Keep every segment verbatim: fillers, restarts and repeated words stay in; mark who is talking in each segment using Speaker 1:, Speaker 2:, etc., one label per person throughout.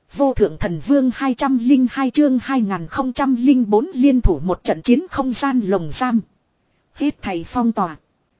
Speaker 1: Vô thượng thần vương hai trăm lẻ hai chương hai nghìn không trăm lẻ bốn liên thủ một trận chiến không gian lồng giam. Hết thầy phong tỏa.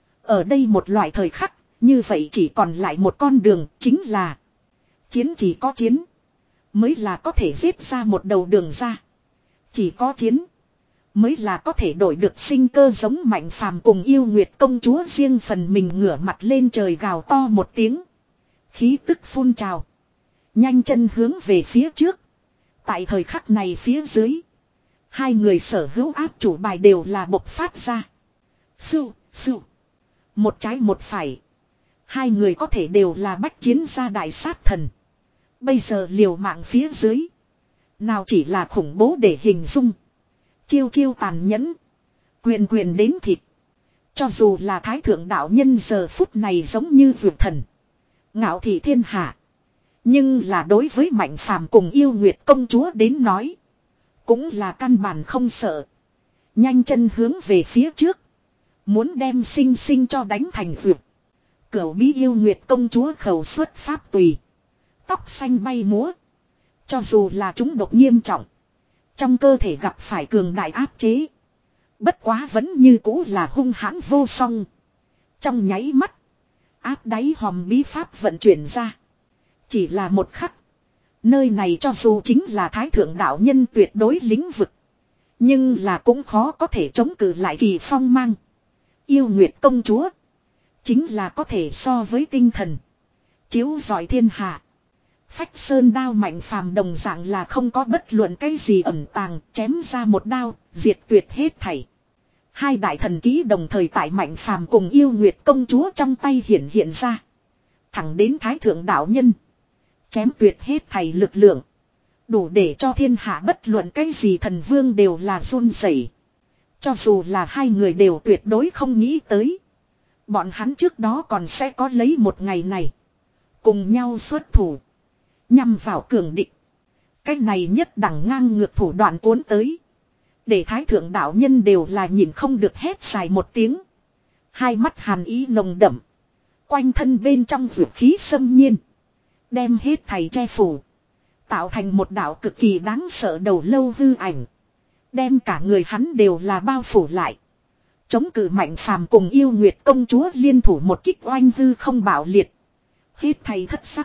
Speaker 1: Ở đây một loại thời khắc, như vậy chỉ còn lại một con đường, chính là chiến. Chỉ có chiến mới là có thể giết ra một đầu đường ra. Chỉ có chiến mới là có thể đổi được sinh cơ, giống Mạnh Phàm cùng Yêu Nguyệt công chúa riêng phần mình ngửa mặt lên trời gào to một tiếng. Khí tức phun trào. Nhanh chân hướng về phía trước. Tại thời khắc này phía dưới, hai người sở hữu áp chủ bài đều là bộc phát ra. Sưu, sưu. Một trái một phải. Hai người có thể đều là bách chiến gia đại sát thần. Bây giờ liều mạng phía dưới, nào chỉ là khủng bố để hình dung. Chiêu chiêu tàn nhẫn. Quyền quyền đến thịt. Cho dù là thái thượng đạo nhân giờ phút này giống như vượt thần, ngạo thị thiên hạ. Nhưng là đối với Mạnh Phàm cùng Yêu Nguyệt công chúa đến nói, cũng là căn bản không sợ. Nhanh chân hướng về phía trước, muốn đem sinh sinh cho đánh thành vượt. Cửu bí Yêu Nguyệt công chúa khẩu xuất pháp tùy, tóc xanh bay múa. Cho dù là chúng độc nghiêm trọng, trong cơ thể gặp phải cường đại áp chế, bất quá vẫn như cũ là hung hãn vô song. Trong nháy mắt, áp đáy hòm bí pháp vận chuyển ra. Chỉ là một khắc, nơi này cho dù chính là thái thượng đạo nhân tuyệt đối lĩnh vực, nhưng là cũng khó có thể chống cự lại kỳ phong mang. Yêu Nguyệt công chúa chính là có thể so với tinh thần, chiếu rọi thiên hạ. Phách sơn đao Mạnh Phàm đồng dạng là không có bất luận cái gì ẩn tàng, chém ra một đao, diệt tuyệt hết thảy. Hai đại thần ký đồng thời tại Mạnh Phàm cùng Yêu Nguyệt công chúa trong tay hiện hiện ra. Thẳng đến thái thượng đạo nhân, chém tuyệt hết thảy lực lượng, đủ để cho thiên hạ bất luận cái gì thần vương đều là run rẩy. Cho dù là hai người đều tuyệt đối không nghĩ tới, bọn hắn trước đó còn sẽ có lấy một ngày này, cùng nhau xuất thủ, nhằm vào cường địch. Cái này nhất đẳng ngang ngược thủ đoạn cuốn tới, để thái thượng đạo nhân đều là nhìn không được hét dài một tiếng. Hai mắt hàn ý nồng đậm, quanh thân bên trong dược khí xâm nhiên, đem hết thảy che phủ, tạo thành một đạo cực kỳ đáng sợ đầu lâu hư ảnh, đem cả người hắn đều là bao phủ lại. Chống cự Mạnh Phàm cùng Yêu Nguyệt công chúa liên thủ một kích oanh hư không bạo liệt. Hết thảy thất sắc.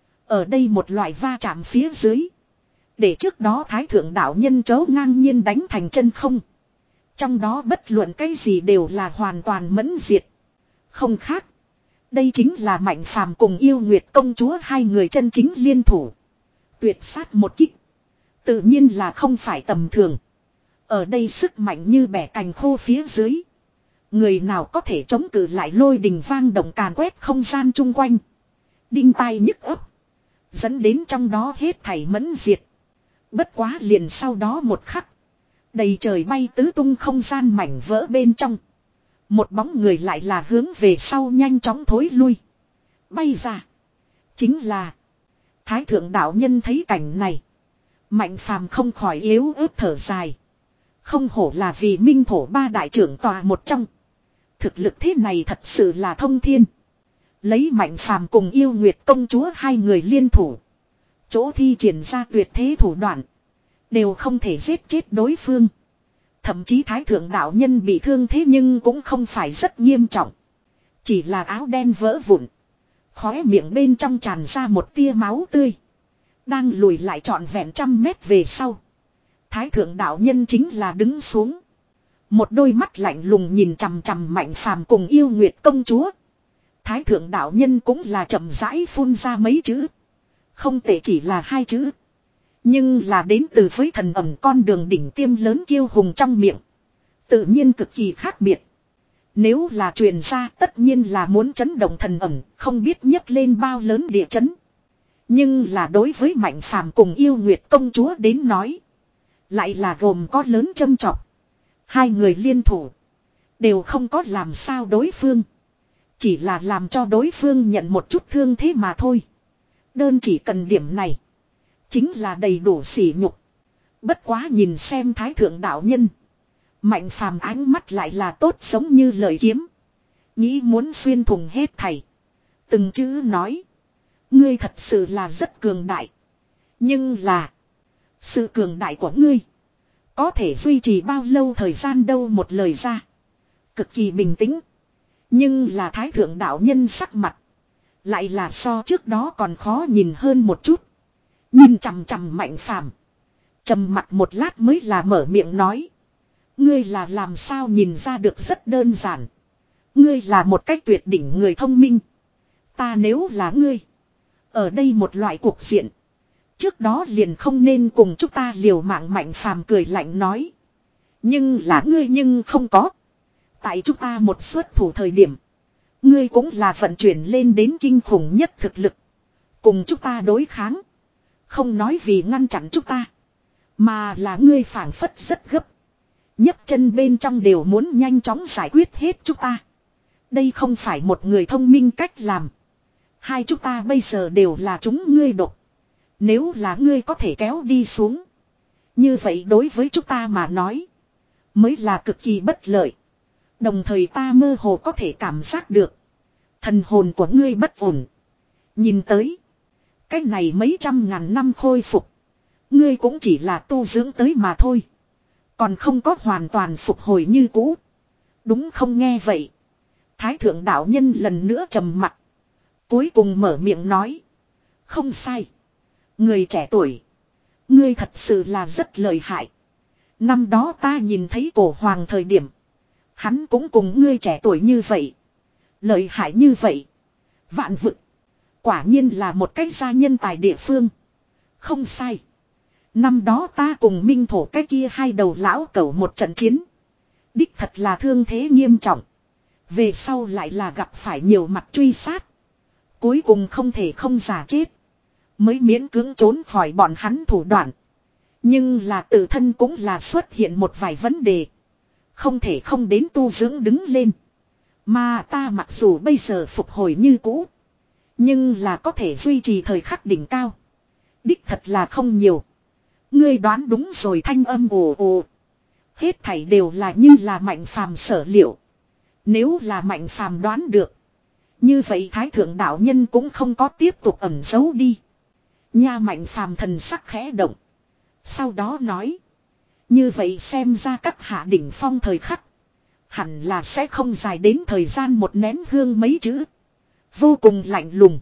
Speaker 1: Ở đây một loại va chạm phía dưới, để trước đó thái thượng đạo nhân chấu ngang nhiên đánh thành chân không. Trong đó bất luận cái gì đều là hoàn toàn mẫn diệt. Không khác, đây chính là Mạnh Phàm cùng Yêu Nguyệt công chúa hai người chân chính liên thủ. Tuyệt sát một kích, tự nhiên là không phải tầm thường. Ở đây sức mạnh như bẻ cành khô phía dưới, người nào có thể chống cự lại lôi đình vang động càn quét không gian chung quanh, đinh tai nhức ấp, dẫn đến trong đó hết thảy mẫn diệt. Bất quá liền sau đó một khắc, đầy trời bay tứ tung không gian mảnh vỡ bên trong, một bóng người lại là hướng về sau nhanh chóng thối lui. Bay ra, chính là thái thượng đạo nhân. Thấy cảnh này, Mạnh Phàm không khỏi yếu ớt thở dài. Không hổ là vì minh thổ ba đại trưởng tòa một trong, thực lực thế này thật sự là thông thiên. Lấy Mạnh Phàm cùng Yêu Nguyệt công chúa hai người liên thủ, chỗ thi triển ra tuyệt thế thủ đoạn, đều không thể giết chết đối phương. Thậm chí thái thượng đạo nhân bị thương thế nhưng cũng không phải rất nghiêm trọng, chỉ là áo đen vỡ vụn, khóe miệng bên trong tràn ra một tia máu tươi. Đang lùi lại trọn vẹn trăm mét về sau, thái thượng đạo nhân chính là đứng xuống, một đôi mắt lạnh lùng nhìn chằm chằm Mạnh Phàm cùng Yêu Nguyệt công chúa. Thái thượng đạo nhân cũng là chậm rãi phun ra mấy chữ. Không tệ chỉ là hai chữ, nhưng là đến từ với thần ẩm con đường đỉnh tiêm lớn kiêu hùng trong miệng, tự nhiên cực kỳ khác biệt. Nếu là truyền ra, tất nhiên là muốn chấn động thần ẩm, không biết nhấc lên bao lớn địa chấn. Nhưng là đối với Mạnh Phàm cùng Yêu Nguyệt công chúa đến nói, lại là gồm có lớn châm chọc. Hai người liên thủ, đều không có làm sao đối phương, chỉ là làm cho đối phương nhận một chút thương thế mà thôi. Đơn chỉ cần điểm này, chính là đầy đủ sỉ nhục. Bất quá nhìn xem thái thượng đạo nhân, Mạnh Phàm ánh mắt lại là tốt giống như lời kiếm, nghĩ muốn xuyên thủng hết thảy. Từng chữ nói, ngươi thật sự là rất cường đại. Nhưng là. Sự cường đại của ngươi. Có thể duy trì bao lâu thời gian đâu một lời ra. Cực kỳ bình tĩnh. Nhưng là thái thượng đạo nhân sắc mặt. Lại là so trước đó còn khó nhìn hơn một chút. Nhìn chằm chằm Mạnh Phàm, trầm mặt một lát mới là mở miệng nói. Ngươi là làm sao nhìn ra được rất đơn giản. Ngươi là một cách tuyệt đỉnh người thông minh. Ta nếu là ngươi. Ở đây một loại cuộc diện. Trước đó liền không nên cùng chúng ta liều mạng. Mạnh Phàm cười lạnh nói. Nhưng là ngươi nhưng không có. Tại chúng ta một xuất thủ thời điểm. Ngươi cũng là vận chuyển lên đến kinh khủng nhất thực lực. Cùng chúng ta đối kháng. Không nói vì ngăn chặn chúng ta. Mà là ngươi phảng phất rất gấp. nhấc chân bên trong đều muốn nhanh chóng giải quyết hết chúng ta. Đây không phải một người thông minh cách làm. Hai chúng ta bây giờ đều là chúng ngươi độc. Nếu là ngươi có thể kéo đi xuống. Như vậy đối với chúng ta mà nói. Mới là cực kỳ bất lợi. Đồng thời ta mơ hồ có thể cảm giác được. Thần hồn của ngươi bất ổn. Nhìn tới. Cái này mấy trăm ngàn năm khôi phục. Ngươi cũng chỉ là tu dưỡng tới mà thôi. Còn không có hoàn toàn phục hồi như cũ. Đúng không nghe vậy. Thái thượng đạo nhân lần nữa trầm mặt. Cuối cùng mở miệng nói. Không sai. Người trẻ tuổi. Ngươi thật sự là rất lợi hại. Năm đó ta nhìn thấy cổ hoàng thời điểm. Hắn cũng cùng ngươi trẻ tuổi như vậy. Lợi hại như vậy. Vạn vực. Quả nhiên là một cách gia nhân tài địa phương. Không sai. Năm đó ta cùng minh thổ cái kia hai đầu lão cẩu một trận chiến. Đích thật là thương thế nghiêm trọng. Về sau lại là gặp phải nhiều mặt truy sát. Cuối cùng không thể không giả chết. Mới miễn cưỡng trốn khỏi bọn hắn thủ đoạn. Nhưng là tự thân cũng là xuất hiện một vài vấn đề. Không thể không đến tu dưỡng đứng lên. Mà ta mặc dù bây giờ phục hồi như cũ. Nhưng là có thể duy trì thời khắc đỉnh cao. Đích thật là không nhiều. Ngươi đoán đúng rồi, thanh âm ồ ồ. Hết thảy đều là như là Mạnh Phàm sở liệu. Nếu là Mạnh Phàm đoán được. Như vậy thái thượng đạo nhân cũng không có tiếp tục ẩn giấu đi. Nha, Mạnh Phàm thần sắc khẽ động. Sau đó nói. Như vậy xem ra các hạ đỉnh phong thời khắc. Hẳn là sẽ không dài đến thời gian một nén hương mấy chữ. Vô cùng lạnh lùng.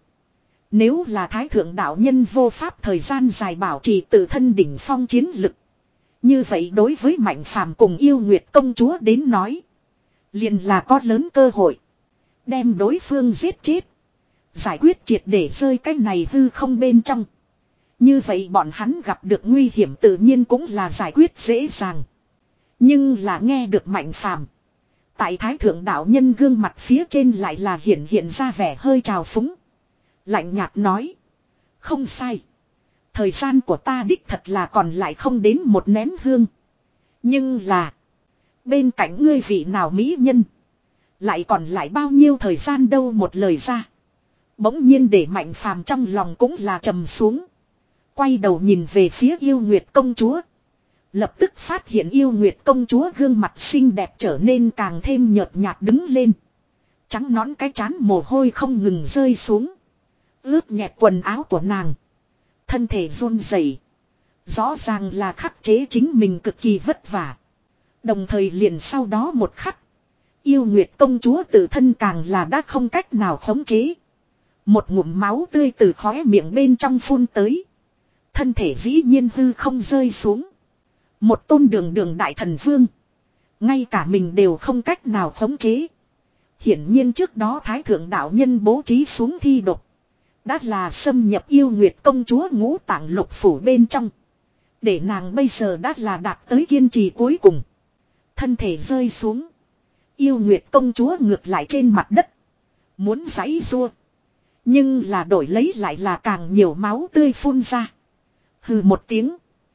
Speaker 1: Nếu là thái thượng đạo nhân vô pháp thời gian dài bảo trì tự thân đỉnh phong chiến lực. Như vậy đối với Mạnh Phàm cùng Yêu Nguyệt công chúa đến nói. Liền là có lớn cơ hội. Đem đối phương giết chết. Giải quyết triệt để rơi cái này hư không bên trong. Như vậy bọn hắn gặp được nguy hiểm tự nhiên cũng là giải quyết dễ dàng. Nhưng là nghe được Mạnh Phàm. Tại thái thượng đạo nhân gương mặt phía trên lại là hiện hiện ra vẻ hơi trào phúng. Lạnh nhạt nói. Không sai. Thời gian của ta đích thật là còn lại không đến một nén hương. Nhưng là. Bên cạnh ngươi vị nào mỹ nhân. Lại còn lại bao nhiêu thời gian đâu một lời ra. Bỗng nhiên để Mạnh Phàm trong lòng cũng là trầm xuống. Quay đầu nhìn về phía Yêu Nguyệt công chúa. Lập tức phát hiện Yêu Nguyệt công chúa gương mặt xinh đẹp trở nên càng thêm nhợt nhạt đứng lên. Trắng nõn cái trán mồ hôi không ngừng rơi xuống. Ướt nhẹp quần áo của nàng. Thân thể run rẩy. Rõ ràng là khắc chế chính mình cực kỳ vất vả. Đồng thời liền sau đó một khắc. Yêu Nguyệt công chúa tự thân càng là đã không cách nào khống chế. Một ngụm máu tươi từ khóe miệng bên trong phun tới. Thân thể dĩ nhiên hư không rơi xuống. Một tôn đường đường đại thần vương. Ngay cả mình đều không cách nào khống chế. Hiển nhiên trước đó thái thượng đạo nhân bố trí xuống thi độc. Đã là xâm nhập Yêu Nguyệt công chúa ngũ tạng lục phủ bên trong. Để nàng bây giờ đã là đạt tới kiên trì cuối cùng. Thân thể rơi xuống. Yêu Nguyệt công chúa ngược lại trên mặt đất. Muốn giãy giụa. Nhưng là đổi lấy lại là càng nhiều máu tươi phun ra. Hừ một tiếng.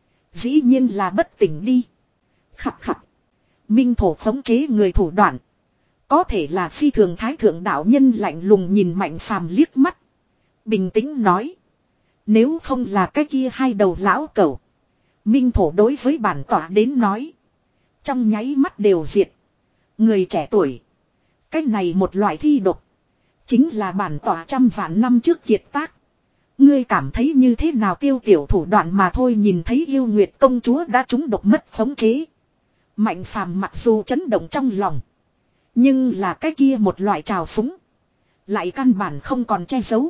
Speaker 1: Dĩ nhiên là bất tỉnh đi. Khặt khặt. Minh thổ khống chế người thủ đoạn. Có thể là phi thường thái thượng đạo nhân lạnh lùng nhìn Mạnh Phàm liếc mắt. Bình tĩnh nói. Nếu không là cái kia hai đầu lão cẩu. Minh thổ đối với bản tỏa đến nói. Trong nháy mắt đều diệt. Người trẻ tuổi. Cái này một loại thi độc. Chính là bản tỏa trăm vạn năm trước kiệt tác. Ngươi cảm thấy như thế nào tiêu tiểu thủ đoạn mà thôi, nhìn thấy yêu nguyệt công chúa đã trúng độc mất khống chế. Mạnh phàm mặc dù chấn động trong lòng. Nhưng là cái kia một loại trào phúng. Lại căn bản không còn che giấu.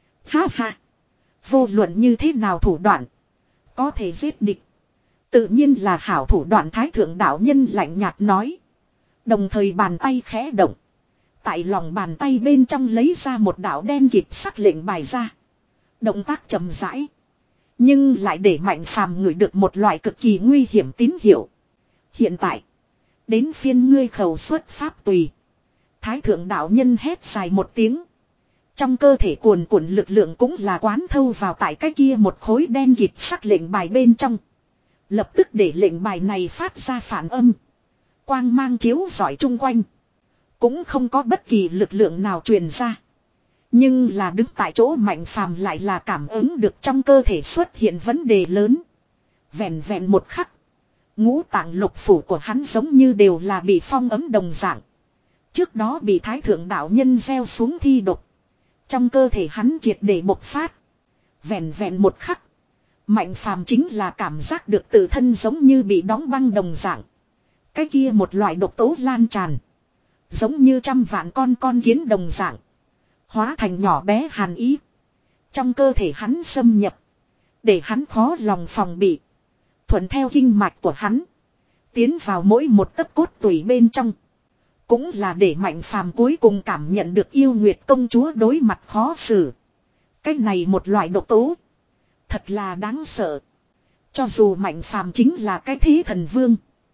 Speaker 1: Ha ha. Vô luận như thế nào thủ đoạn. Có thể giết địch. Tự nhiên là hảo thủ đoạn, thái thượng đạo nhân lạnh nhạt nói. Đồng thời bàn tay khẽ động. Tại lòng bàn tay bên trong lấy ra một đạo đen kịt sắc lệnh bài ra. Động tác chậm rãi. Nhưng lại để Mạnh Phàm ngửi được một loại cực kỳ nguy hiểm tín hiệu. Hiện tại. Đến phiên ngươi khẩu xuất pháp tùy. Thái thượng đạo nhân hét dài một tiếng. Trong cơ thể cuồn cuộn lực lượng cũng là quán thâu vào tại cái kia một khối đen kịt sắc lệnh bài bên trong. Lập tức để lệnh bài này phát ra phản âm. Quang mang chiếu rọi chung quanh. Cũng không có bất kỳ lực lượng nào truyền ra. Nhưng là đứng tại chỗ Mạnh Phàm lại là cảm ứng được trong cơ thể xuất hiện vấn đề lớn. Vẹn vẹn một khắc. Ngũ tạng lục phủ của hắn giống như đều là bị phong ấm đồng dạng. Trước đó bị thái thượng đạo nhân gieo xuống thi độc. Trong cơ thể hắn triệt để bộc phát. Vẹn vẹn một khắc. Mạnh Phàm chính là cảm giác được tự thân giống như bị đóng băng đồng dạng. Cái kia một loại độc tố lan tràn. Giống như trăm vạn con con kiến đồng dạng. Hóa thành nhỏ bé hàn ý. Trong cơ thể hắn xâm nhập. Để hắn khó lòng phòng bị. Thuận theo kinh mạch của hắn. Tiến vào mỗi một tấc cốt tủy bên trong. Cũng là để Mạnh Phàm cuối cùng cảm nhận được yêu nguyệt công chúa đối mặt khó xử. Cái này một loại độc tố. Thật là đáng sợ. Cho dù Mạnh Phàm chính là cái thế thần vương.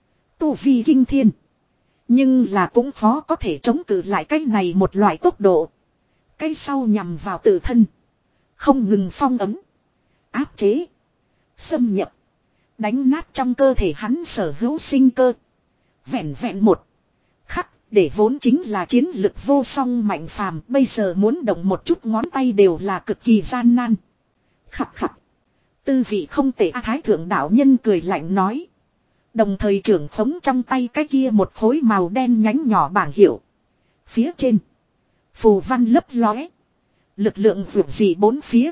Speaker 1: Tu vi kinh thiên. Nhưng là cũng khó có thể chống cự lại cái này một loại tốc độ. Cái sau nhằm vào tự thân. Không ngừng phong ấm. Áp chế. Xâm nhập. Đánh nát trong cơ thể hắn sở hữu sinh cơ. Vẹn vẹn một khắc. Để vốn chính là chiến lực vô song Mạnh Phàm bây giờ muốn động một chút ngón tay đều là cực kỳ gian nan. Khặt khặt. Tư vị không tệ a, thái thượng đạo nhân cười lạnh nói. Đồng thời trưởng khống trong tay cái kia một khối màu đen nhánh nhỏ bảng hiệu. Phía trên. Phù văn lấp lóe. Lực lượng vượt dị bốn phía.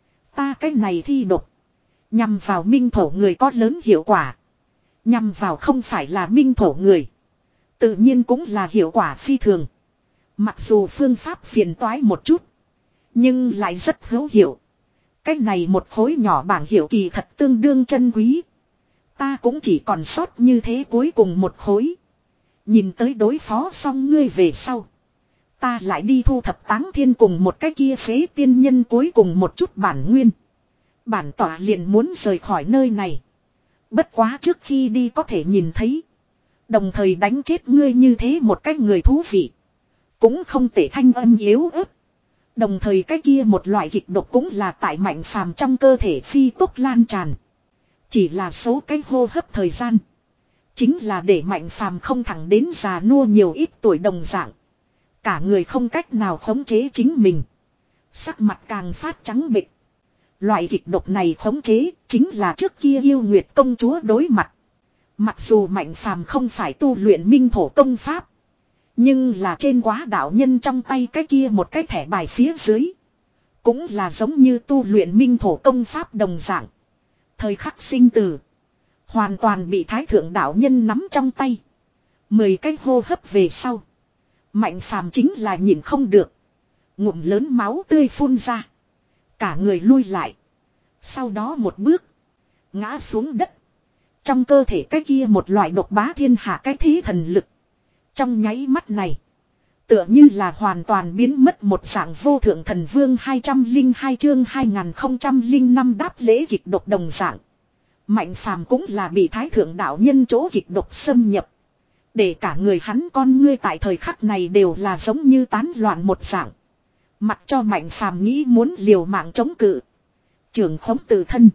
Speaker 1: Ta cái này thi độc. Nhằm vào minh thổ người có lớn hiệu quả. Nhằm vào không phải là minh thổ người. Tự nhiên cũng là hiệu quả phi thường. Mặc dù phương pháp phiền toái một chút. Nhưng lại rất hữu hiệu. Cái này một khối nhỏ bảng hiệu kỳ thật tương đương chân quý. Ta cũng chỉ còn sót như thế cuối cùng một khối. Nhìn tới đối phó xong ngươi về sau. Ta lại đi thu thập Táng Thiên cùng một cái kia phế tiên nhân cuối cùng một chút bản nguyên. Bản tỏa liền muốn rời khỏi nơi này. Bất quá trước khi đi có thể nhìn thấy. Đồng thời đánh chết ngươi như thế một cái người thú vị. Cũng không thể thanh âm yếu ớt. Đồng thời cái kia một loại kịch độc cũng là tại Mạnh Phàm trong cơ thể phi tốc lan tràn. Chỉ là số cái hô hấp thời gian. Chính là để Mạnh Phàm không thẳng đến già nua nhiều ít tuổi đồng dạng. Cả người không cách nào khống chế chính mình. Sắc mặt càng phát trắng bệch. Loại kịch độc này khống chế chính là trước kia yêu nguyệt công chúa đối mặt. Mặc dù Mạnh Phàm không phải tu luyện minh thổ công pháp. Nhưng là trên quá đạo nhân trong tay cái kia một cái thẻ bài phía dưới. Cũng là giống như tu luyện minh thổ công pháp đồng dạng. Thời khắc sinh tử. Hoàn toàn bị thái thượng đạo nhân nắm trong tay. Mười cái hô hấp về sau. Mạnh Phàm chính là nhìn không được. Ngụm lớn máu tươi phun ra. Cả người lui lại. Sau đó một bước. Ngã xuống đất. Trong cơ thể cái kia một loại độc bá thiên hạ cái thế thần lực. Trong nháy mắt này. Tựa như là hoàn toàn biến mất một dạng vô thượng thần vương hai trăm lẻ hai chương hai nghìn không trăm lẻ năm đáp lễ kịch độc đồng dạng. Mạnh Phàm cũng là bị thái thượng đạo nhân chỗ kịch độc xâm nhập. Để cả người hắn con ngươi tại thời khắc này đều là giống như tán loạn một dạng. Mặc cho Mạnh Phàm nghĩ muốn liều mạng chống cự. Trường khống tự thân.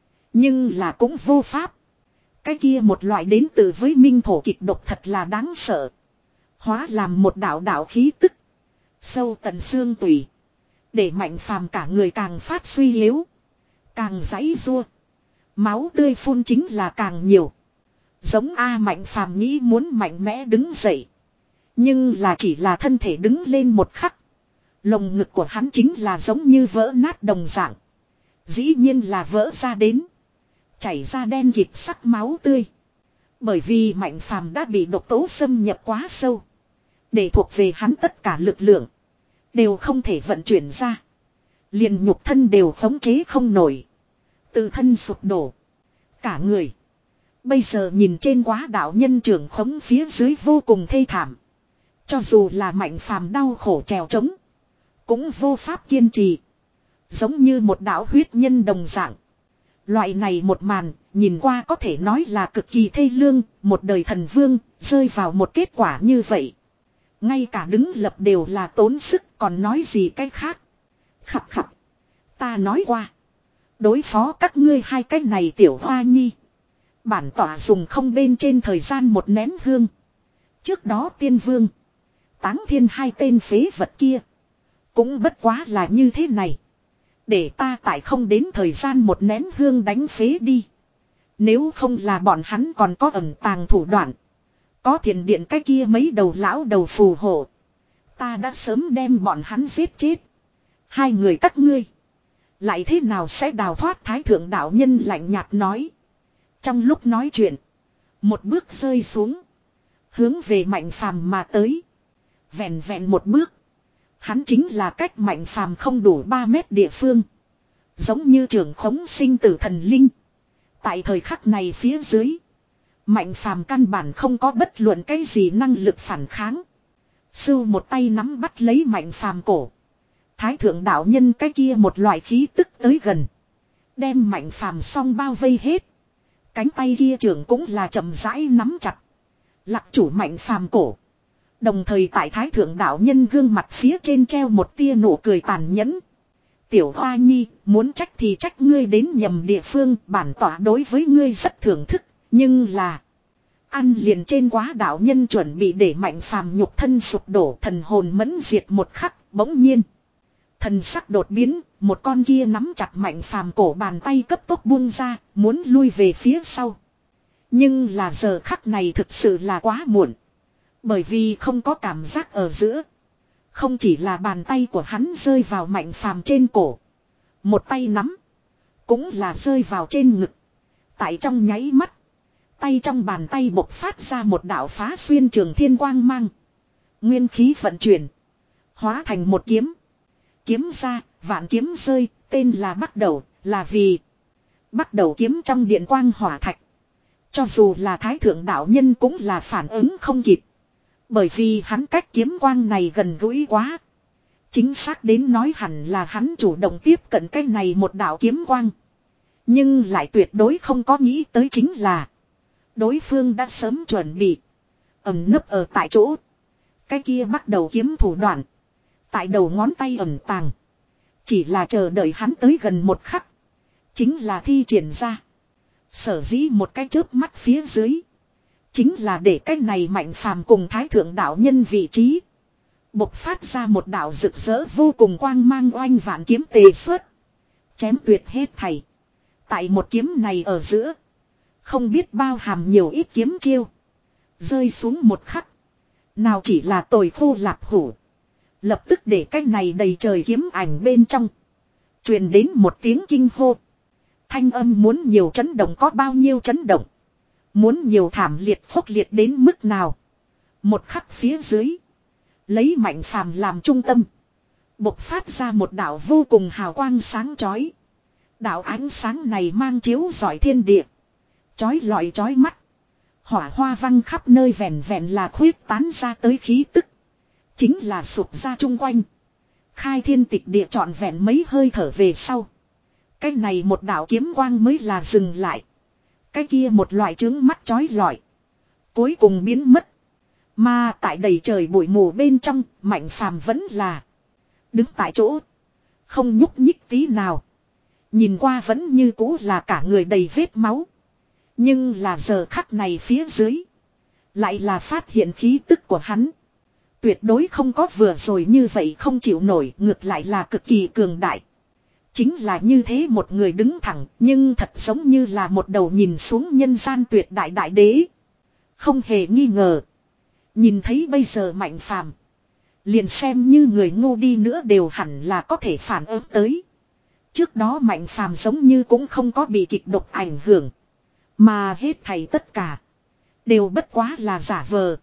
Speaker 1: Nhưng là cũng vô pháp. Cái kia một loại đến từ với minh thổ kịch độc thật là đáng sợ. Hóa làm một đạo đạo khí tức. Sâu tận xương tủy. Để Mạnh Phàm cả người càng phát suy yếu. Càng giãy giụa. Máu tươi phun chính là càng nhiều. Giống A Mạnh Phàm nghĩ muốn mạnh mẽ đứng dậy. Nhưng là chỉ là thân thể đứng lên một khắc. Lồng ngực của hắn chính là giống như vỡ nát đồng dạng. Dĩ nhiên là vỡ ra đến. Chảy ra đen kịt sắc máu tươi. Bởi vì Mạnh Phàm đã bị độc tố xâm nhập quá sâu. Để thuộc về hắn tất cả lực lượng. Đều không thể vận chuyển ra. Liền nhục thân đều khống chế không nổi. Tự thân sụp đổ. Cả người. Bây giờ nhìn trên quá đạo nhân trưởng khống phía dưới vô cùng thê thảm. Cho dù là Mạnh Phàm đau khổ trèo trống. Cũng vô pháp kiên trì. Giống như một đạo huyết nhân đồng dạng. Loại này một màn, nhìn qua có thể nói là cực kỳ thê lương, một đời thần vương, rơi vào một kết quả như vậy. Ngay cả đứng lập đều là tốn sức, còn nói gì cái khác. Khập khập. Ta nói qua. Đối phó các ngươi hai cái này tiểu hoa nhi. Bản tỏa dùng không bên trên thời gian một nén hương. Trước đó tiên vương. Táng thiên hai tên phế vật kia. Cũng bất quá là như thế này. Để ta tại không đến thời gian một nén hương đánh phế đi. Nếu không là bọn hắn còn có ẩn tàng thủ đoạn. Có thiền điện cái kia mấy đầu lão đầu phù hộ. Ta đã sớm đem bọn hắn giết chết. Hai người các ngươi. Lại thế nào sẽ đào thoát thái thượng đạo nhân lạnh nhạt nói. Trong lúc nói chuyện. Một bước rơi xuống. Hướng về Mạnh Phàm mà tới. Vẹn vẹn một bước. Hắn chính là cách Mạnh Phàm không đủ ba mét địa phương. Giống như trưởng khống sinh tử thần linh. Tại thời khắc này phía dưới. Mạnh Phàm căn bản không có bất luận cái gì năng lực phản kháng. Sưu một tay nắm bắt lấy Mạnh Phàm cổ. Thái thượng đạo nhân cái kia một loại khí tức tới gần. Đem Mạnh Phàm song bao vây hết. Cánh tay kia trưởng cũng là chậm rãi nắm chặt. Lạc chủ Mạnh Phàm cổ. Đồng thời tại thái thượng đạo nhân gương mặt phía trên treo một tia nụ cười tàn nhẫn. Tiểu Hoa Nhi, muốn trách thì trách ngươi đến nhầm địa phương, bản tỏa đối với ngươi rất thưởng thức, nhưng là... Ăn liền trên quá đạo nhân chuẩn bị để Mạnh Phàm nhục thân sụp đổ, thần hồn mẫn diệt một khắc, bỗng nhiên. Thần sắc đột biến, một con kia nắm chặt Mạnh Phàm cổ bàn tay cấp tốc buông ra, muốn lui về phía sau. Nhưng là giờ khắc này thực sự là quá muộn. Bởi vì không có cảm giác ở giữa. Không chỉ là bàn tay của hắn rơi vào Mạnh Phàm trên cổ. Một tay nắm. Cũng là rơi vào trên ngực. Tại trong nháy mắt. Tay trong bàn tay bộc phát ra một đạo phá xuyên trường thiên quang mang. Nguyên khí vận chuyển. Hóa thành một kiếm. Kiếm ra, vạn kiếm rơi, tên là bắt đầu, là vì. Bắt đầu kiếm trong điện quang hỏa thạch. Cho dù là thái thượng đạo nhân cũng là phản ứng không kịp. Bởi vì hắn cách kiếm quang này gần gũi quá. Chính xác đến nói hẳn là hắn chủ động tiếp cận cái này một đạo kiếm quang. Nhưng lại tuyệt đối không có nghĩ tới chính là. Đối phương đã sớm chuẩn bị. Ẩn nấp ở tại chỗ. Cái kia bắt đầu kiếm thủ đoạn. Tại đầu ngón tay ẩn tàng. Chỉ là chờ đợi hắn tới gần một khắc. Chính là thi triển ra. Sở dĩ một cái chớp mắt phía dưới. Chính là để cái này Mạnh Phàm cùng thái thượng đạo nhân vị trí. Bộc phát ra một đạo rực rỡ vô cùng quang mang oanh vạn kiếm tề xuất. Chém tuyệt hết thảy. Tại một kiếm này ở giữa. Không biết bao hàm nhiều ít kiếm chiêu. Rơi xuống một khắc. Nào chỉ là tồi khô lạp hủ. Lập tức để cái này đầy trời kiếm ảnh bên trong. Truyền đến một tiếng kinh hô. Thanh âm muốn nhiều chấn động có bao nhiêu chấn động. Muốn nhiều thảm liệt khốc liệt đến mức nào. Một khắc phía dưới. Lấy Mạnh Phàm làm trung tâm. Bộc phát ra một đạo vô cùng hào quang sáng chói. Đạo ánh sáng này mang chiếu rọi thiên địa. Chói lọi chói mắt. Hỏa hoa văng khắp nơi vẹn vẹn là khuyết tán ra tới khí tức. Chính là sụp ra chung quanh. Khai thiên tịch địa trọn vẹn mấy hơi thở về sau. Cái này một đạo kiếm quang mới là dừng lại. Cái kia một loại trướng mắt chói lọi. Cuối cùng biến mất. Mà tại đầy trời bụi mù bên trong, Mạnh Phàm vẫn là đứng tại chỗ. Không nhúc nhích tí nào. Nhìn qua vẫn như cũ là cả người đầy vết máu. Nhưng là giờ khắc này phía dưới. Lại là phát hiện khí tức của hắn. Tuyệt đối không có vừa rồi như vậy không chịu nổi, ngược lại là cực kỳ cường đại. Chính là như thế một người đứng thẳng, nhưng thật giống như là một đầu nhìn xuống nhân gian tuyệt đại đại đế. Không hề nghi ngờ. Nhìn thấy bây giờ Mạnh Phàm, liền xem như người ngu đi nữa đều hẳn là có thể phản ứng tới. Trước đó Mạnh Phàm giống như cũng không có bị kịch độc ảnh hưởng. Mà hết thảy tất cả. Đều bất quá là giả vờ.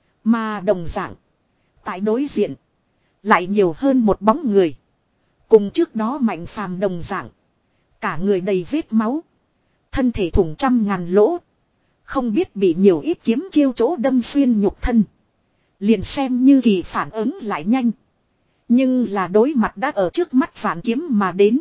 Speaker 1: Mà đồng dạng. Tại đối diện. Lại nhiều hơn một bóng người. Cùng trước đó Mạnh Phàm đồng dạng. Cả người đầy vết máu. Thân thể thủng trăm ngàn lỗ. Không biết bị nhiều ít kiếm chiêu chỗ đâm xuyên nhục thân. Liền xem như kỳ phản ứng lại nhanh. Nhưng là đối mặt đã ở trước mắt phản kiếm mà đến.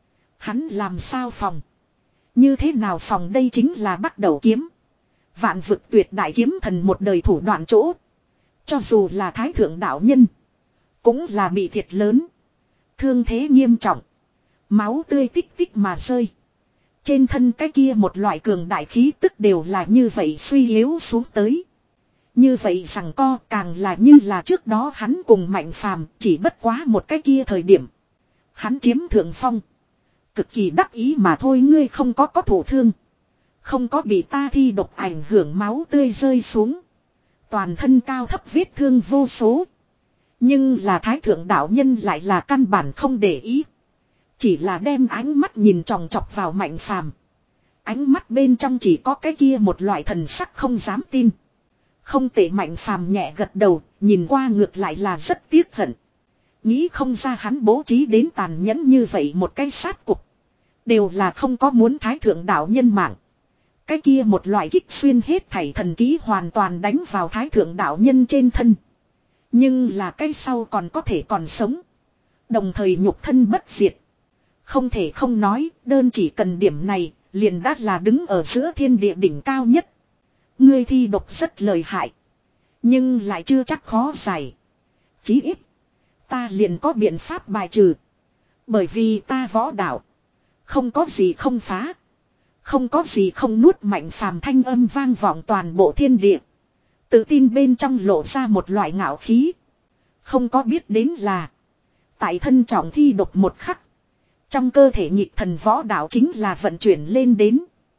Speaker 1: Hắn làm sao phòng. Như thế nào phòng đây chính là bắt đầu kiếm. Vạn vực tuyệt đại kiếm thần một đời thủ đoạn chỗ. Cho dù là thái thượng đạo nhân. Cũng là bị thiệt lớn. Thương thế nghiêm trọng. Máu tươi tích tích mà rơi. Trên thân cái kia một loại cường đại khí tức đều là như vậy suy yếu xuống tới. Như vậy rằng co càng là như là trước đó hắn cùng Mạnh Phàm chỉ bất quá một cái kia thời điểm. Hắn chiếm thượng phong. Cực kỳ đắc ý mà thôi ngươi không có có thổ thương. Không có bị ta thi độc ảnh hưởng máu tươi rơi xuống. Toàn thân cao thấp vết thương vô số. Nhưng là thái thượng đạo nhân lại là căn bản không để ý. Chỉ là đem ánh mắt nhìn tròng trọc vào Mạnh Phàm. Ánh mắt bên trong chỉ có cái kia một loại thần sắc không dám tin. Không tệ Mạnh Phàm nhẹ gật đầu, nhìn qua ngược lại là rất tiếc hận. Nghĩ không ra hắn bố trí đến tàn nhẫn như vậy một cái sát cục. Đều là không có muốn thái thượng đạo nhân mạng. Cái kia một loại kích xuyên hết thảy thần ký hoàn toàn đánh vào thái thượng đạo nhân trên thân. Nhưng là cái sau còn có thể còn sống. Đồng thời nhục thân bất diệt. Không thể không nói, đơn chỉ cần điểm này, liền đã là đứng ở giữa thiên địa đỉnh cao nhất. Ngươi thi độc rất lợi hại. Nhưng lại chưa chắc khó giải. Chí ít. Ta liền có biện pháp bài trừ. Bởi vì ta võ đạo. Không có gì không phá. Không có gì không nuốt Mạnh Phàm thanh âm vang vọng toàn bộ thiên địa. Tự tin bên trong lộ ra một loại ngạo khí. Không có biết đến là. Tại thân trọng thi độc một khắc. Trong cơ thể nhịp thần võ đạo chính là vận chuyển lên đến.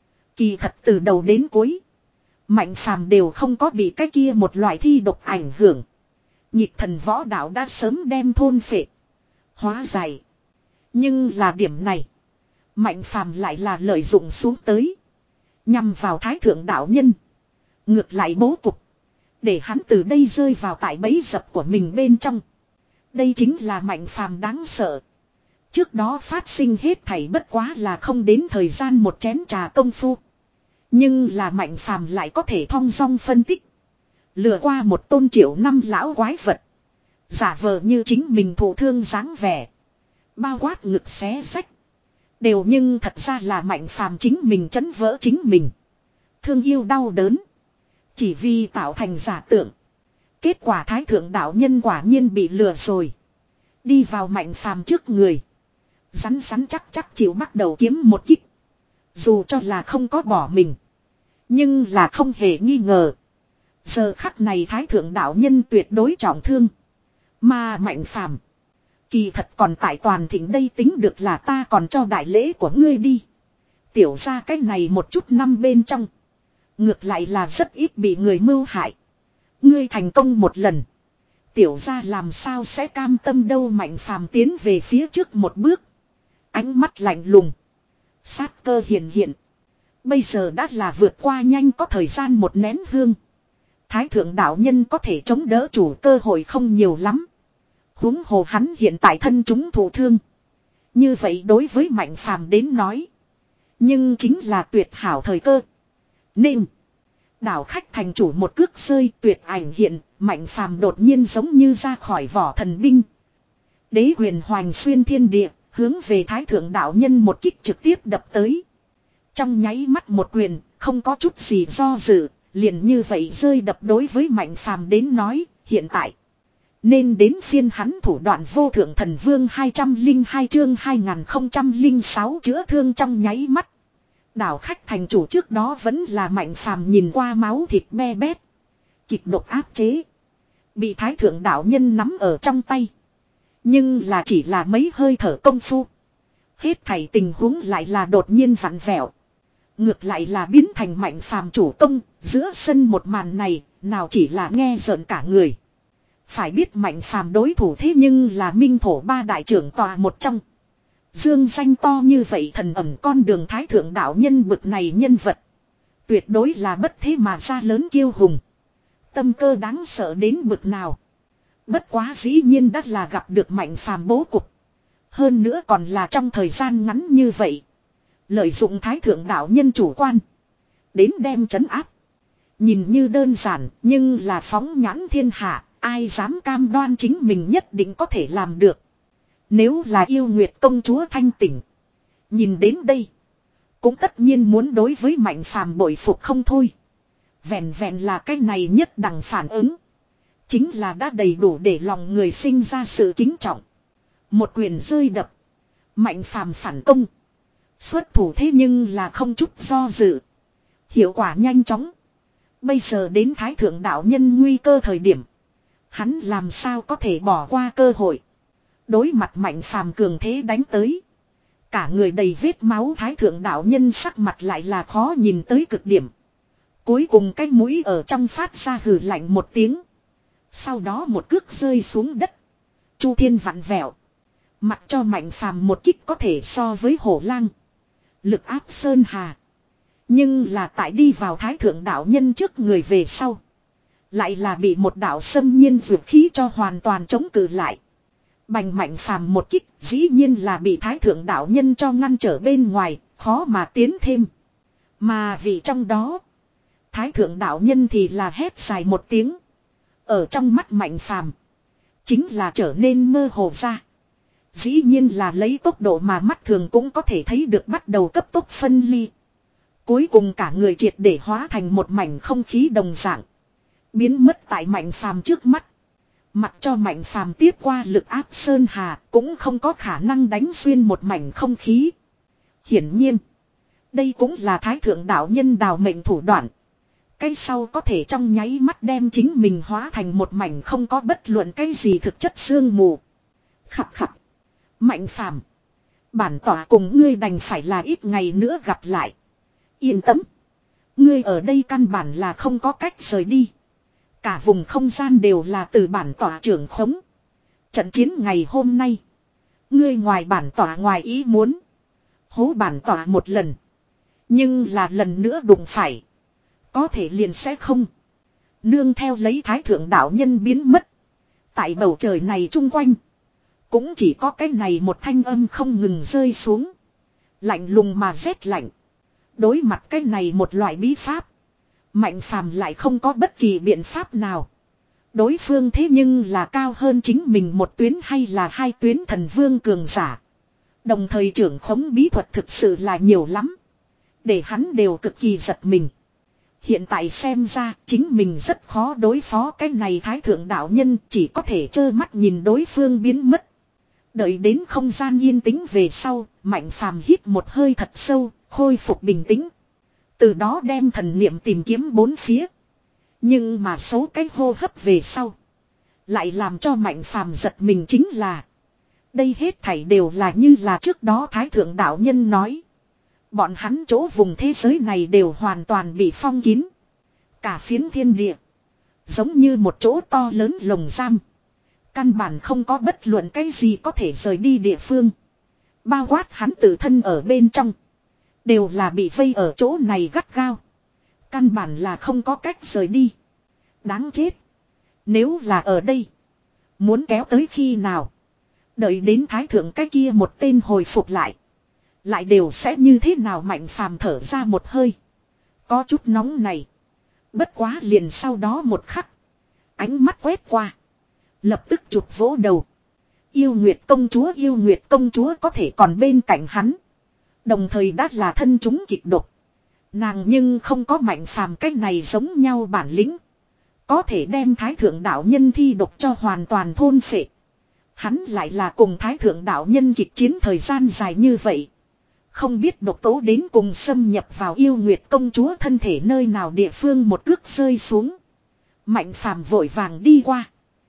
Speaker 1: Kỳ thật từ đầu đến cuối. Mạnh Phàm đều không có bị cái kia một loại thi độc ảnh hưởng. Nhịp thần võ đạo đã sớm đem thôn phệ. Hóa giải. Nhưng là điểm này. Mạnh Phàm lại là lợi dụng xuống tới. Nhằm vào thái thượng đạo nhân. Ngược lại bố cục. Để hắn từ đây rơi vào tại bẫy dập của mình bên trong. Đây chính là Mạnh Phàm đáng sợ. Trước đó phát sinh hết thảy bất quá là không đến thời gian một chén trà công phu. Nhưng là Mạnh Phàm lại có thể thong dong phân tích. Lừa qua một tôn triệu năm lão quái vật. Giả vờ như chính mình thụ thương dáng vẻ. Bao quát ngực xé rách. Đều nhưng thật ra là Mạnh Phàm chính mình chấn vỡ chính mình. Thương yêu đau đớn. Chỉ vì tạo thành giả tượng. Kết quả thái thượng đạo nhân quả nhiên bị lừa rồi. Đi vào Mạnh Phàm trước người. Rắn rắn chắc chắc chịu bắt đầu kiếm một kích. Dù cho là không có bỏ mình. Nhưng là không hề nghi ngờ. Giờ khắc này thái thượng đạo nhân tuyệt đối trọng thương. Mà Mạnh Phàm kỳ thật còn tại toàn thịnh đây tính được là ta còn cho đại lễ của ngươi đi. Tiểu ra cái này một chút năm bên trong. Ngược lại là rất ít bị người mưu hại. Ngươi thành công một lần. Tiểu ra làm sao sẽ cam tâm đâu Mạnh Phàm tiến về phía trước một bước. Ánh mắt lạnh lùng. Sát cơ hiện hiện. Bây giờ đã là vượt qua nhanh có thời gian một nén hương. Thái thượng đạo nhân có thể chống đỡ chủ cơ hội không nhiều lắm. Huống hồ hắn hiện tại thân chúng thụ thương. Như vậy đối với Mạnh Phàm đến nói. Nhưng chính là tuyệt hảo thời cơ. Nên. Đảo khách thành chủ một cước rơi tuyệt ảnh hiện. Mạnh Phàm đột nhiên giống như ra khỏi vỏ thần binh. Đế quyền hoành xuyên thiên địa. Hướng về thái thượng đạo nhân một kích trực tiếp đập tới. Trong nháy mắt một quyền. Không có chút gì do dự. Liền như vậy rơi đập đối với Mạnh Phàm đến nói. Hiện tại. Nên đến phiên hắn thủ đoạn vô thượng thần vương hai trăm lẻ hai chương hai nghìn không trăm lẻ sáu chữa thương trong nháy mắt. Đảo khách thành chủ trước đó vẫn là Mạnh Phàm nhìn qua máu thịt me bét. Kịch độc áp chế. Bị thái thượng đạo nhân nắm ở trong tay. Nhưng là chỉ là mấy hơi thở công phu. Hết thảy tình huống lại là đột nhiên vặn vẹo. Ngược lại là biến thành Mạnh Phàm chủ công. Giữa sân một màn này nào chỉ là nghe rợn cả người. Phải biết Mạnh Phàm đối thủ thế nhưng là minh thổ ba đại trưởng tòa một trong. Dương danh to như vậy thần ẩm con đường thái thượng đạo nhân bực này nhân vật. Tuyệt đối là bất thế mà ra lớn kiêu hùng. Tâm cơ đáng sợ đến bực nào. Bất quá dĩ nhiên đã là gặp được Mạnh Phàm bố cục. Hơn nữa còn là trong thời gian ngắn như vậy. Lợi dụng thái thượng đạo nhân chủ quan. Đến đem trấn áp. Nhìn như đơn giản nhưng là phóng nhãn thiên hạ. Ai dám cam đoan chính mình nhất định có thể làm được. Nếu là yêu nguyệt công chúa thanh tỉnh. Nhìn đến đây. Cũng tất nhiên muốn đối với Mạnh Phàm bội phục không thôi. Vẹn vẹn là cái này nhất đẳng phản ứng. Chính là đã đầy đủ để lòng người sinh ra sự kính trọng. Một quyền rơi đập. Mạnh Phàm phản công. Xuất thủ thế nhưng là không chút do dự. Hiệu quả nhanh chóng. Bây giờ đến thái thượng đạo nhân nguy cơ thời điểm. Hắn làm sao có thể bỏ qua cơ hội. Đối mặt Mạnh Phàm cường thế đánh tới. Cả người đầy vết máu thái thượng đạo nhân sắc mặt lại là khó nhìn tới cực điểm. Cuối cùng cái mũi ở trong phát ra hừ lạnh một tiếng. Sau đó một cước rơi xuống đất. Chu thiên vặn vẹo. Mặc cho Mạnh Phàm một kích có thể so với hổ lang. Lực áp sơn hà. Nhưng là tại đi vào thái thượng đạo nhân trước người về sau. Lại là bị một đạo xâm nhiên vượt khí cho hoàn toàn chống cự lại. Bành Mạnh Phàm một kích dĩ nhiên là bị thái thượng đạo nhân cho ngăn trở bên ngoài. Khó mà tiến thêm. Mà vì trong đó. Thái thượng đạo nhân thì là hét dài một tiếng. Ở trong mắt Mạnh Phàm chính là trở nên mơ hồ ra. Dĩ nhiên là lấy tốc độ mà mắt thường cũng có thể thấy được bắt đầu cấp tốc phân ly. Cuối cùng cả người triệt để hóa thành một mảnh không khí đồng dạng. Biến mất tại Mạnh Phàm trước mắt. Mặc cho Mạnh Phàm tiếp qua lực áp sơn hà cũng không có khả năng đánh xuyên một mảnh không khí. Hiển nhiên. Đây cũng là thái thượng đạo nhân đào mệnh thủ đoạn. Cái sau có thể trong nháy mắt đem chính mình hóa thành một mảnh không có bất luận cái gì thực chất sương mù. Khập khập. Mạnh Phàm, bản tỏa cùng ngươi đành phải là ít ngày nữa gặp lại. Yên tâm. Ngươi ở đây căn bản là không có cách rời đi. Cả vùng không gian đều là từ bản tỏa trưởng khống. Trận chiến ngày hôm nay. Ngươi ngoài bản tỏa ngoài ý muốn. Hố bản tỏa một lần. Nhưng là lần nữa đụng phải. Có thể liền sẽ không. Nương theo lấy thái thượng đạo nhân biến mất. Tại bầu trời này chung quanh. Cũng chỉ có cái này một thanh âm không ngừng rơi xuống. Lạnh lùng mà rét lạnh. Đối mặt cái này một loại bí pháp. Mạnh Phàm lại không có bất kỳ biện pháp nào. Đối phương thế nhưng là cao hơn chính mình một tuyến hay là hai tuyến thần vương cường giả. Đồng thời trưởng khống bí thuật thực sự là nhiều lắm. Để hắn đều cực kỳ giật mình. Hiện tại xem ra chính mình rất khó đối phó cái này thái thượng đạo nhân chỉ có thể trơ mắt nhìn đối phương biến mất. Đợi đến không gian yên tĩnh về sau, Mạnh Phàm hít một hơi thật sâu, khôi phục bình tĩnh. Từ đó đem thần niệm tìm kiếm bốn phía. Nhưng mà số cái hô hấp về sau. Lại làm cho Mạnh Phàm giật mình chính là. Đây hết thảy đều là như là trước đó Thái Thượng Đạo Nhân nói. Bọn hắn chỗ vùng thế giới này đều hoàn toàn bị phong kín. Cả phiến thiên địa. Giống như một chỗ to lớn lồng giam. Căn bản không có bất luận cái gì có thể rời đi địa phương. Bao quát hắn tự thân ở bên trong. Đều là bị vây ở chỗ này gắt gao. Căn bản là không có cách rời đi. Đáng chết. Nếu là ở đây. Muốn kéo tới khi nào. Đợi đến thái thượng cái kia một tên hồi phục lại. Lại đều sẽ như thế nào Mạnh Phàm thở ra một hơi. Có chút nóng này. Bất quá liền sau đó một khắc. Ánh mắt quét qua. Lập tức chụp vỗ đầu. Yêu Nguyệt công chúa yêu Nguyệt công chúa có thể còn bên cạnh hắn. Đồng thời đã là thân chúng kịch độc. Nàng nhưng không có Mạnh Phàm cách này giống nhau bản lĩnh. Có thể đem thái thượng đạo nhân thi độc cho hoàn toàn thôn phệ. Hắn lại là cùng thái thượng đạo nhân kịch chiến thời gian dài như vậy. Không biết độc tố đến cùng xâm nhập vào yêu Nguyệt công chúa thân thể nơi nào địa phương một cước rơi xuống. Mạnh Phàm vội vàng đi qua.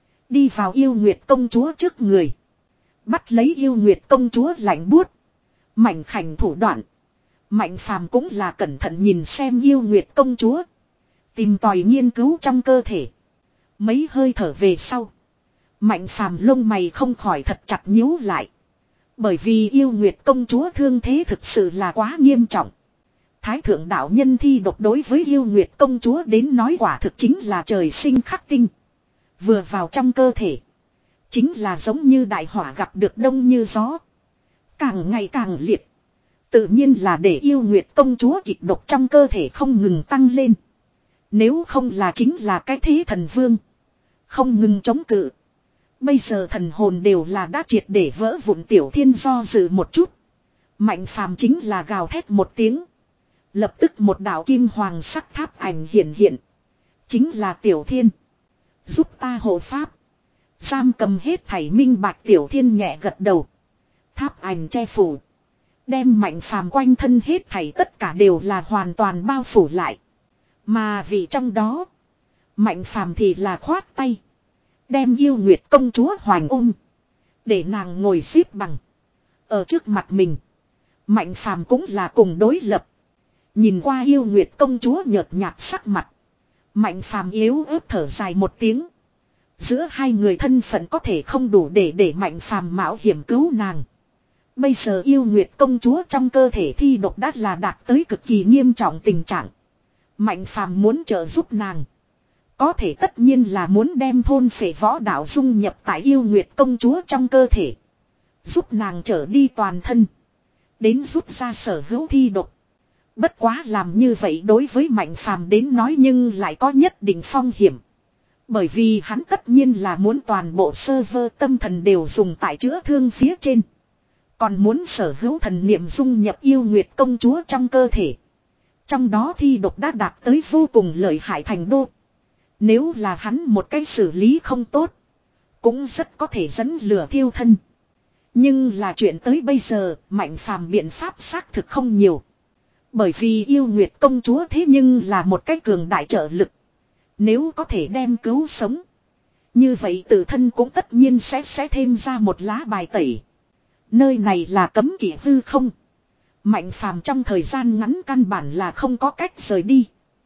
Speaker 1: Đi vào yêu Nguyệt công chúa trước người. Bắt lấy yêu Nguyệt công chúa lạnh buốt. Mảnh khảnh thủ đoạn. Mạnh Phàm cũng là cẩn thận nhìn xem yêu Nguyệt công chúa. Tìm tòi nghiên cứu trong cơ thể. Mấy hơi thở về sau. Mạnh Phàm lông mày không khỏi thật chặt nhíu lại. Bởi vì yêu nguyệt công chúa thương thế thực sự là quá nghiêm trọng. Thái thượng đạo nhân thi độc đối với yêu nguyệt công chúa đến nói quả thực chính là trời sinh khắc tinh. Vừa vào trong cơ thể. Chính là giống như đại hỏa gặp được đông như gió. Càng ngày càng liệt. Tự nhiên là để yêu nguyệt công chúa kịch độc trong cơ thể không ngừng tăng lên. Nếu không là chính là cái thế thần vương. Không ngừng chống cự. Bây giờ thần hồn đều là đã triệt để vỡ vụn. Tiểu Thiên do dự một chút. Mạnh phàm chính là gào thét một tiếng. Lập tức một đạo kim hoàng sắc tháp ảnh hiện hiện. Chính là Tiểu Thiên. Giúp ta hộ pháp. Giam cầm hết thảy minh bạch. Tiểu Thiên nhẹ gật đầu. Tháp ảnh che phủ. Đem mạnh phàm quanh thân hết thảy tất cả đều là hoàn toàn bao phủ lại. Mà vì trong đó. Mạnh phàm thì là khoát tay. Đem yêu nguyệt công chúa hoành ôm. Để nàng ngồi xếp bằng. Ở trước mặt mình. Mạnh phàm cũng là cùng đối lập. Nhìn qua yêu nguyệt công chúa nhợt nhạt sắc mặt. Mạnh phàm yếu ớt thở dài một tiếng. Giữa hai người thân phận có thể không đủ để để mạnh phàm mạo hiểm cứu nàng. Bây giờ yêu nguyệt công chúa trong cơ thể thi độc đã là đạt tới cực kỳ nghiêm trọng tình trạng. Mạnh phàm muốn trợ giúp nàng. Có thể tất nhiên là muốn đem thôn phệ võ đạo dung nhập tại yêu nguyệt công chúa trong cơ thể. Giúp nàng trở đi toàn thân. Đến rút ra sở hữu thi độc. Bất quá làm như vậy đối với mạnh phàm đến nói nhưng lại có nhất định phong hiểm. Bởi vì hắn tất nhiên là muốn toàn bộ server tâm thần đều dùng tại chữa thương phía trên. Còn muốn sở hữu thần niệm dung nhập yêu nguyệt công chúa trong cơ thể. Trong đó thi độc đã đạt tới vô cùng lợi hại thành đô. Nếu là hắn một cái xử lý không tốt. Cũng rất có thể dẫn lửa thiêu thân. Nhưng là chuyện tới bây giờ mạnh phàm biện pháp xác thực không nhiều. Bởi vì yêu nguyệt công chúa thế nhưng là một cái cường đại trợ lực. Nếu có thể đem cứu sống. Như vậy tự thân cũng tất nhiên sẽ sẽ thêm ra một lá bài tẩy. Nơi này là cấm kỵ hư không. Mạnh phàm trong thời gian ngắn căn bản là không có cách rời đi.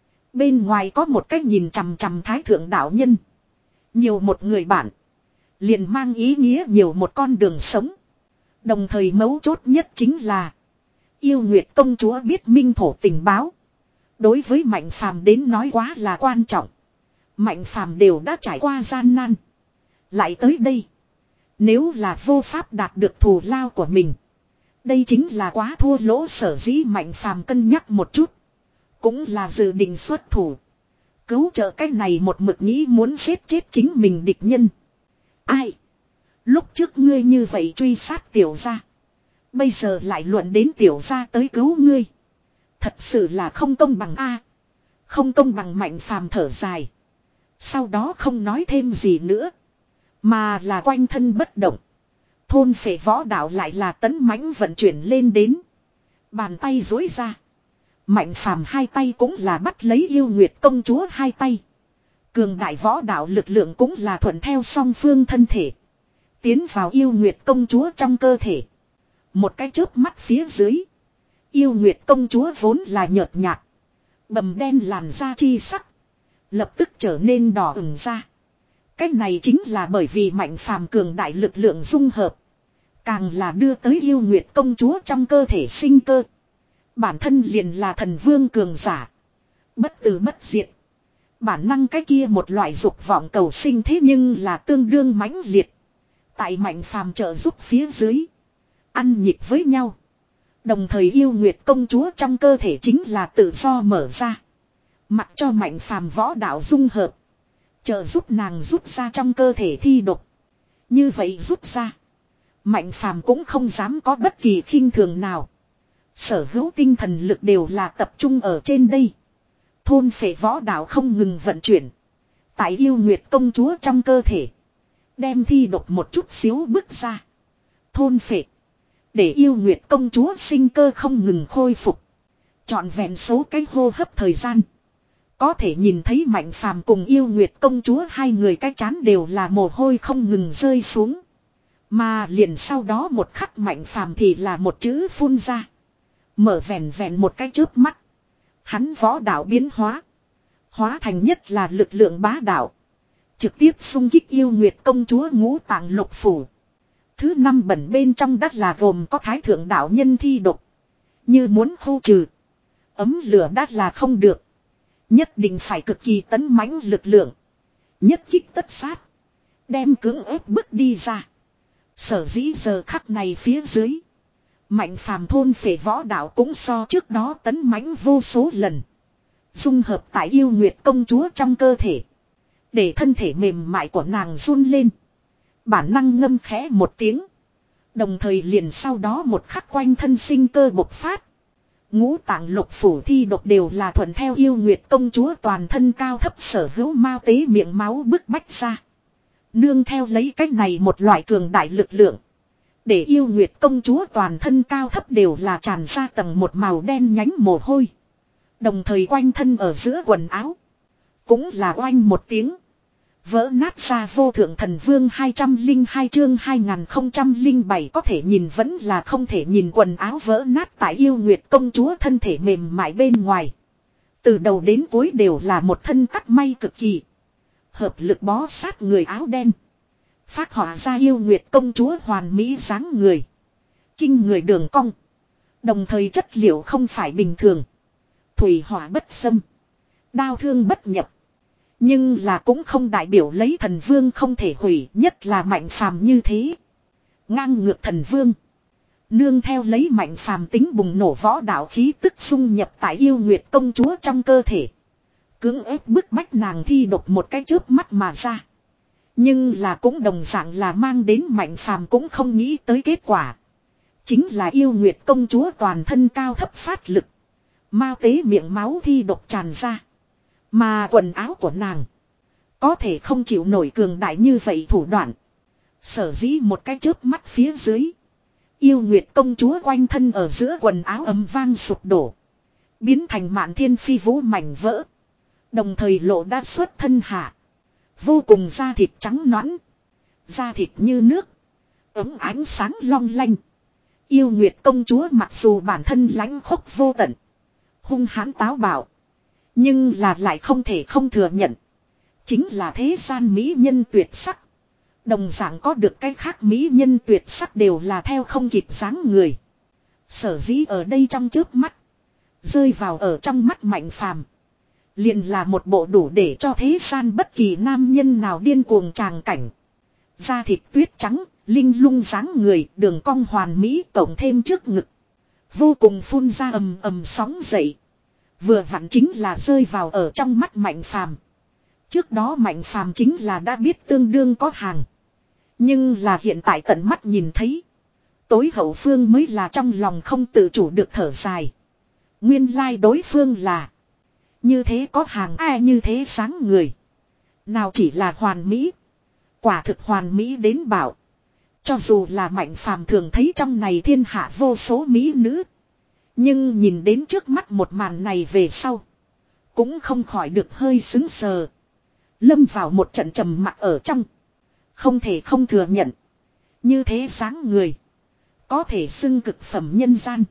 Speaker 1: Bên ngoài có một cách nhìn chằm chằm thái thượng đạo nhân. Nhiều một người bạn. Liền mang ý nghĩa nhiều một con đường sống. Đồng thời mấu chốt nhất chính là. Yêu nguyệt công chúa biết minh thổ tình báo. Đối với mạnh phàm đến nói quá là quan trọng. Mạnh phàm đều đã trải qua gian nan. Lại tới đây. Nếu là vô pháp đạt được thù lao của mình. Đây chính là quá thua lỗ sở dĩ mạnh phàm cân nhắc một chút. Cũng là dự định xuất thủ. Cứu trợ cái này một mực nghĩ muốn giết chết chính mình địch nhân. Ai? Lúc trước ngươi như vậy truy sát tiểu gia. Bây giờ lại luận đến tiểu gia tới cứu ngươi. Thật sự là không công bằng a. Không công bằng mạnh phàm thở dài. Sau đó không nói thêm gì nữa. Mà là quanh thân bất động. Thôn phệ võ đạo lại là tấn mãnh vận chuyển lên đến. Bàn tay duỗi ra. Mạnh phàm hai tay cũng là bắt lấy yêu nguyệt công chúa hai tay. Cường đại võ đạo lực lượng cũng là thuận theo song phương thân thể. Tiến vào yêu nguyệt công chúa trong cơ thể. Một cái chớp mắt phía dưới. Yêu nguyệt công chúa vốn là nhợt nhạt. Bầm đen làn da chi sắc. Lập tức trở nên đỏ ửng ra. Cái này chính là bởi vì mạnh phàm cường đại lực lượng dung hợp. Càng là đưa tới yêu nguyệt công chúa trong cơ thể sinh cơ. Bản thân liền là thần vương cường giả. Bất tử bất diệt. Bản năng cái kia một loại dục vọng cầu sinh thế nhưng là tương đương mãnh liệt. Tại mạnh phàm trợ giúp phía dưới. Ăn nhịp với nhau. Đồng thời yêu nguyệt công chúa trong cơ thể chính là tự do mở ra. Mặc cho mạnh phàm võ đạo dung hợp. Trợ giúp nàng rút ra trong cơ thể thi độc. Như vậy rút ra. Mạnh phàm cũng không dám có bất kỳ khinh thường nào. Sở hữu tinh thần lực đều là tập trung ở trên đây. Thôn phệ võ đạo không ngừng vận chuyển. Tại yêu nguyệt công chúa trong cơ thể. Đem thi độc một chút xíu bước ra. Thôn phệ. Để yêu nguyệt công chúa sinh cơ không ngừng khôi phục. Chọn vẹn số cái hô hấp thời gian. Có thể nhìn thấy mạnh phàm cùng yêu nguyệt công chúa hai người cái chán đều là mồ hôi không ngừng rơi xuống. Mà liền sau đó một khắc mạnh phàm thì là một chữ phun ra. Mở vẹn vẹn một cái chớp mắt. Hắn võ đạo biến hóa. Hóa thành nhất là lực lượng bá đạo. Trực tiếp xung kích yêu nguyệt công chúa ngũ tạng lục phủ. Thứ năm bẩn bên trong đất là gồm có thái thượng đạo nhân thi độc. Như muốn khu trừ. Ấm lửa đắt là không được. Nhất định phải cực kỳ tấn mãnh lực lượng. Nhất kích tất sát. Đem cưỡng ép bước đi ra. Sở dĩ giờ khắc này phía dưới. Mạnh phàm thôn phệ võ đạo cũng so trước đó tấn mãnh vô số lần. Dung hợp tại yêu nguyệt công chúa trong cơ thể. Để thân thể mềm mại của nàng run lên. Bản năng ngâm khẽ một tiếng. Đồng thời liền sau đó một khắc quanh thân sinh cơ bộc phát. Ngũ tạng lục phủ thi độc đều là thuận theo yêu nguyệt công chúa toàn thân cao thấp sở hữu mao tế miệng máu bức bách ra. Nương theo lấy cách này một loại cường đại lực lượng. Để yêu nguyệt công chúa toàn thân cao thấp đều là tràn ra tầng một màu đen nhánh mồ hôi. Đồng thời quanh thân ở giữa quần áo. Cũng là oanh một tiếng. Vỡ nát ra vô thượng thần vương hai trăm lẻ hai chương hai nghìn không trăm lẻ bảy có thể nhìn vẫn là không thể nhìn quần áo vỡ nát tại yêu nguyệt công chúa thân thể mềm mại bên ngoài. Từ đầu đến cuối đều là một thân cắt may cực kỳ. Hợp lực bó sát người áo đen. Phác họa ra yêu nguyệt công chúa hoàn mỹ dáng người. Kinh người đường cong. Đồng thời chất liệu không phải bình thường. Thủy hỏa bất xâm. Đao thương bất nhập. Nhưng là cũng không đại biểu lấy thần vương không thể hủy, nhất là mạnh phàm như thế. Ngang ngược thần vương. Nương theo lấy mạnh phàm tính bùng nổ võ đạo khí tức xung nhập tại yêu nguyệt công chúa trong cơ thể. Cưỡng ép bức bách nàng thi độc một cái chớp mắt mà ra. Nhưng là cũng đồng dạng là mang đến mạnh phàm cũng không nghĩ tới kết quả. Chính là yêu nguyệt công chúa toàn thân cao thấp phát lực. Mao tế miệng máu thi độc tràn ra. Mà quần áo của nàng có thể không chịu nổi cường đại như vậy thủ đoạn. Sở dĩ một cái chớp mắt phía dưới. Yêu nguyệt công chúa quanh thân ở giữa quần áo ầm vang sụp đổ. Biến thành mạn thiên phi vũ mảnh vỡ. Đồng thời lộ đã xuất thân hạ. Vô cùng da thịt trắng nõn. Da thịt như nước. Ấm ánh sáng long lanh. Yêu nguyệt công chúa mặc dù bản thân lãnh khốc vô tận. Hung hãn táo bạo. Nhưng là lại không thể không thừa nhận. Chính là thế gian mỹ nhân tuyệt sắc. Đồng dạng có được cái khác mỹ nhân tuyệt sắc đều là theo không kịp dáng người. Sở dĩ ở đây trong chớp mắt. Rơi vào ở trong mắt mạnh phàm. Liền là một bộ đủ để cho thế gian bất kỳ nam nhân nào điên cuồng tràng cảnh. Da thịt tuyết trắng, linh lung dáng người, đường cong hoàn mỹ cộng thêm trước ngực. Vô cùng phun ra ầm ầm sóng dậy. Vừa vặn chính là rơi vào ở trong mắt mạnh phàm. Trước đó mạnh phàm chính là đã biết tương đương có hàng. Nhưng là hiện tại tận mắt nhìn thấy. Tối hậu phương mới là trong lòng không tự chủ được thở dài. Nguyên lai đối phương là. Như thế có hàng ai như thế sáng người. Nào chỉ là hoàn mỹ. Quả thực hoàn mỹ đến bảo. Cho dù là mạnh phàm thường thấy trong này thiên hạ vô số mỹ nữ. Nhưng nhìn đến trước mắt một màn này về sau. Cũng không khỏi được hơi sững sờ. Lâm vào một trận trầm mặc ở trong. Không thể không thừa nhận. Như thế sáng người. Có thể xưng cực phẩm nhân gian.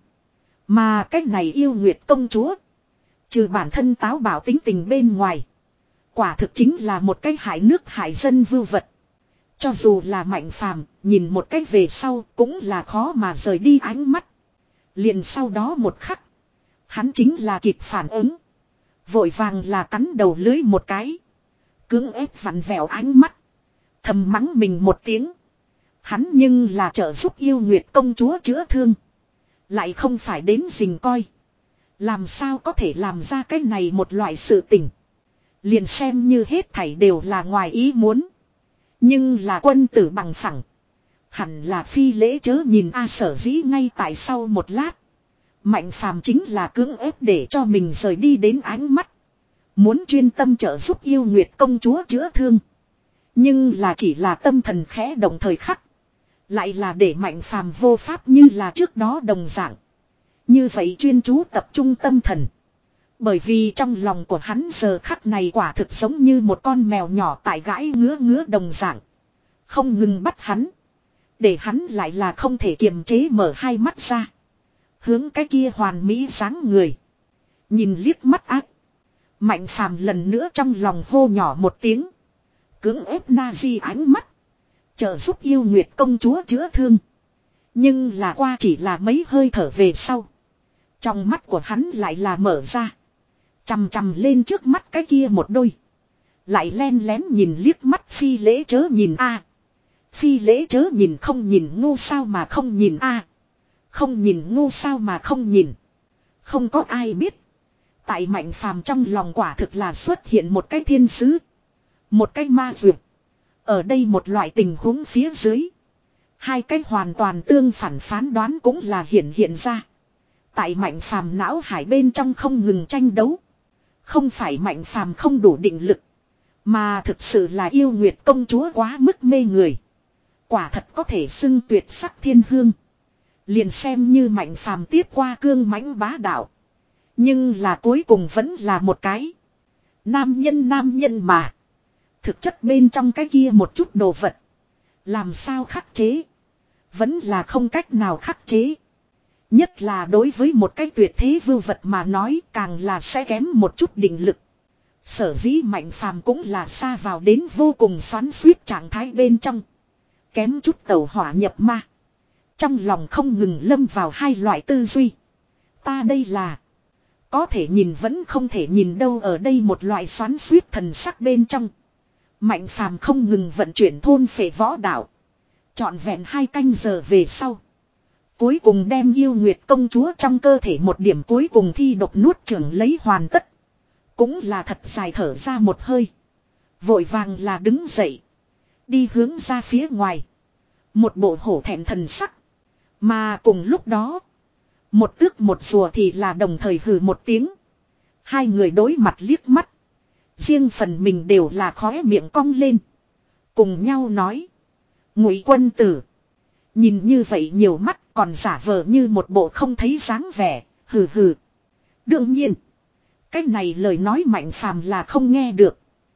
Speaker 1: Mà cách này yêu nguyệt công chúa. Trừ bản thân táo bạo tính tình bên ngoài. Quả thực chính là một cái hại nước hại dân vưu vật. Cho dù là mạnh phàm, nhìn một cách về sau cũng là khó mà rời đi ánh mắt. Liền sau đó một khắc. Hắn chính là kịp phản ứng. Vội vàng là cắn đầu lưới một cái. Cưỡng ép vặn vẹo ánh mắt. Thầm mắng mình một tiếng. Hắn nhưng là trợ giúp yêu nguyệt công chúa chữa thương. Lại không phải đến rình coi. Làm sao có thể làm ra cái này một loại sự tình. Liền xem như hết thảy đều là ngoài ý muốn. Nhưng là quân tử bằng phẳng. Hẳn là phi lễ chớ nhìn a sở dĩ ngay tại sau một lát. Mạnh phàm chính là cưỡng ép để cho mình rời đi đến ánh mắt. Muốn chuyên tâm trợ giúp yêu nguyệt công chúa chữa thương. Nhưng là chỉ là tâm thần khẽ động thời khắc. Lại là để mạnh phàm vô pháp như là trước đó đồng dạng. Như vậy chuyên chú tập trung tâm thần. Bởi vì trong lòng của hắn giờ khắc này quả thực giống như một con mèo nhỏ tại gãi ngứa ngứa đồng dạng. Không ngừng bắt hắn. Để hắn lại là không thể kiềm chế mở hai mắt ra. Hướng cái kia hoàn mỹ dáng người. Nhìn liếc mắt ác. Mạnh phàm lần nữa trong lòng hô nhỏ một tiếng. Cưỡng ép na di ánh mắt. Trợ giúp yêu nguyệt công chúa chữa thương. Nhưng là qua chỉ là mấy hơi thở về sau. Trong mắt của hắn lại là mở ra. Chằm chằm lên trước mắt cái kia một đôi. Lại len lén nhìn liếc mắt phi lễ chớ nhìn a. Phi lễ chớ nhìn không nhìn ngu sao mà không nhìn a. Không nhìn ngu sao mà không nhìn. Không có ai biết. Tại Mạnh Phàm trong lòng quả thực là xuất hiện một cái thiên sứ. Một cái ma dược. Ở đây một loại tình huống phía dưới. Hai cái hoàn toàn tương phản phán đoán cũng là hiện hiện ra. Tại Mạnh Phàm não hải bên trong không ngừng tranh đấu. Không phải Mạnh Phàm không đủ định lực. Mà thực sự là yêu nguyệt công chúa quá mức mê người. Quả thật có thể xưng tuyệt sắc thiên hương. Liền xem như Mạnh Phàm tiếp qua cương mãnh bá đạo. Nhưng là cuối cùng vẫn là một cái. Nam nhân nam nhân mà. Thực chất bên trong cái kia một chút đồ vật. Làm sao khắc chế. Vẫn là không cách nào khắc chế. Nhất là đối với một cái tuyệt thế vưu vật mà nói càng là sẽ kém một chút định lực. Sở dĩ Mạnh Phàm cũng là xa vào đến vô cùng xoắn xuýt trạng thái bên trong. Kém chút tẩu hỏa nhập ma. Trong lòng không ngừng lâm vào hai loại tư duy. Ta đây là. Có thể nhìn vẫn không thể nhìn đâu ở đây một loại xoắn xuýt thần sắc bên trong. Mạnh Phàm không ngừng vận chuyển thôn phệ võ đạo. Trọn vẹn hai canh giờ về sau. Cuối cùng đem yêu nguyệt công chúa trong cơ thể một điểm cuối cùng thi độc nuốt chửng lấy hoàn tất. Cũng là thật dài thở ra một hơi. Vội vàng là đứng dậy. Đi hướng ra phía ngoài. Một bộ hổ thẹn thần sắc. Mà cùng lúc đó. Một tước một rùa thì là đồng thời hừ một tiếng. Hai người đối mặt liếc mắt. Riêng phần mình đều là khóe miệng cong lên. Cùng nhau nói. Ngụy quân tử. Nhìn như vậy nhiều mắt còn giả vờ như một bộ không thấy dáng vẻ. Hừ hừ. Đương nhiên. Cái này lời nói Mạnh Phàm là không nghe được.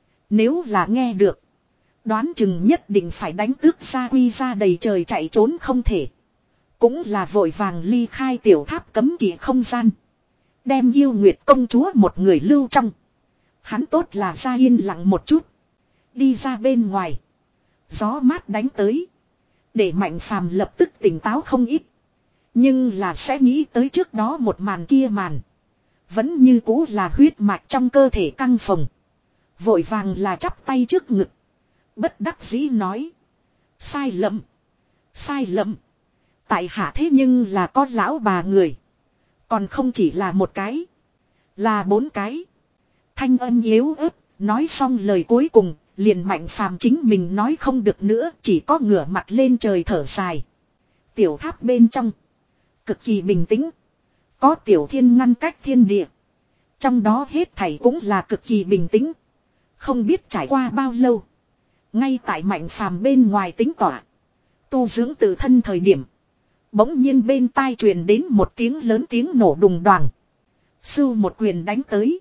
Speaker 1: Nếu là nghe được. Đoán chừng nhất định phải đánh tước ra quy ra đầy trời chạy trốn không thể. Cũng là vội vàng ly khai tiểu tháp cấm kỵ không gian. Đem yêu nguyệt công chúa một người lưu trong. Hắn tốt là ra yên lặng một chút. Đi ra bên ngoài. Gió mát đánh tới. Để Mạnh Phàm lập tức tỉnh táo không ít. Nhưng là sẽ nghĩ tới trước đó một màn kia màn. Vẫn như cũ là huyết mạch trong cơ thể căng phồng. Vội vàng là chắp tay trước ngực. Bất đắc dĩ nói. Sai lầm. Sai lầm. Tại hạ thế nhưng là có lão bà người. Còn không chỉ là một cái. Là bốn cái. Thanh âm yếu ớt. Nói xong lời cuối cùng. Liền Mạnh Phàm chính mình nói không được nữa. Chỉ có ngửa mặt lên trời thở dài. Tiểu tháp bên trong. Cực kỳ bình tĩnh. Có tiểu thiên ngăn cách thiên địa. Trong đó hết thảy cũng là cực kỳ bình tĩnh. Không biết trải qua bao lâu. Ngay tại Mạnh Phàm bên ngoài tính tỏa. Tu dưỡng tự thân thời điểm. Bỗng nhiên bên tai truyền đến một tiếng lớn tiếng nổ đùng đoàng. Sưu một quyền đánh tới.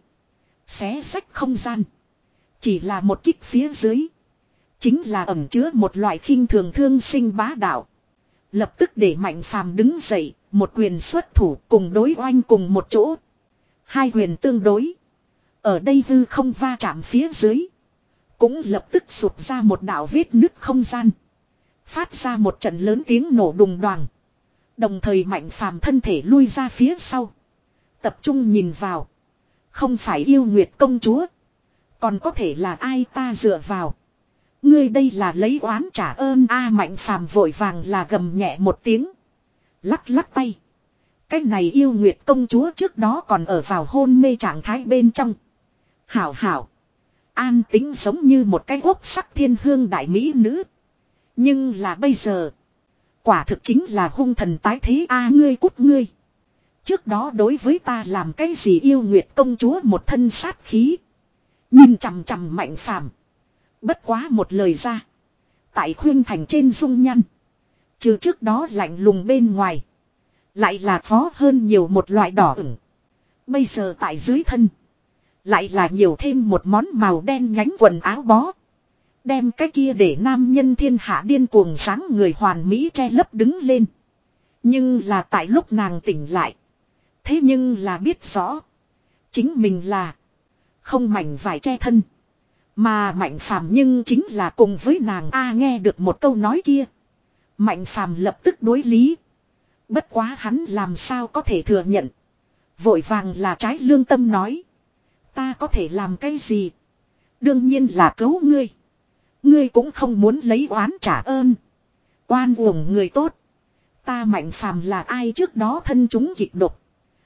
Speaker 1: Xé rách không gian. Chỉ là một kích phía dưới. Chính là ẩn chứa một loại khinh thường thương sinh bá đạo. Lập tức để Mạnh Phàm đứng dậy. Một quyền xuất thủ cùng đối oanh cùng một chỗ. Hai quyền tương đối. Ở đây hư không va chạm phía dưới. Cũng lập tức sụp ra một đạo vết nứt không gian. Phát ra một trận lớn tiếng nổ đùng đoàng. Đồng thời Mạnh Phàm thân thể lui ra phía sau. Tập trung nhìn vào. Không phải yêu nguyệt công chúa. Còn có thể là ai ta dựa vào. Ngươi đây là lấy oán trả ơn a. Mạnh Phàm vội vàng là gầm nhẹ một tiếng. Lắc lắc tay. Cái này yêu nguyệt công chúa trước đó còn ở vào hôn mê trạng thái bên trong. Hảo hảo. An tính giống như một cái quốc sắc thiên hương đại mỹ nữ. Nhưng là bây giờ. Quả thực chính là hung thần tái thế a. Ngươi cút ngươi. Trước đó đối với ta làm cái gì yêu nguyệt công chúa một thân sát khí. Nhìn chằm chằm Mạnh Phàm. Bất quá một lời ra. Tại khuyên thành trên dung nhăn. Trừ trước đó lạnh lùng bên ngoài. Lại là khó hơn nhiều một loại đỏ ửng. Bây giờ tại dưới thân. Lại là nhiều thêm một món màu đen nhánh quần áo bó. Đem cái kia để nam nhân thiên hạ điên cuồng sáng người hoàn mỹ che lấp đứng lên. Nhưng là tại lúc nàng tỉnh lại. Thế nhưng là biết rõ. Chính mình là. Không mảnh vải che thân. Mà Mạnh Phàm nhưng chính là cùng với nàng a nghe được một câu nói kia. Mạnh Phàm lập tức đối lý. Bất quá hắn làm sao có thể thừa nhận. Vội vàng là trái lương tâm nói. Ta có thể làm cái gì? Đương nhiên là cứu ngươi. Ngươi cũng không muốn lấy oán trả ơn. Oan uổng người tốt. Ta Mạnh Phàm là ai trước đó thân chúng kịch độc.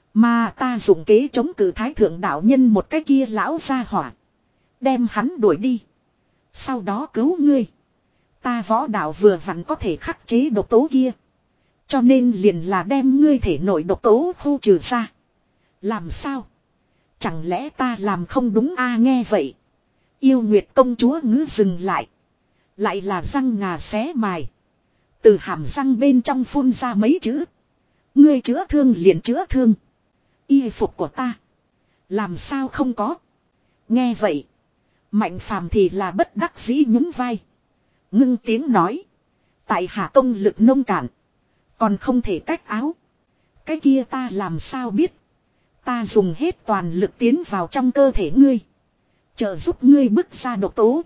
Speaker 1: Mà ta dùng kế chống cự thái thượng đạo nhân một cái kia lão ra hỏa. Đem hắn đuổi đi. Sau đó cứu ngươi. Ta võ đạo vừa vặn có thể khắc chế độc tố kia. Cho nên liền là đem ngươi thể nội độc tố khu trừ ra. Làm sao? Chẳng lẽ ta làm không đúng a nghe vậy. Yêu Nguyệt công chúa ngữ dừng lại. Lại là răng ngà xé mài. Từ hàm răng bên trong phun ra mấy chữ. Ngươi chữa thương liền chữa thương. Y phục của ta. Làm sao không có. Nghe vậy. Mạnh Phàm thì là bất đắc dĩ nhún vai. Ngưng tiếng nói. Tại hạ công lực nông cạn. Còn không thể cách áo. Cái kia ta làm sao biết. Ta dùng hết toàn lực tiến vào trong cơ thể ngươi. Trợ giúp ngươi bứt ra độc tố.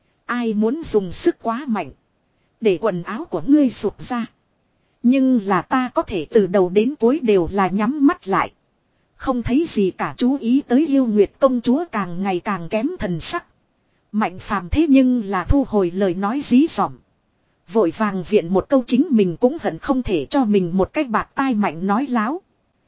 Speaker 1: Ai muốn dùng sức quá mạnh. Để quần áo của ngươi sụp ra. Nhưng là ta có thể từ đầu đến cuối đều là nhắm mắt lại. Không thấy gì cả chú ý tới yêu Nguyệt công chúa càng ngày càng kém thần sắc. Mạnh Phàm thế nhưng là thu hồi lời nói dí dỏm. Vội vàng viện một câu chính mình cũng hận không thể cho mình một cách bạt tai Mạnh nói láo.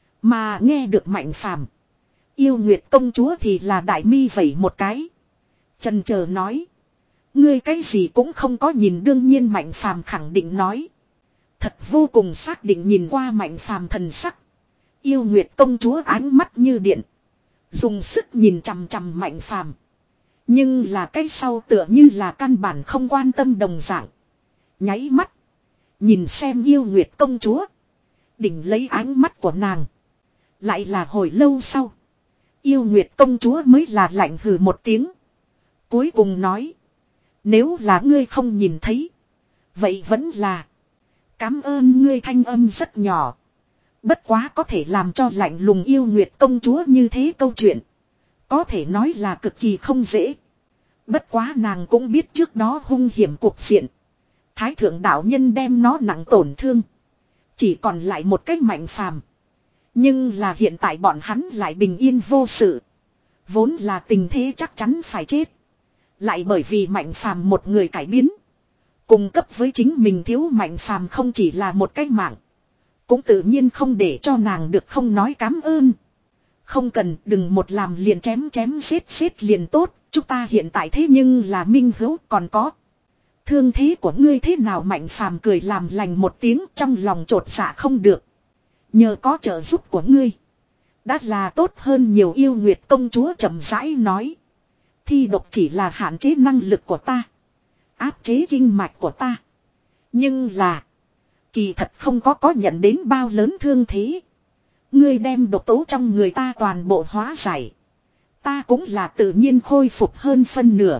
Speaker 1: Mà nghe được Mạnh Phàm, yêu Nguyệt công chúa thì là đại mi vẩy một cái. Chần chờ nói. Ngươi cái gì cũng không có nhìn đương nhiên Mạnh Phàm khẳng định nói. Thật vô cùng xác định nhìn qua Mạnh Phàm thần sắc. Yêu Nguyệt công chúa ánh mắt như điện. Dùng sức nhìn chằm chằm Mạnh Phàm. Nhưng là cái sau tựa như là căn bản không quan tâm đồng dạng. Nháy mắt. Nhìn xem yêu Nguyệt công chúa. Đỉnh lấy ánh mắt của nàng. Lại là hồi lâu sau. Yêu Nguyệt công chúa mới là lạnh hừ một tiếng. Cuối cùng nói. Nếu là ngươi không nhìn thấy. Vậy vẫn là. Cám ơn ngươi thanh âm rất nhỏ. Bất quá có thể làm cho lạnh lùng yêu Nguyệt công chúa như thế câu chuyện. Có thể nói là cực kỳ không dễ. Bất quá nàng cũng biết trước đó hung hiểm cuộc diện. Thái thượng đạo nhân đem nó nặng tổn thương. Chỉ còn lại một cách Mạnh Phàm. Nhưng là hiện tại bọn hắn lại bình yên vô sự. Vốn là tình thế chắc chắn phải chết. Lại bởi vì Mạnh Phàm một người cải biến. Cung cấp với chính mình thiếu Mạnh Phàm không chỉ là một cái mạng. Cũng tự nhiên không để cho nàng được không nói cám ơn. Không cần đừng một làm liền chém chém giết giết liền tốt. Chúng ta hiện tại thế nhưng là minh hữu còn có. Thương thế của ngươi thế nào Mạnh Phàm cười làm lành một tiếng trong lòng trột dạ không được. Nhờ có trợ giúp của ngươi. Đã là tốt hơn nhiều yêu Nguyệt công chúa chậm rãi nói. Thi độc chỉ là hạn chế năng lực của ta. Áp chế kinh mạch của ta. Nhưng là. Kỳ thật không có có nhận đến bao lớn thương thế. Ngươi đem độc tố trong người ta toàn bộ hóa giải. Ta cũng là tự nhiên khôi phục hơn phân nửa.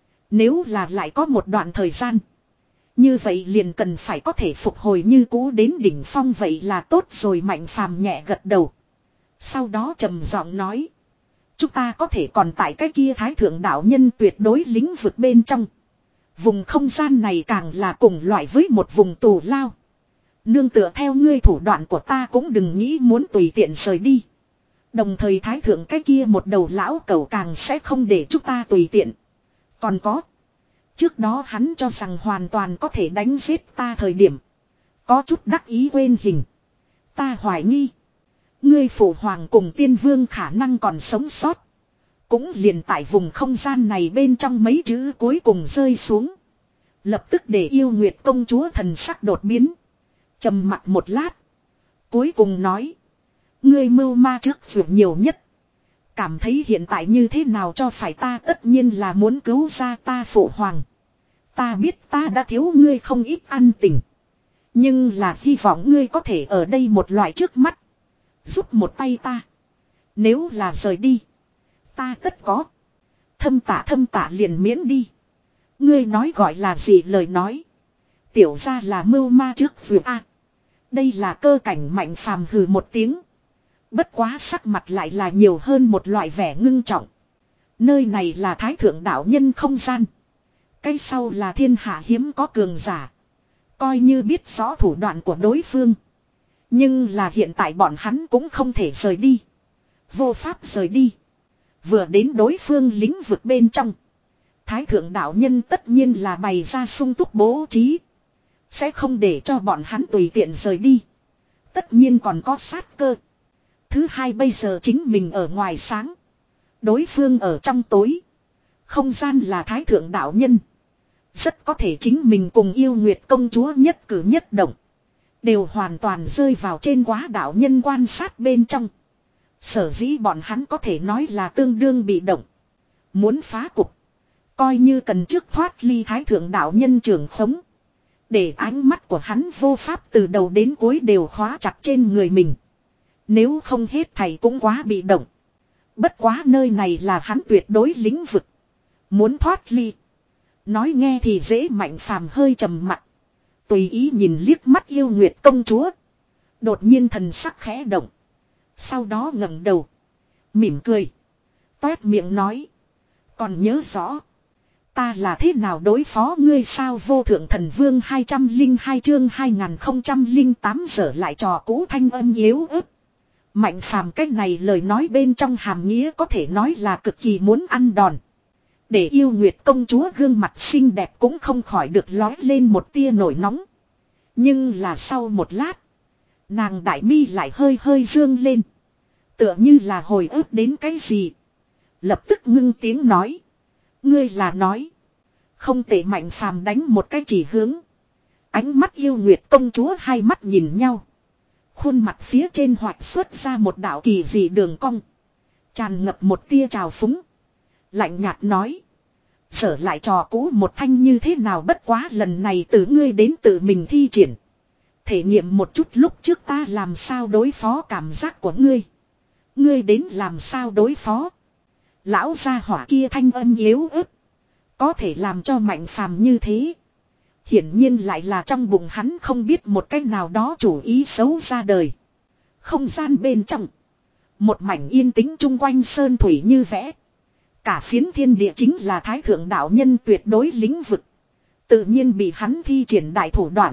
Speaker 1: Nếu là lại có một đoạn thời gian. Như vậy liền cần phải có thể phục hồi như cũ đến đỉnh phong vậy là tốt rồi Mạnh Phàm nhẹ gật đầu. Sau đó trầm giọng nói. Chúng ta có thể còn tại cái kia thái thượng đạo nhân tuyệt đối lĩnh vực bên trong. Vùng không gian này càng là cùng loại với một vùng tù lao. Nương tựa theo ngươi thủ đoạn của ta cũng đừng nghĩ muốn tùy tiện rời đi. Đồng thời thái thượng cái kia một đầu lão cẩu càng sẽ không để chúng ta tùy tiện. Còn có. Trước đó hắn cho rằng hoàn toàn có thể đánh giết ta thời điểm. Có chút đắc ý quên hình. Ta hoài nghi. Ngươi phụ hoàng cùng tiên vương khả năng còn sống sót. Cũng liền tại vùng không gian này bên trong mấy chữ cuối cùng rơi xuống. Lập tức để yêu Nguyệt công chúa thần sắc đột biến. Trầm mặt một lát. Cuối cùng nói. Ngươi mưu ma trước vượt nhiều nhất. Cảm thấy hiện tại như thế nào cho phải ta tất nhiên là muốn cứu ra ta phụ hoàng. Ta biết ta đã thiếu ngươi không ít ăn tình. Nhưng là hy vọng ngươi có thể ở đây một loại trước mắt. Giúp một tay ta. Nếu là rời đi. Ta tất có. Thâm tạ thâm tạ liền miễn đi. Ngươi nói gọi là gì lời nói. Tiểu ra là mưu ma trước vượt a. Đây là cơ cảnh Mạnh Phàm hừ một tiếng. Bất quá sắc mặt lại là nhiều hơn một loại vẻ ngưng trọng. Nơi này là thái thượng đạo nhân không gian. Cái sau là thiên hạ hiếm có cường giả. Coi như biết rõ thủ đoạn của đối phương. Nhưng là hiện tại bọn hắn cũng không thể rời đi. Vô pháp rời đi. Vừa đến đối phương lĩnh vực bên trong. Thái thượng đạo nhân tất nhiên là bày ra sung túc bố trí. Sẽ không để cho bọn hắn tùy tiện rời đi. Tất nhiên còn có sát cơ. Thứ hai bây giờ chính mình ở ngoài sáng. Đối phương ở trong tối. Không gian là thái thượng đạo nhân. Rất có thể chính mình cùng yêu nguyệt công chúa nhất cử nhất động. Đều hoàn toàn rơi vào trên quá đạo nhân quan sát bên trong. Sở dĩ bọn hắn có thể nói là tương đương bị động. Muốn phá cục. Coi như cần trước thoát ly thái thượng đạo nhân trường khống. Để ánh mắt của hắn vô pháp từ đầu đến cuối đều khóa chặt trên người mình. Nếu không hết thầy cũng quá bị động. Bất quá nơi này là hắn tuyệt đối lĩnh vực. Muốn thoát ly. Nói nghe thì dễ, Mạnh Phàm hơi trầm mặt. Tùy ý nhìn liếc mắt yêu nguyệt công chúa. Đột nhiên thần sắc khẽ động. Sau đó ngẩng đầu. Mỉm cười. Toét miệng nói. Còn nhớ rõ. Ta là thế nào đối phó ngươi sao? Vô thượng thần vương hai trăm lẻ hai chương hai nghìn không trăm lẻ tám giờ lại trò cũ thanh âm yếu ớt. Mạnh Phàm cách này lời nói bên trong hàm nghĩa có thể nói là cực kỳ muốn ăn đòn. Để yêu nguyệt công chúa gương mặt xinh đẹp cũng không khỏi được lói lên một tia nổi nóng. Nhưng là sau một lát. Nàng đại mi lại hơi hơi dương lên. Tựa như là hồi ức đến cái gì. Lập tức ngưng tiếng nói. Ngươi là nói. Không tệ. Mạnh Phàm đánh một cái chỉ hướng. Ánh mắt yêu nguyệt công chúa hai mắt nhìn nhau. Khuôn mặt phía trên hoạch xuất ra một đạo kỳ dị đường cong. Tràn ngập một tia trào phúng. Lạnh nhạt nói. Sở lại trò cũ một thanh như thế nào, bất quá lần này từ ngươi đến tự mình thi triển. Thể nghiệm một chút lúc trước ta làm sao đối phó cảm giác của ngươi. Ngươi đến làm sao đối phó. Lão gia hỏa kia thanh âm yếu ớt. Có thể làm cho Mạnh Phàm như thế. Hiển nhiên lại là trong bụng hắn không biết một cách nào đó chủ ý xấu ra đời. Không gian bên trong. Một mảnh yên tĩnh chung quanh sơn thủy như vẽ. Cả phiến thiên địa chính là thái thượng đạo nhân tuyệt đối lĩnh vực. Tự nhiên bị hắn thi triển đại thủ đoạn.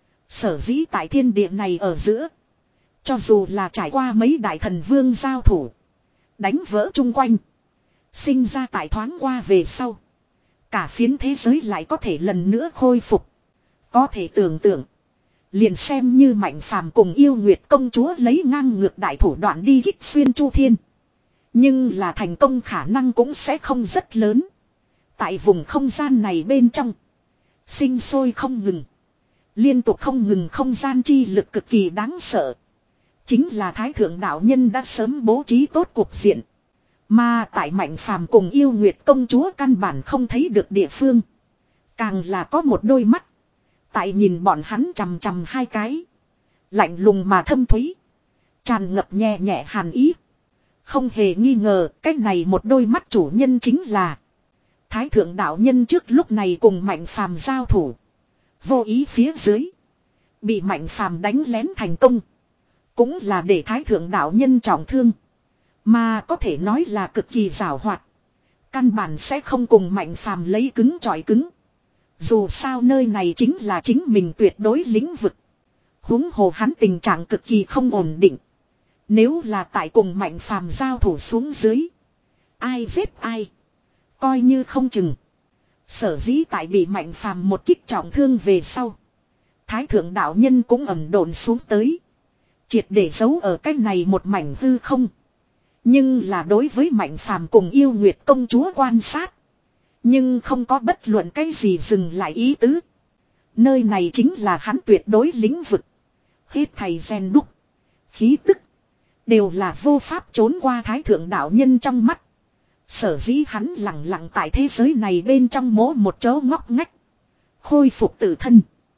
Speaker 1: Sở dĩ tại thiên địa này ở giữa. Cho dù là trải qua mấy đại thần vương giao thủ. Đánh vỡ chung quanh. Sinh ra tại thoáng qua về sau. Cả phiến thế giới lại có thể lần nữa khôi phục. Có thể tưởng tượng. Liền xem như Mạnh Phàm cùng yêu nguyệt công chúa lấy ngang ngược đại thủ đoạn đi kích xuyên chu thiên. Nhưng là thành công khả năng cũng sẽ không rất lớn. Tại vùng không gian này bên trong. Sinh sôi không ngừng. Liên tục không ngừng không gian chi lực cực kỳ đáng sợ. Chính là thái thượng đạo nhân đã sớm bố trí tốt cuộc diện. Mà tại Mạnh Phàm cùng yêu nguyệt công chúa căn bản không thấy được địa phương. Càng là có một đôi mắt. Tại nhìn bọn hắn chằm chằm hai cái. Lạnh lùng mà thâm thúy. Tràn ngập nhẹ nhẹ hàn ý. Không hề nghi ngờ, cái này một đôi mắt chủ nhân chính là thái thượng đạo nhân. Trước lúc này cùng Mạnh Phàm giao thủ. Vô ý phía dưới. Bị Mạnh Phàm đánh lén thành công. Cũng là để thái thượng đạo nhân trọng thương. Mà có thể nói là cực kỳ giảo hoạt. Căn bản sẽ không cùng Mạnh Phàm lấy cứng chọi cứng. Dù sao nơi này chính là chính mình tuyệt đối lĩnh vực. Huống hồ hắn tình trạng cực kỳ không ổn định. Nếu là tại cùng Mạnh Phàm giao thủ xuống dưới. Ai giết ai. Coi như không chừng. Sở dĩ tại bị Mạnh Phàm một kích trọng thương về sau. Thái thượng đạo nhân cũng ẩm độn xuống tới. Triệt để giấu ở cách này một mảnh hư không. Nhưng là đối với Mạnh Phàm cùng yêu nguyệt công chúa quan sát. Nhưng không có bất luận cái gì dừng lại ý tứ. Nơi này chính là hắn tuyệt đối lĩnh vực. Hết thầy gen đúc. Khí tức. Đều là vô pháp trốn qua thái thượng đạo nhân trong mắt. Sở dĩ hắn lặng lặng tại thế giới này bên trong mố một chỗ ngóc ngách. Khôi phục tự thân.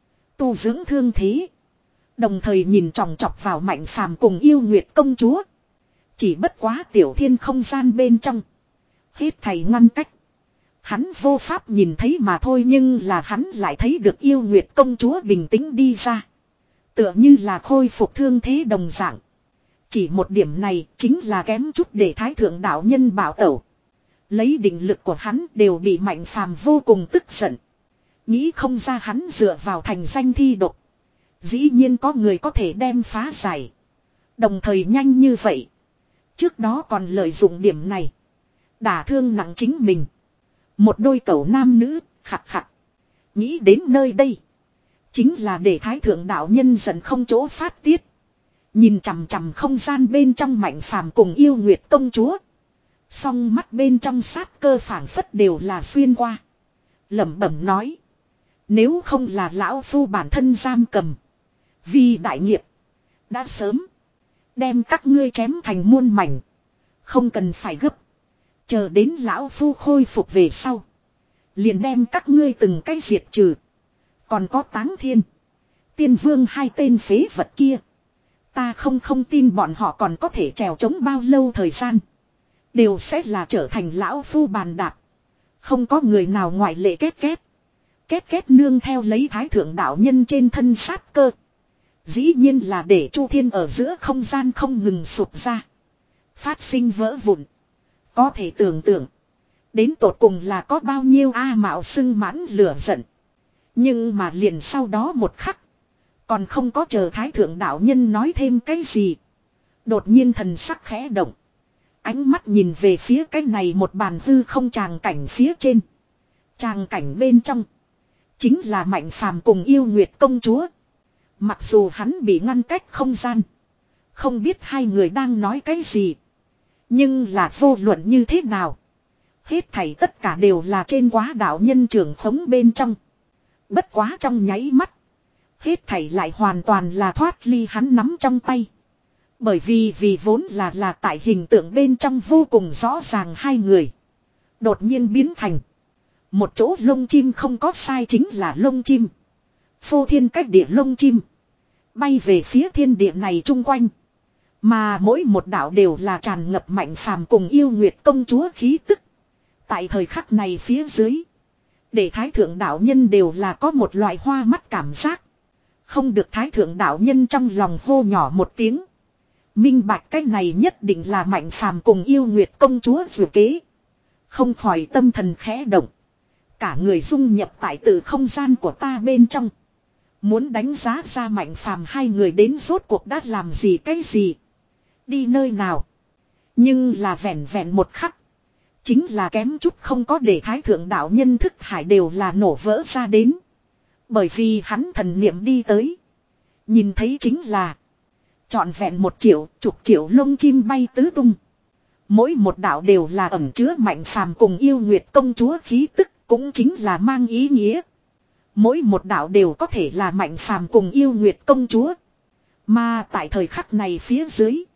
Speaker 1: Tu dưỡng thương thế. Đồng thời nhìn chòng chọc vào Mạnh Phàm cùng yêu nguyệt công chúa. Chỉ bất quá tiểu thiên không gian bên trong. Hết thầy ngăn cách. Hắn vô pháp nhìn thấy mà thôi, nhưng là hắn lại thấy được yêu nguyệt công chúa bình tĩnh đi ra. Tựa như là khôi phục thương thế đồng dạng. Chỉ một điểm này chính là kém chút để thái thượng đạo nhân bảo tẩu. Lấy định lực của hắn đều bị Mạnh Phàm vô cùng tức giận. Nghĩ không ra hắn dựa vào thành danh thi độc. Dĩ nhiên có người có thể đem phá giải. Đồng thời nhanh như vậy. Trước đó còn lợi dụng điểm này. Đả thương nặng chính mình. Một đôi cẩu nam nữ, khặt khặt. Nghĩ đến nơi đây. Chính là để thái thượng đạo nhân giận không chỗ phát tiết. Nhìn chằm chằm không gian bên trong Mạnh Phàm cùng yêu nguyệt công chúa. Song mắt bên trong sát cơ phảng phất đều là xuyên qua. Lẩm bẩm nói. Nếu không là lão phu bản thân giam cầm. Vì đại nghiệp. Đã sớm. Đem các ngươi chém thành muôn mảnh. Không cần phải gấp. Chờ đến lão phu khôi phục về sau. Liền đem các ngươi từng cái diệt trừ. Còn có Táng Thiên. Tiên Vương hai tên phế vật kia. Ta không không tin bọn họ còn có thể trèo chống bao lâu thời gian. Đều sẽ là trở thành lão phu bàn đạp. Không có người nào ngoại lệ kết kết. Kết kết nương theo lấy thái thượng đạo nhân trên thân sát cơ. Dĩ nhiên là để Chu Thiên ở giữa không gian không ngừng sụp ra. Phát sinh vỡ vụn. Có thể tưởng tượng. Đến tột cùng là có bao nhiêu A Mạo sưng mãn lửa giận. Nhưng mà liền sau đó một khắc. Còn không có chờ thái thượng đạo nhân nói thêm cái gì. Đột nhiên thần sắc khẽ động. Ánh mắt nhìn về phía cái này một bàn hư không tràng cảnh phía trên. Tràng cảnh bên trong. Chính là Mạnh Phàm cùng yêu nguyệt công chúa. Mặc dù hắn bị ngăn cách không gian. Không biết hai người đang nói cái gì. Nhưng là vô luận như thế nào. Hết thảy tất cả đều là trên quá đạo nhân trưởng khống bên trong. Bất quá trong nháy mắt. Hết thảy lại hoàn toàn là thoát ly hắn nắm trong tay. Bởi vì vì vốn là là tại hình tượng bên trong vô cùng rõ ràng hai người. Đột nhiên biến thành. Một chỗ lông chim không có sai chính là lông chim. Phô thiên cách địa lông chim. Bay về phía thiên địa này chung quanh. Mà mỗi một đạo đều là tràn ngập Mạnh Phàm cùng yêu nguyệt công chúa khí tức. Tại thời khắc này phía dưới. Để thái thượng đạo nhân đều là có một loại hoa mắt cảm giác. Không được thái thượng đạo nhân trong lòng hô nhỏ một tiếng. Minh bạch cái này nhất định là Mạnh Phàm cùng yêu nguyệt công chúa vừa kế. Không khỏi tâm thần khẽ động. Cả người dung nhập tại tự không gian của ta bên trong. Muốn đánh giá ra Mạnh Phàm hai người đến rốt cuộc đã làm gì cái gì. Đi nơi nào. Nhưng là vẹn vẹn một khắc. Chính là kém chút không có để thái thượng đạo nhân thức hải đều là nổ vỡ ra đến. Bởi vì hắn thần niệm đi tới. Nhìn thấy chính là. Trọn vẹn một triệu, chục triệu lông chim bay tứ tung. Mỗi một đạo đều là ẩn chứa Mạnh Phàm cùng yêu nguyệt công chúa khí tức. Cũng chính là mang ý nghĩa. Mỗi một đạo đều có thể là Mạnh Phàm cùng yêu nguyệt công chúa. Mà tại thời khắc này phía dưới.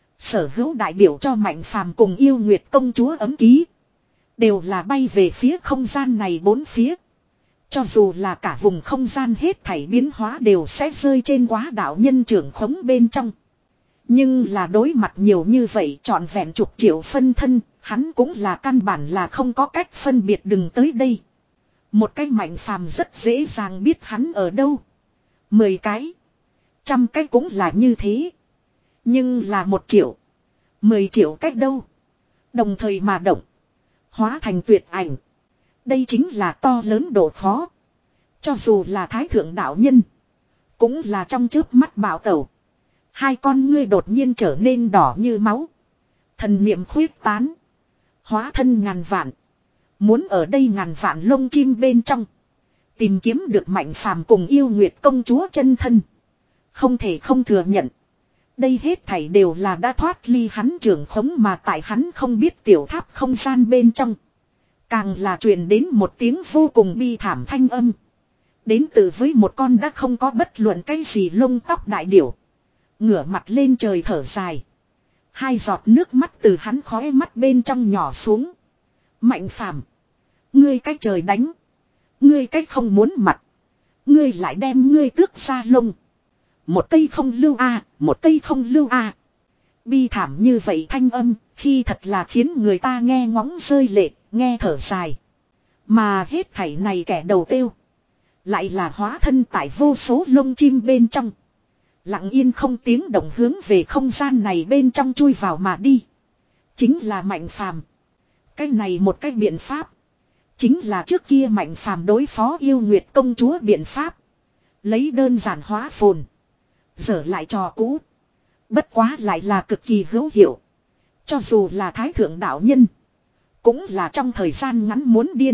Speaker 1: Sở hữu đại biểu cho Mạnh Phàm cùng yêu nguyệt công chúa ấm ký. Đều là bay về phía không gian này bốn phía. Cho dù là cả vùng không gian hết thảy biến hóa đều sẽ rơi trên quá đạo nhân trưởng khống bên trong. Nhưng là đối mặt nhiều như vậy trọn vẹn chục triệu phân thân, hắn cũng là căn bản là không có cách phân biệt đừng tới đây. Một cái Mạnh Phàm rất dễ dàng biết hắn ở đâu. Mười cái. Trăm cái cũng là như thế. Nhưng là một triệu. Mười triệu cách đâu. Đồng thời mà động. Hóa thành tuyệt ảnh. Đây chính là to lớn độ khó. Cho dù là thái thượng đạo nhân. Cũng là trong chớp mắt bảo tẩu. Hai con ngươi đột nhiên trở nên đỏ như máu. Thần niệm khuyết tán. Hóa thân ngàn vạn. Muốn ở đây ngàn vạn lông chim bên trong. Tìm kiếm được Mạnh Phàm cùng yêu nguyệt công chúa chân thân. Không thể không thừa nhận. Đây hết thảy đều là đã thoát ly hắn trưởng khống mà tại hắn không biết tiểu tháp không gian bên trong. Càng là truyền đến một tiếng vô cùng bi thảm thanh âm. Đến từ với một con đã không có bất luận cái gì lông tóc đại điểu. Ngửa mặt lên trời thở dài. Hai giọt nước mắt từ hắn khóe mắt bên trong nhỏ xuống. Mạnh Phàm, ngươi cái trời đánh. Ngươi cái không muốn mặt. Ngươi lại đem ngươi tước ra lông. Một cây không lưu a, một cây không lưu a. Bi thảm như vậy thanh âm, khi thật là khiến người ta nghe ngóng rơi lệ, nghe thở dài. Mà hết thảy này kẻ đầu tiêu. Lại là hóa thân tại vô số lông chim bên trong. Lặng yên không tiếng động hướng về không gian này bên trong chui vào mà đi. Chính là Mạnh Phàm. Cái này một cái biện pháp. Chính là trước kia Mạnh Phàm đối phó yêu nguyệt công chúa biện pháp. Lấy đơn giản hóa phồn. Dở lại trò cũ. Bất quá lại là cực kỳ hữu hiệu. Cho dù là thái thượng đạo nhân. Cũng là trong thời gian ngắn muốn điên.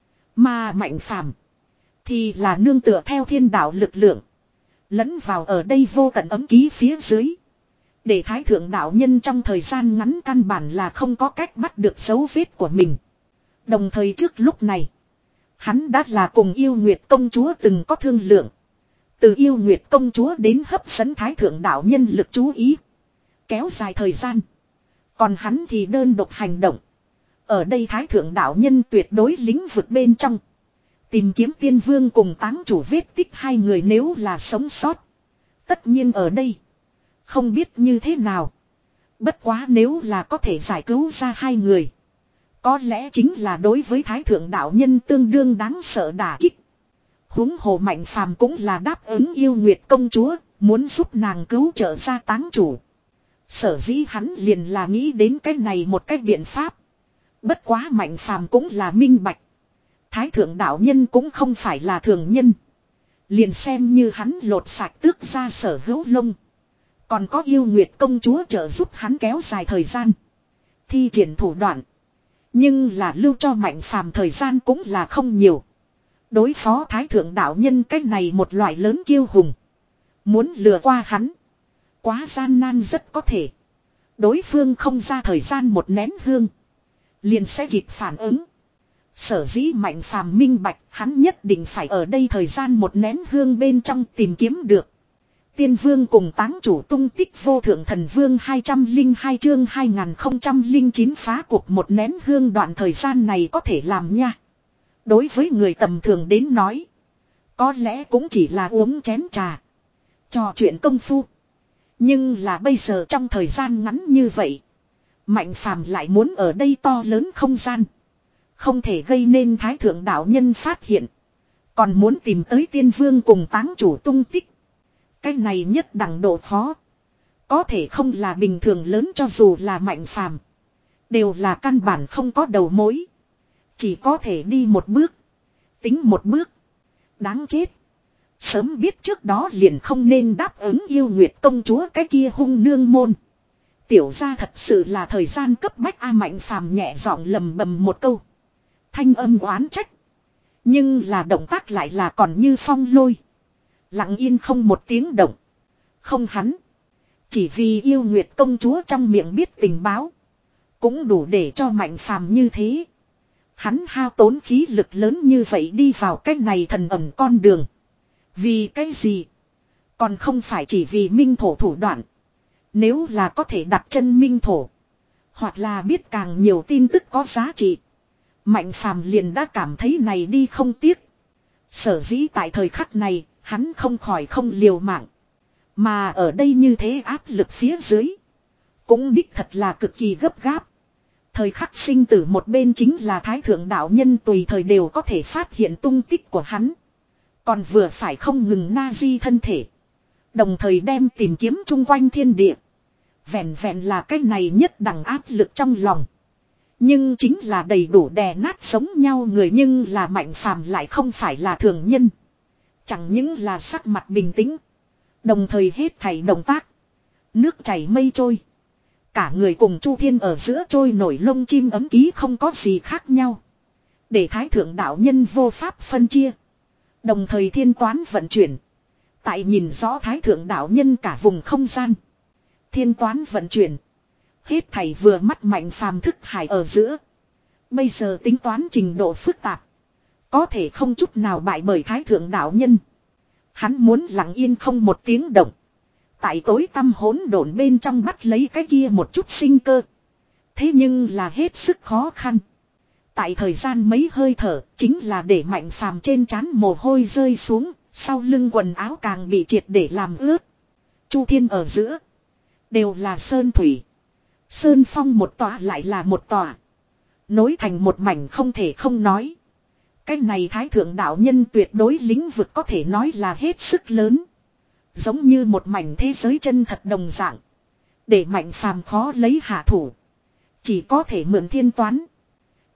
Speaker 1: Mà Mạnh Phàm thì là nương tựa theo thiên đạo lực lượng. Lẫn vào ở đây vô tận ấm ký phía dưới. Để thái thượng đạo nhân trong thời gian ngắn căn bản là không có cách bắt được dấu vết của mình. Đồng thời trước lúc này. Hắn đã là cùng yêu nguyệt công chúa từng có thương lượng. Từ yêu nguyệt công chúa đến hấp dẫn thái thượng đạo nhân lực chú ý. Kéo dài thời gian. Còn hắn thì đơn độc hành động. Ở đây thái thượng đạo nhân tuyệt đối lĩnh vực bên trong. Tìm kiếm tiên vương cùng táng chủ vết tích hai người nếu là sống sót. Tất nhiên ở đây. Không biết như thế nào. Bất quá nếu là có thể giải cứu ra hai người. Có lẽ chính là đối với thái thượng đạo nhân tương đương đáng sợ đả kích. Huống hồ Mạnh Phàm cũng là đáp ứng yêu nguyệt công chúa. Muốn giúp nàng cứu trợ ra táng chủ. Sở dĩ hắn liền là nghĩ đến cái này một cái biện pháp. Bất quá Mạnh Phàm cũng là minh bạch. Thái thượng đạo nhân cũng không phải là thường nhân. Liền xem như hắn lột sạch tước ra sở hữu lông. Còn có yêu nguyệt công chúa trợ giúp hắn kéo dài thời gian. Thi triển thủ đoạn. Nhưng là lưu cho Mạnh Phàm thời gian cũng là không nhiều. Đối phó thái thượng đạo nhân cách này một loại lớn kiêu hùng. Muốn lừa qua hắn. Quá gian nan rất có thể. Đối phương không ra thời gian một nén hương. Liền sẽ kịp phản ứng. Sở dĩ Mạnh Phàm minh bạch hắn nhất định phải ở đây thời gian một nén hương bên trong tìm kiếm được. Tiên vương cùng táng chủ tung tích vô thượng thần vương hai trăm lẻ hai chương hai nghìn không trăm lẻ chín phá cuộc một nén hương đoạn thời gian này có thể làm nha. Đối với người tầm thường đến nói. Có lẽ cũng chỉ là uống chén trà. Trò chuyện công phu. Nhưng là bây giờ trong thời gian ngắn như vậy. Mạnh Phàm lại muốn ở đây to lớn không gian. Không thể gây nên thái thượng đạo nhân phát hiện. Còn muốn tìm tới tiên vương cùng táng chủ tung tích. Cái này nhất đẳng độ khó. Có thể không là bình thường lớn cho dù là Mạnh Phàm. Đều là căn bản không có đầu mối. Chỉ có thể đi một bước. Tính một bước. Đáng chết. Sớm biết trước đó liền không nên đáp ứng yêu nguyệt công chúa cái kia hung nương môn. Tiểu ra thật sự là thời gian cấp bách a Mạnh Phàm nhẹ giọng lầm bầm một câu. Thanh âm oán trách. Nhưng là động tác lại là còn như phong lôi. Lặng yên không một tiếng động. Không hắn. Chỉ vì yêu nguyệt công chúa trong miệng biết tình báo. Cũng đủ để cho Mạnh Phàm như thế. Hắn hao tốn khí lực lớn như vậy đi vào cái này thần ẩn con đường. Vì cái gì? Còn không phải chỉ vì minh thổ thủ đoạn. Nếu là có thể đặt chân minh thổ. Hoặc là biết càng nhiều tin tức có giá trị. Mạnh Phàm liền đã cảm thấy này đi không tiếc. Sở dĩ tại thời khắc này, hắn không khỏi không liều mạng. Mà ở đây như thế áp lực phía dưới. Cũng đích thật là cực kỳ gấp gáp. Thời khắc sinh tử một bên chính là thái thượng đạo nhân tùy thời đều có thể phát hiện tung tích của hắn. Còn vừa phải không ngừng na di thân thể. Đồng thời đem tìm kiếm chung quanh thiên địa. Vẹn vẹn là cái này nhất đẳng áp lực trong lòng. Nhưng chính là đầy đủ đè nát sống nhau người nhưng là Mạnh Phàm lại không phải là thường nhân. Chẳng những là sắc mặt bình tĩnh. Đồng thời hết thảy động tác. Nước chảy mây trôi. Cả người cùng Chu Thiên ở giữa trôi nổi lông chim ấm ký không có gì khác nhau. Để thái thượng đạo nhân vô pháp phân chia. Đồng thời thiên toán vận chuyển. Tại nhìn rõ thái thượng đạo nhân cả vùng không gian. Thiên toán vận chuyển. Hết thảy vừa mắt Mạnh Phàm thức hải ở giữa. Bây giờ tính toán trình độ phức tạp. Có thể không chút nào bại bởi thái thượng đạo nhân. Hắn muốn lặng yên không một tiếng động. Tại tối tăm hỗn độn bên trong bắt lấy cái kia một chút sinh cơ. Thế nhưng là hết sức khó khăn. Tại thời gian mấy hơi thở chính là để Mạnh Phàm trên trán mồ hôi rơi xuống. Sau lưng quần áo càng bị triệt để làm ướt. Chu Thiên ở giữa. Đều là sơn thủy. Sơn phong một tòa lại là một tòa. Nối thành một mảnh không thể không nói. Cái này thái thượng đạo nhân tuyệt đối lĩnh vực có thể nói là hết sức lớn. Giống như một mảnh thế giới chân thật đồng dạng. Để Mạnh Phàm khó lấy hạ thủ. Chỉ có thể mượn thiên toán.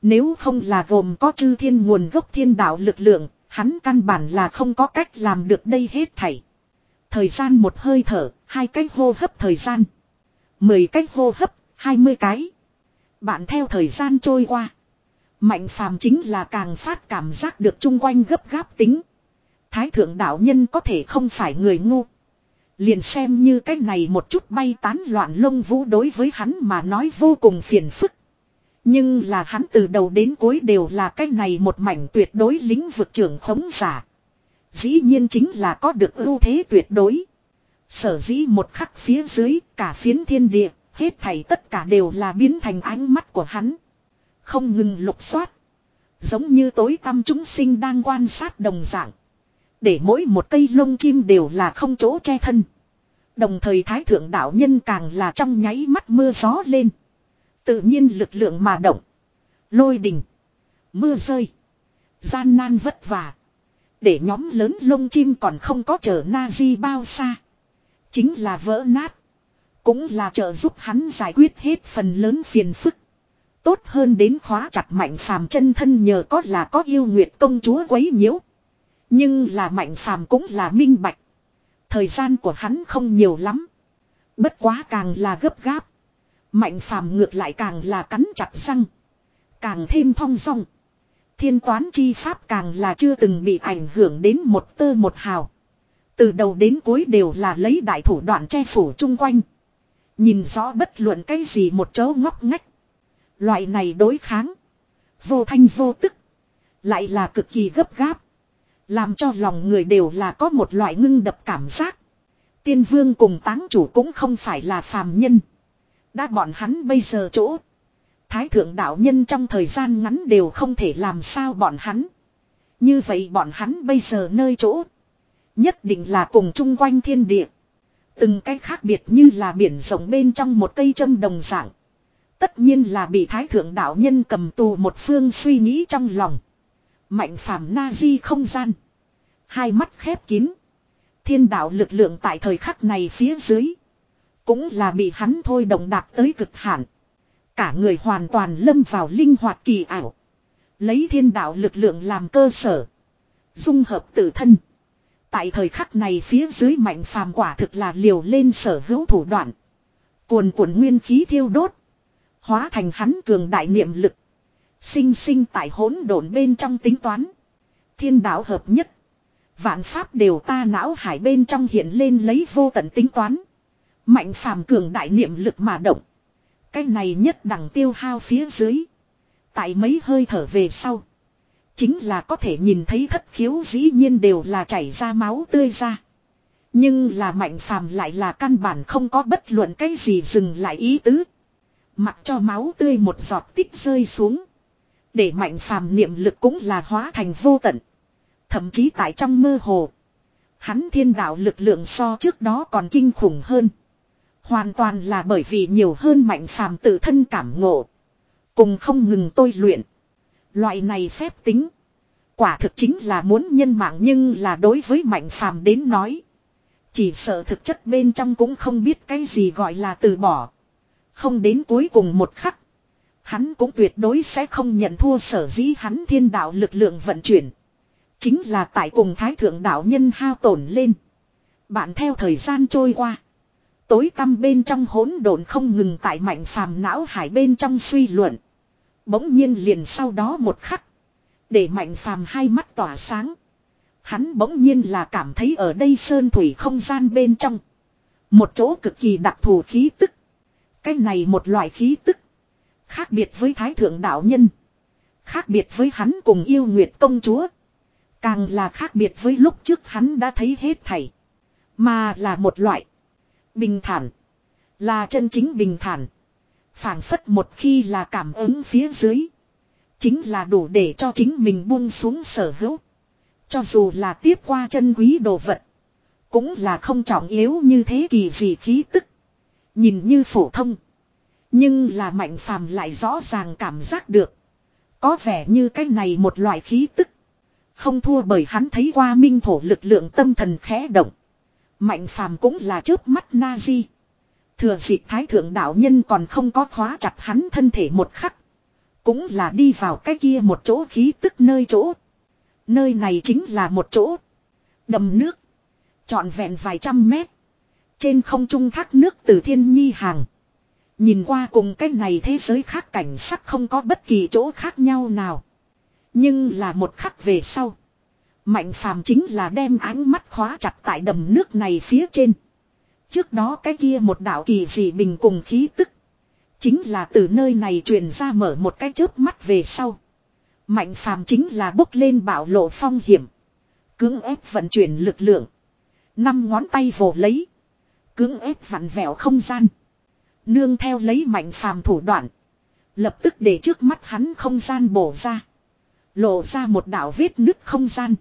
Speaker 1: Nếu không là gồm có chư thiên nguồn gốc thiên đạo lực lượng, hắn căn bản là không có cách làm được đây hết thảy. Thời gian một hơi thở, hai cách hô hấp thời gian. Mười cách hô hấp, hai mươi cái. Bạn theo thời gian trôi qua. Mạnh phàm chính là càng phát cảm giác được chung quanh gấp gáp tính. Thái thượng đạo nhân có thể không phải người ngu. Liền xem như cái này một chút bay tán loạn lông vũ đối với hắn mà nói vô cùng phiền phức. Nhưng là hắn từ đầu đến cuối đều là cái này một mảnh tuyệt đối lĩnh vực trưởng khống giả. Dĩ nhiên chính là có được ưu thế tuyệt đối. Sở dĩ một khắc phía dưới cả phiến thiên địa, hết thảy tất cả đều là biến thành ánh mắt của hắn. Không ngừng lục soát. Giống như tối tăm chúng sinh đang quan sát đồng dạng. Để mỗi một cây lông chim đều là không chỗ che thân. Đồng thời thái thượng đạo nhân càng là trong nháy mắt mưa gió lên. Tự nhiên lực lượng mà động. Lôi đình. Mưa rơi. Gian nan vất vả. Để nhóm lớn lông chim còn không có chở na-di bao xa. Chính là vỡ nát. Cũng là trợ giúp hắn giải quyết hết phần lớn phiền phức. Tốt hơn đến khóa chặt Mạnh Phàm chân thân nhờ có là có yêu nguyệt công chúa quấy nhiễu. Nhưng là Mạnh Phàm cũng là minh bạch. Thời gian của hắn không nhiều lắm. Bất quá càng là gấp gáp. Mạnh Phàm ngược lại càng là cắn chặt răng. Càng thêm thong dong. Thiên toán chi pháp càng là chưa từng bị ảnh hưởng đến một tơ một hào. Từ đầu đến cuối đều là lấy đại thủ đoạn che phủ chung quanh. Nhìn rõ bất luận cái gì một chỗ ngóc ngách. Loại này đối kháng. Vô thanh vô tức. Lại là cực kỳ gấp gáp. Làm cho lòng người đều là có một loại ngưng đập cảm giác. Tiên vương cùng táng chủ cũng không phải là phàm nhân. Đã bọn hắn bây giờ chỗ. Thái thượng đạo nhân trong thời gian ngắn đều không thể làm sao bọn hắn. Như vậy bọn hắn bây giờ nơi chỗ. Nhất định là cùng chung quanh thiên địa. Từng cái khác biệt như là biển rộng bên trong một cây châm đồng dạng. Tất nhiên là bị thái thượng đạo nhân cầm tù một phương suy nghĩ trong lòng. Mạnh phàm na di không gian. Hai mắt khép kín. Thiên đạo lực lượng tại thời khắc này phía dưới. Cũng là bị hắn thôi động đạt tới cực hạn. Cả người hoàn toàn lâm vào linh hoạt kỳ ảo. Lấy thiên đạo lực lượng làm cơ sở. Dung hợp tự thân. Tại thời khắc này phía dưới Mạnh phàm quả thực là liều lên sở hữu thủ đoạn. Cuồn cuộn nguyên khí thiêu đốt. Hóa thành hắn cường đại niệm lực. Sinh sinh tại hỗn độn bên trong tính toán. Thiên đạo hợp nhất. Vạn pháp đều ta não hải bên trong hiện lên lấy vô tận tính toán. Mạnh phàm cường đại niệm lực mà động. Cái này nhất đẳng tiêu hao phía dưới. Tại mấy hơi thở về sau. Chính là có thể nhìn thấy thất khiếu dĩ nhiên đều là chảy ra máu tươi ra. Nhưng là Mạnh phàm lại là căn bản không có bất luận cái gì dừng lại ý tứ. Mặc cho máu tươi một giọt tích rơi xuống. Để Mạnh phàm niệm lực cũng là hóa thành vô tận. Thậm chí tại trong mơ hồ. Hắn thiên đạo lực lượng so trước đó còn kinh khủng hơn. Hoàn toàn là bởi vì nhiều hơn Mạnh phàm tự thân cảm ngộ. Cùng không ngừng tôi luyện. Loại này phép tính. Quả thực chính là muốn nhân mạng nhưng là đối với Mạnh phàm đến nói. Chỉ sợ thực chất bên trong cũng không biết cái gì gọi là từ bỏ. Không đến cuối cùng một khắc. Hắn cũng tuyệt đối sẽ không nhận thua sở dĩ hắn thiên đạo lực lượng vận chuyển. Chính là tại cùng thái thượng đạo nhân hao tổn lên. Bạn theo thời gian trôi qua. Tối tăm bên trong hỗn độn không ngừng tại Mạnh phàm não hải bên trong suy luận. Bỗng nhiên liền sau đó một khắc. Để Mạnh phàm hai mắt tỏa sáng. Hắn bỗng nhiên là cảm thấy ở đây sơn thủy không gian bên trong. Một chỗ cực kỳ đặc thù khí tức. Cái này một loại khí tức. Khác biệt với thái thượng đạo nhân. Khác biệt với hắn cùng yêu nguyệt công chúa. Càng là khác biệt với lúc trước hắn đã thấy hết thảy. Mà là một loại. Bình thản. Là chân chính bình thản. Phảng phất một khi là cảm ứng phía dưới. Chính là đủ để cho chính mình buông xuống sở hữu. Cho dù là tiếp qua chân quý đồ vật. Cũng là không trọng yếu như thế kỳ gì khí tức. Nhìn như phổ thông. Nhưng là Mạnh phàm lại rõ ràng cảm giác được. Có vẻ như cái này một loại khí tức. Không thua bởi hắn thấy qua minh thổ lực lượng tâm thần khẽ động. Mạnh phàm cũng là chớp mắt na di. Thừa dịp thái thượng đạo nhân còn không có khóa chặt hắn thân thể một khắc. Cũng là đi vào cái kia một chỗ khí tức nơi chỗ. Nơi này chính là một chỗ đầm nước. Trọn vẹn vài trăm mét. Trên không trung thác nước từ thiên nhi hàng. Nhìn qua cùng cái này thế giới khác cảnh sắc không có bất kỳ chỗ khác nhau nào. Nhưng là một khắc về sau. Mạnh phàm chính là đem ánh mắt khóa chặt tại đầm nước này phía trên. Trước đó cái kia một đạo kỳ dị bình cùng khí tức. Chính là từ nơi này truyền ra mở một cái chớp mắt về sau. Mạnh phàm chính là bốc lên bạo lộ phong hiểm. Cưỡng ép vận chuyển lực lượng. Năm ngón tay vồ lấy. Cưỡng ép vặn vẹo không gian. Nương theo lấy mạnh phàm thủ đoạn. Lập tức để trước mắt hắn không gian bổ ra. Lộ ra một đạo vết nứt không gian.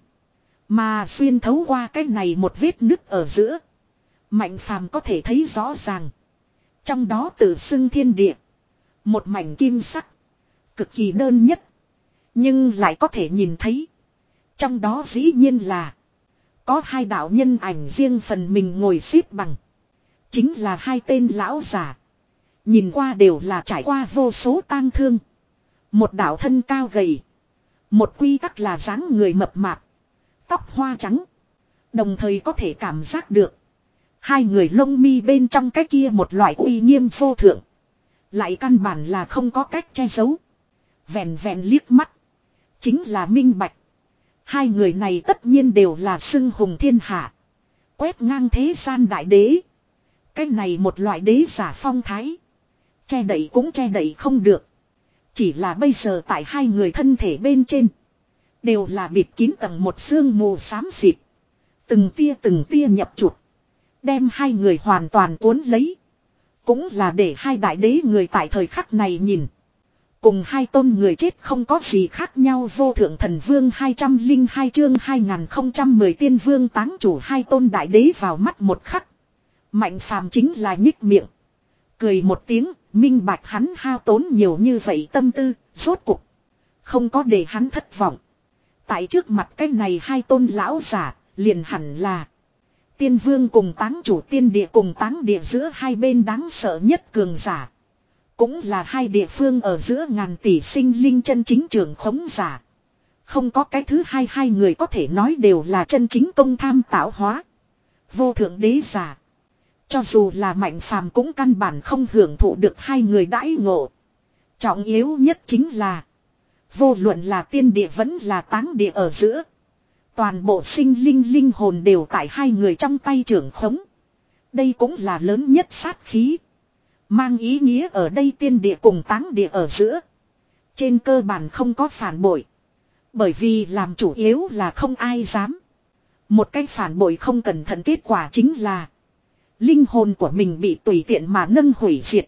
Speaker 1: Mà xuyên thấu qua cái này một vết nứt ở giữa. Mạnh phàm có thể thấy rõ ràng. Trong đó tự xưng thiên địa. Một mảnh kim sắc. Cực kỳ đơn nhất. Nhưng lại có thể nhìn thấy. Trong đó dĩ nhiên là. Có hai đạo nhân ảnh riêng phần mình ngồi xếp bằng. Chính là hai tên lão giả. Nhìn qua đều là trải qua vô số tang thương. Một đạo thân cao gầy. Một quy tắc là dáng người mập mạp. Tóc hoa trắng. Đồng thời có thể cảm giác được. Hai người lông mi bên trong cái kia một loại uy nghiêm vô thượng. Lại căn bản là không có cách che giấu. Vẹn vẹn liếc mắt. Chính là minh bạch. Hai người này tất nhiên đều là xưng hùng thiên hạ. Quét ngang thế gian đại đế. Cái này một loại đế giả phong thái. Che đậy cũng che đậy không được. Chỉ là bây giờ tại hai người thân thể bên trên. Đều là bịt kín tầng một sương mù xám xịt. Từng tia từng tia nhập chuột. Đem hai người hoàn toàn cuốn lấy. Cũng là để hai đại đế người tại thời khắc này nhìn. Cùng hai tôn người chết không có gì khác nhau. Vô thượng thần vương hai trăm lẻ hai chương hai nghìn không trăm mười tiên vương táng chủ hai tôn đại đế vào mắt một khắc. Mạnh phàm chính là nhích miệng. Cười một tiếng, minh bạch hắn hao tốn nhiều như vậy tâm tư, rốt cục. Không có để hắn thất vọng. Tại trước mặt cái này hai tôn lão giả, liền hẳn là. Tiên vương cùng táng chủ tiên địa cùng táng địa giữa hai bên đáng sợ nhất cường giả. Cũng là hai địa phương ở giữa ngàn tỷ sinh linh chân chính trưởng khống giả. Không có cái thứ hai hai người có thể nói đều là chân chính công tham tạo hóa. Vô thượng đế giả. Cho dù là mạnh phàm cũng căn bản không hưởng thụ được hai người đãi ngộ. Trọng yếu nhất chính là. Vô luận là tiên địa vẫn là táng địa ở giữa. Toàn bộ sinh linh linh hồn đều tại hai người trong tay trưởng khống. Đây cũng là lớn nhất sát khí. Mang ý nghĩa ở đây tiên địa cùng táng địa ở giữa. Trên cơ bản không có phản bội. Bởi vì làm chủ yếu là không ai dám. Một cái phản bội không cẩn thận kết quả chính là. Linh hồn của mình bị tùy tiện mà nâng hủy diệt.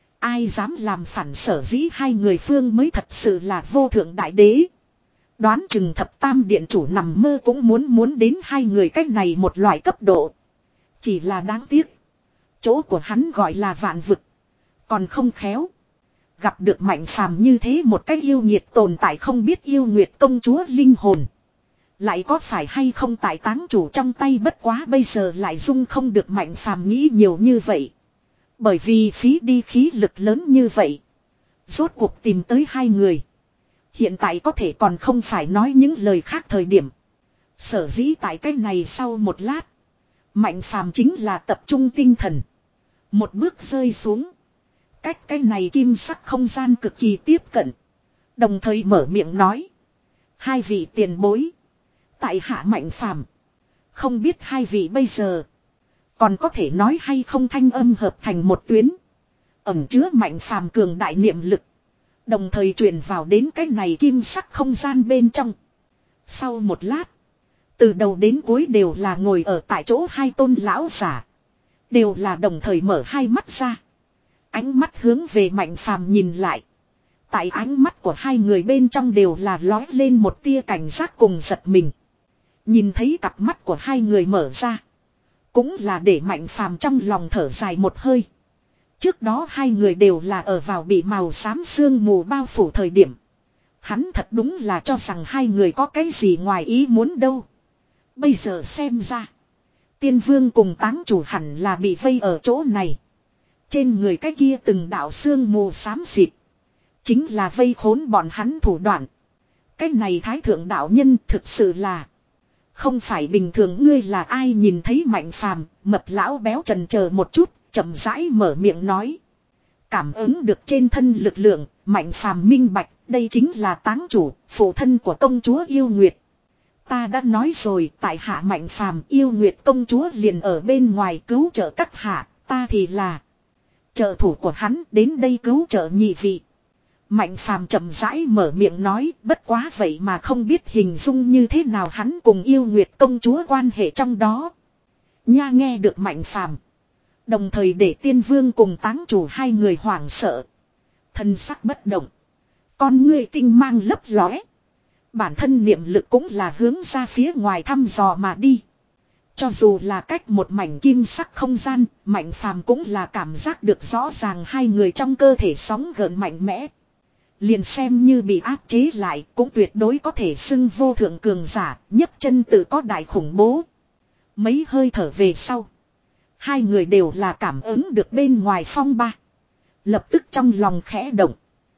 Speaker 1: Ai dám làm phản sở dĩ hai người phương mới thật sự là vô thượng đại đế. Đoán chừng thập tam điện chủ nằm mơ cũng muốn muốn đến hai người cách này một loại cấp độ. Chỉ là đáng tiếc. Chỗ của hắn gọi là vạn vực. Còn không khéo. Gặp được mạnh phàm như thế một cách yêu nghiệt tồn tại không biết yêu nguyệt công chúa linh hồn. Lại có phải hay không tại táng chủ trong tay bất quá bây giờ lại dung không được mạnh phàm nghĩ nhiều như vậy. Bởi vì phí đi khí lực lớn như vậy. Rốt cuộc tìm tới hai người. Hiện tại có thể còn không phải nói những lời khác thời điểm. Sở dĩ tại cái này sau một lát. Mạnh phàm chính là tập trung tinh thần. Một bước rơi xuống. Cách cái này kim sắc không gian cực kỳ tiếp cận. Đồng thời mở miệng nói. Hai vị tiền bối. Tại hạ mạnh phàm. Không biết hai vị bây giờ. Còn có thể nói hay không thanh âm hợp thành một tuyến. Ẩm chứa mạnh phàm cường đại niệm lực. Đồng thời truyền vào đến cái này kim sắc không gian bên trong. Sau một lát. Từ đầu đến cuối đều là ngồi ở tại chỗ hai tôn lão giả. Đều là đồng thời mở hai mắt ra. Ánh mắt hướng về mạnh phàm nhìn lại. Tại ánh mắt của hai người bên trong đều là lói lên một tia cảnh giác cùng giật mình. Nhìn thấy cặp mắt của hai người mở ra. Cũng là để mạnh phàm trong lòng thở dài một hơi. Trước đó hai người đều là ở vào bị màu xám sương mù bao phủ thời điểm. Hắn thật đúng là cho rằng hai người có cái gì ngoài ý muốn đâu. Bây giờ xem ra. Tiên vương cùng táng chủ hẳn là bị vây ở chỗ này. Trên người cái kia từng đạo sương mù xám xịt. chính là vây khốn bọn hắn thủ đoạn. Cái này thái thượng đạo nhân thực sự là không phải bình thường. Ngươi là ai? Nhìn thấy Mạnh Phàm, mập lão béo chần chờ một chút, chậm rãi mở miệng nói. Cảm ứng được trên thân lực lượng, Mạnh Phàm minh bạch, đây chính là táng chủ, phụ thân của công chúa Yêu Nguyệt. Ta đã nói rồi, tại hạ Mạnh Phàm, Yêu Nguyệt công chúa liền ở bên ngoài cứu trợ các hạ, ta thì là trợ thủ của hắn, đến đây cứu trợ nhị vị. Mạnh Phàm chậm rãi mở miệng nói, bất quá vậy mà không biết hình dung như thế nào hắn cùng Yêu Nguyệt công chúa quan hệ trong đó. Nha, nghe được Mạnh Phàm, đồng thời để Tiên Vương cùng táng chủ hai người hoảng sợ. Thân sắc bất động, con ngươi tinh mang lấp lóe. Bản thân niệm lực cũng là hướng ra phía ngoài thăm dò mà đi. Cho dù là cách một mảnh kim sắc không gian, Mạnh Phàm cũng là cảm giác được rõ ràng hai người trong cơ thể sóng gợn mạnh mẽ. Liền xem như bị áp chế lại cũng tuyệt đối có thể xưng vô thượng cường giả, nhấc chân tự có đại khủng bố. Mấy hơi thở về sau, hai người đều là cảm ứng được bên ngoài phong ba. Lập tức trong lòng khẽ động.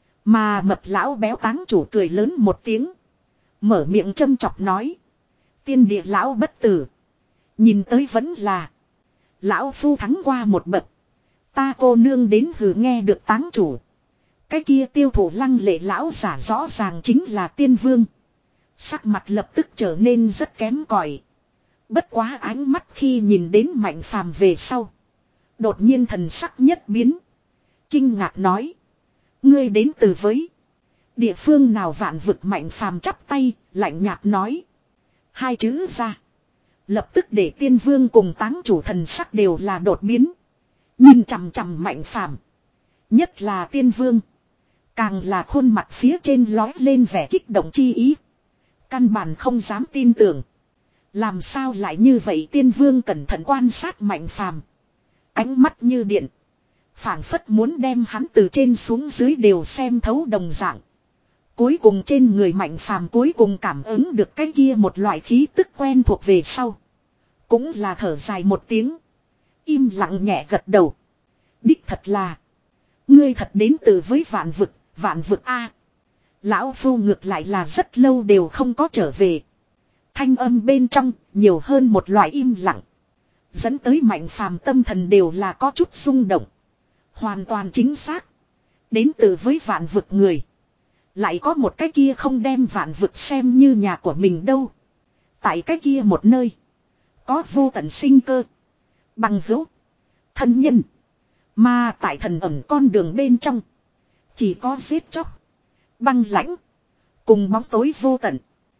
Speaker 1: Mà mập lão béo táng chủ cười lớn một tiếng, mở miệng châm chọc nói. Tiên địa lão bất tử, nhìn tới vẫn là lão phu thắng qua một bậc. Ta cô nương đến hừ. Nghe được táng chủ, cái kia tiêu thụ lăng lệ lão giả rõ ràng chính là Tiên Vương. Sắc mặt lập tức trở nên rất kém cỏi. Bất quá ánh mắt khi nhìn đến Mạnh Phàm về sau, đột nhiên thần sắc nhất biến. Kinh ngạc nói. Ngươi đến từ với địa phương nào? Vạn vực. Mạnh Phàm chắp tay, lạnh nhạt nói. Hai chữ ra, lập tức để Tiên Vương cùng táng chủ thần sắc đều là đột biến. Nhìn chằm chằm Mạnh Phàm, nhất là Tiên Vương, càng là khuôn mặt phía trên lói lên vẻ kích động chi ý. Căn bản không dám tin tưởng. Làm sao lại như vậy? Tiên Vương cẩn thận quan sát Mạnh Phàm, ánh mắt như điện, phảng phất muốn đem hắn từ trên xuống dưới đều xem thấu đồng dạng. Cuối cùng trên người Mạnh Phàm cuối cùng cảm ứng được cái kia một loại khí tức quen thuộc về sau, cũng là thở dài một tiếng, im lặng nhẹ gật đầu. Đích thật là, ngươi thật đến từ với vạn vực. Vạn vực a? Lão phu ngược lại là rất lâu đều không có trở về. Thanh âm bên trong nhiều hơn một loại im lặng, dẫn tới Mạnh Phàm tâm thần đều là có chút rung động. Hoàn toàn chính xác, đến từ với vạn vực người, lại có một cái kia không đem vạn vực xem như nhà của mình đâu. Tại cái kia một nơi, có vô tận sinh cơ, bằng hữu, thân nhân. Mà tại thần ẩn con đường bên trong, chỉ có giết chóc, băng lãnh, cùng bóng tối vô tận.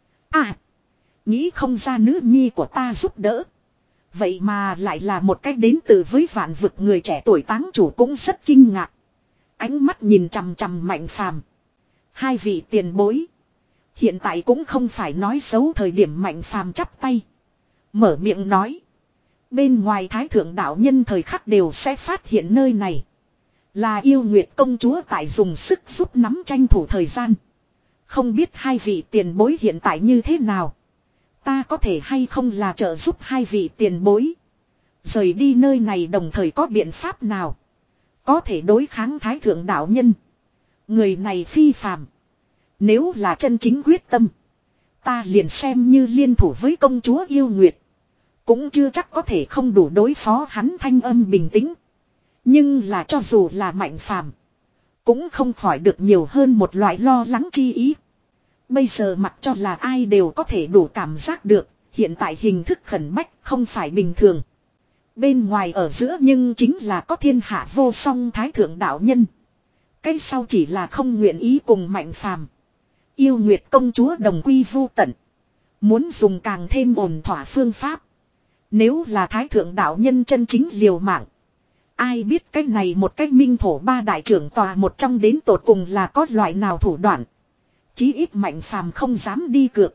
Speaker 1: À, nghĩ không ra nữ nhi của ta giúp đỡ, vậy mà lại là một cách đến từ với vạn vực người trẻ tuổi. Táng chủ cũng rất kinh ngạc, ánh mắt nhìn chằm chằm Mạnh Phàm. Hai vị tiền bối, hiện tại cũng không phải nói xấu thời điểm. Mạnh Phàm chắp tay, mở miệng nói. Bên ngoài thái thượng đạo nhân thời khắc đều sẽ phát hiện nơi này là Yêu Nguyệt công chúa tại dùng sức giúp nắm tranh thủ thời gian. Không biết hai vị tiền bối hiện tại như thế nào, ta có thể hay không là trợ giúp hai vị tiền bối rời đi nơi này, đồng thời có biện pháp nào có thể đối kháng thái thượng đạo nhân. Người này phi phàm, nếu là chân chính quyết tâm, ta liền xem như liên thủ với công chúa Yêu Nguyệt, cũng chưa chắc có thể không đủ đối phó hắn. Thanh âm bình tĩnh, nhưng là cho dù là Mạnh Phàm, cũng không khỏi được nhiều hơn một loại lo lắng chi ý. Bây giờ mặc cho là ai đều có thể đủ cảm giác được, hiện tại hình thức khẩn bách không phải bình thường. Bên ngoài ở giữa nhưng chính là có thiên hạ vô song thái thượng đạo nhân. Cái sau chỉ là không nguyện ý cùng Mạnh Phàm, Yêu Nguyệt công chúa đồng quy vu tận, muốn dùng càng thêm ổn thỏa phương pháp. Nếu là thái thượng đạo nhân chân chính liều mạng, ai biết cái này một cái minh thổ ba đại trưởng tòa một trong đến tột cùng là có loại nào thủ đoạn. Chí ít Mạnh Phàm không dám đi cược.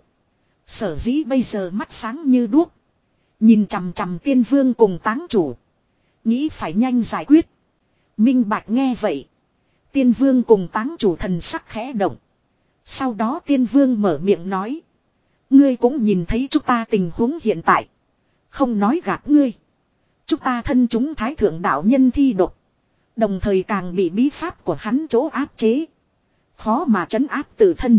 Speaker 1: Sở dĩ bây giờ mắt sáng như đuốc, nhìn chằm chằm Tiên Vương cùng táng chủ, nghĩ phải nhanh giải quyết. Minh Bạch nghe vậy, Tiên Vương cùng táng chủ thần sắc khẽ động. Sau đó Tiên Vương mở miệng nói. Ngươi cũng nhìn thấy chúng ta tình huống hiện tại, không nói gạt ngươi, chúng ta thân chúng thái thượng đạo nhân thi độc, đồng thời càng bị bí pháp của hắn chỗ áp chế. Khó mà trấn áp tự thân.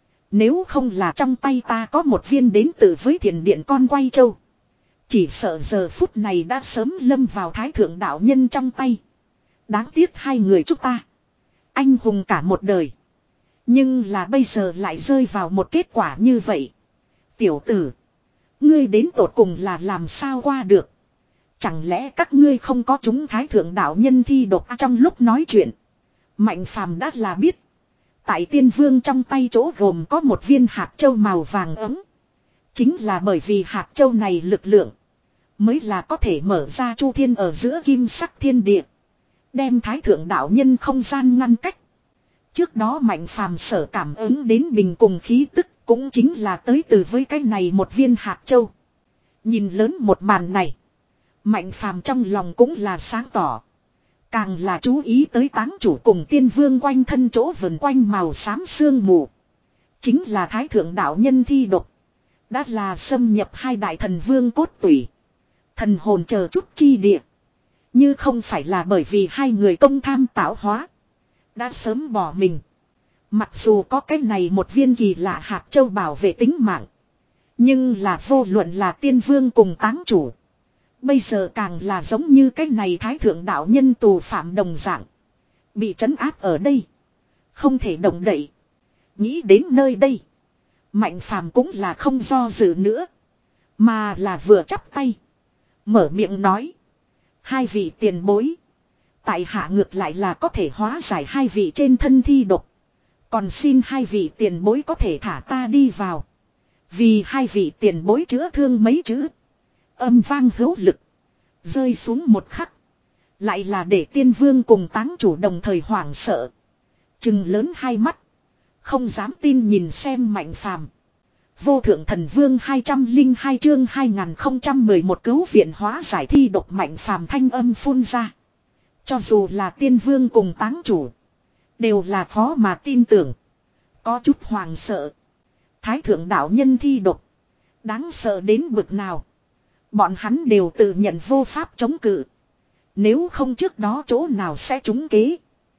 Speaker 1: Nếu không là trong tay ta có một viên đến từ với thiền điện con quay châu. Chỉ sợ giờ phút này đã sớm lâm vào thái thượng đạo nhân trong tay. Đáng tiếc hai người chúng ta. Anh hùng cả một đời. Nhưng là bây giờ lại rơi vào một kết quả như vậy. Tiểu tử. Ngươi đến tột cùng là làm sao qua được. Chẳng lẽ các ngươi không có chúng thái thượng đạo nhân thi độc trong lúc nói chuyện. Mạnh phàm đã là biết. Tại tiên vương trong tay chỗ gồm có một viên hạt châu màu vàng ấm. Chính là bởi vì hạt châu này lực lượng. Mới là có thể mở ra chu thiên ở giữa kim sắc thiên địa. Đem thái thượng đạo nhân không gian ngăn cách. Trước đó mạnh phàm sở cảm ứng đến bình cùng khí tức cũng chính là tới từ với cái này một viên hạt châu. Nhìn lớn một màn này. Mạnh phàm trong lòng cũng là sáng tỏ. Càng là chú ý tới táng chủ cùng tiên vương quanh thân chỗ vần quanh màu xám sương mù. Chính là thái thượng đạo nhân thi độc. Đã là xâm nhập hai đại thần vương cốt tủy. Thần hồn chờ chút chi địa. Như không phải là bởi vì hai người công tham tạo hóa. Đã sớm bỏ mình. Mặc dù có cái này một viên kỳ lạ hạt châu bảo vệ tính mạng. Nhưng là vô luận là tiên vương cùng táng chủ. Bây giờ càng là giống như cái này thái thượng đạo nhân tù phạm đồng dạng. Bị trấn áp ở đây. Không thể động đậy. Nghĩ đến nơi đây. Mạnh phàm cũng là không do dự nữa. Mà là vừa chắp tay. Mở miệng nói. Hai vị tiền bối. Tại hạ ngược lại là có thể hóa giải hai vị trên thân thi độc. Còn xin hai vị tiền bối có thể thả ta đi vào. Vì hai vị tiền bối chữa thương mấy chữ. Âm vang hữu lực. Rơi xuống một khắc. Lại là để tiên vương cùng táng chủ đồng thời hoảng sợ. Trừng lớn hai mắt. Không dám tin nhìn xem mạnh phàm. Vô thượng thần vương hai trăm lẻ hai chương hai nghìn không trăm mười một cứu viện hóa giải thi độc mạnh phàm thanh âm phun ra. Cho dù là tiên vương cùng táng chủ. Đều là khó mà tin tưởng. Có chút hoàng sợ. Thái thượng đạo nhân thi độc. Đáng sợ đến bực nào. Bọn hắn đều tự nhận vô pháp chống cự. Nếu không trước đó chỗ nào sẽ trúng kế.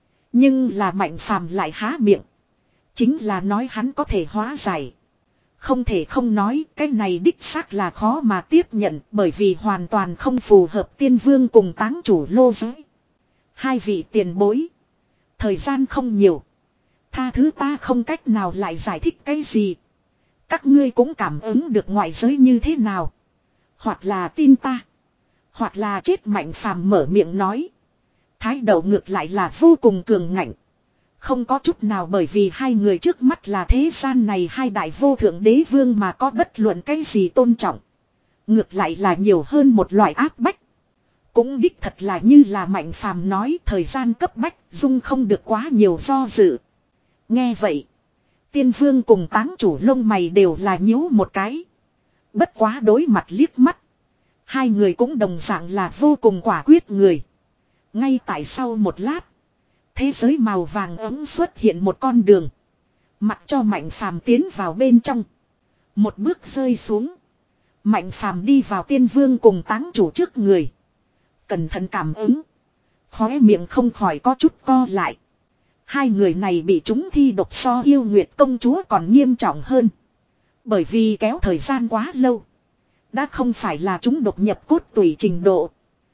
Speaker 1: Nhưng là mạnh phàm lại há miệng. Chính là nói hắn có thể hóa giải. Không thể không nói cái này đích xác là khó mà tiếp nhận. Bởi vì hoàn toàn không phù hợp tiên vương cùng táng chủ lô giới. Hai vị tiền bối. Thời gian không nhiều. Tha thứ ta không cách nào lại giải thích cái gì. Các ngươi cũng cảm ứng được ngoại giới như thế nào. Hoặc là tin ta. Hoặc là chết mạnh phàm mở miệng nói. Thái độ ngược lại là vô cùng cường ngạnh. Không có chút nào bởi vì hai người trước mắt là thế gian này hai đại vô thượng đế vương mà có bất luận cái gì tôn trọng. Ngược lại là nhiều hơn một loại áp bách. Cũng đích thật là như là mạnh phàm nói thời gian cấp bách dung không được quá nhiều do dự. Nghe vậy. Tiên vương cùng táng chủ lông mày đều là nhíu một cái. Bất quá đối mặt liếc mắt. Hai người cũng đồng dạng là vô cùng quả quyết người. Ngay tại sau một lát. Thế giới màu vàng ấm xuất hiện một con đường. Mặc cho mạnh phàm tiến vào bên trong. Một bước rơi xuống. Mạnh phàm đi vào tiên vương cùng táng chủ trước người. Cẩn thận cảm ứng. Khóe miệng không khỏi có chút co lại. Hai người này bị chúng thi độc so yêu nguyệt công chúa còn nghiêm trọng hơn. Bởi vì kéo thời gian quá lâu. Đã không phải là chúng độc nhập cốt tủy trình độ.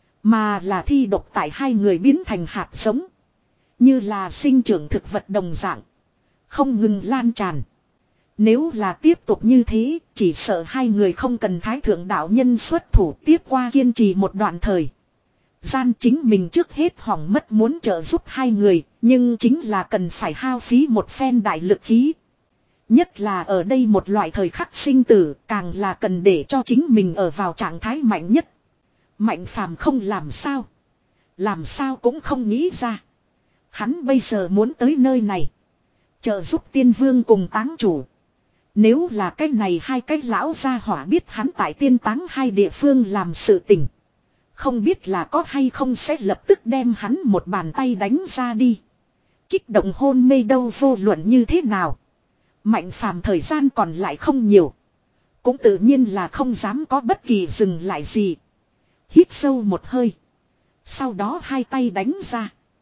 Speaker 1: Mà là thi độc tại hai người biến thành hạt giống. Như là sinh trưởng thực vật đồng dạng. Không ngừng lan tràn. Nếu là tiếp tục như thế, chỉ sợ hai người không cần thái thượng đạo nhân xuất thủ tiếp qua kiên trì một đoạn thời gian chính mình trước hết hỏng mất muốn trợ giúp hai người, nhưng chính là cần phải hao phí một phen đại lực khí. Nhất là ở đây một loại thời khắc sinh tử, càng là cần để cho chính mình ở vào trạng thái mạnh nhất. Mạnh phàm không làm sao. Làm sao cũng không nghĩ ra. Hắn bây giờ muốn tới nơi này. Trợ giúp tiên vương cùng táng chủ. Nếu là cái này hai cái lão gia hỏa biết hắn tại tiên táng hai địa phương làm sự tình. Không biết là có hay không sẽ lập tức đem hắn một bàn tay đánh ra đi. Kích động hôn mê đâu vô luận như thế nào. Mạnh phàm thời gian còn lại không nhiều. Cũng tự nhiên là không dám có bất kỳ dừng lại gì. Hít sâu một hơi. Sau đó hai tay đánh ra.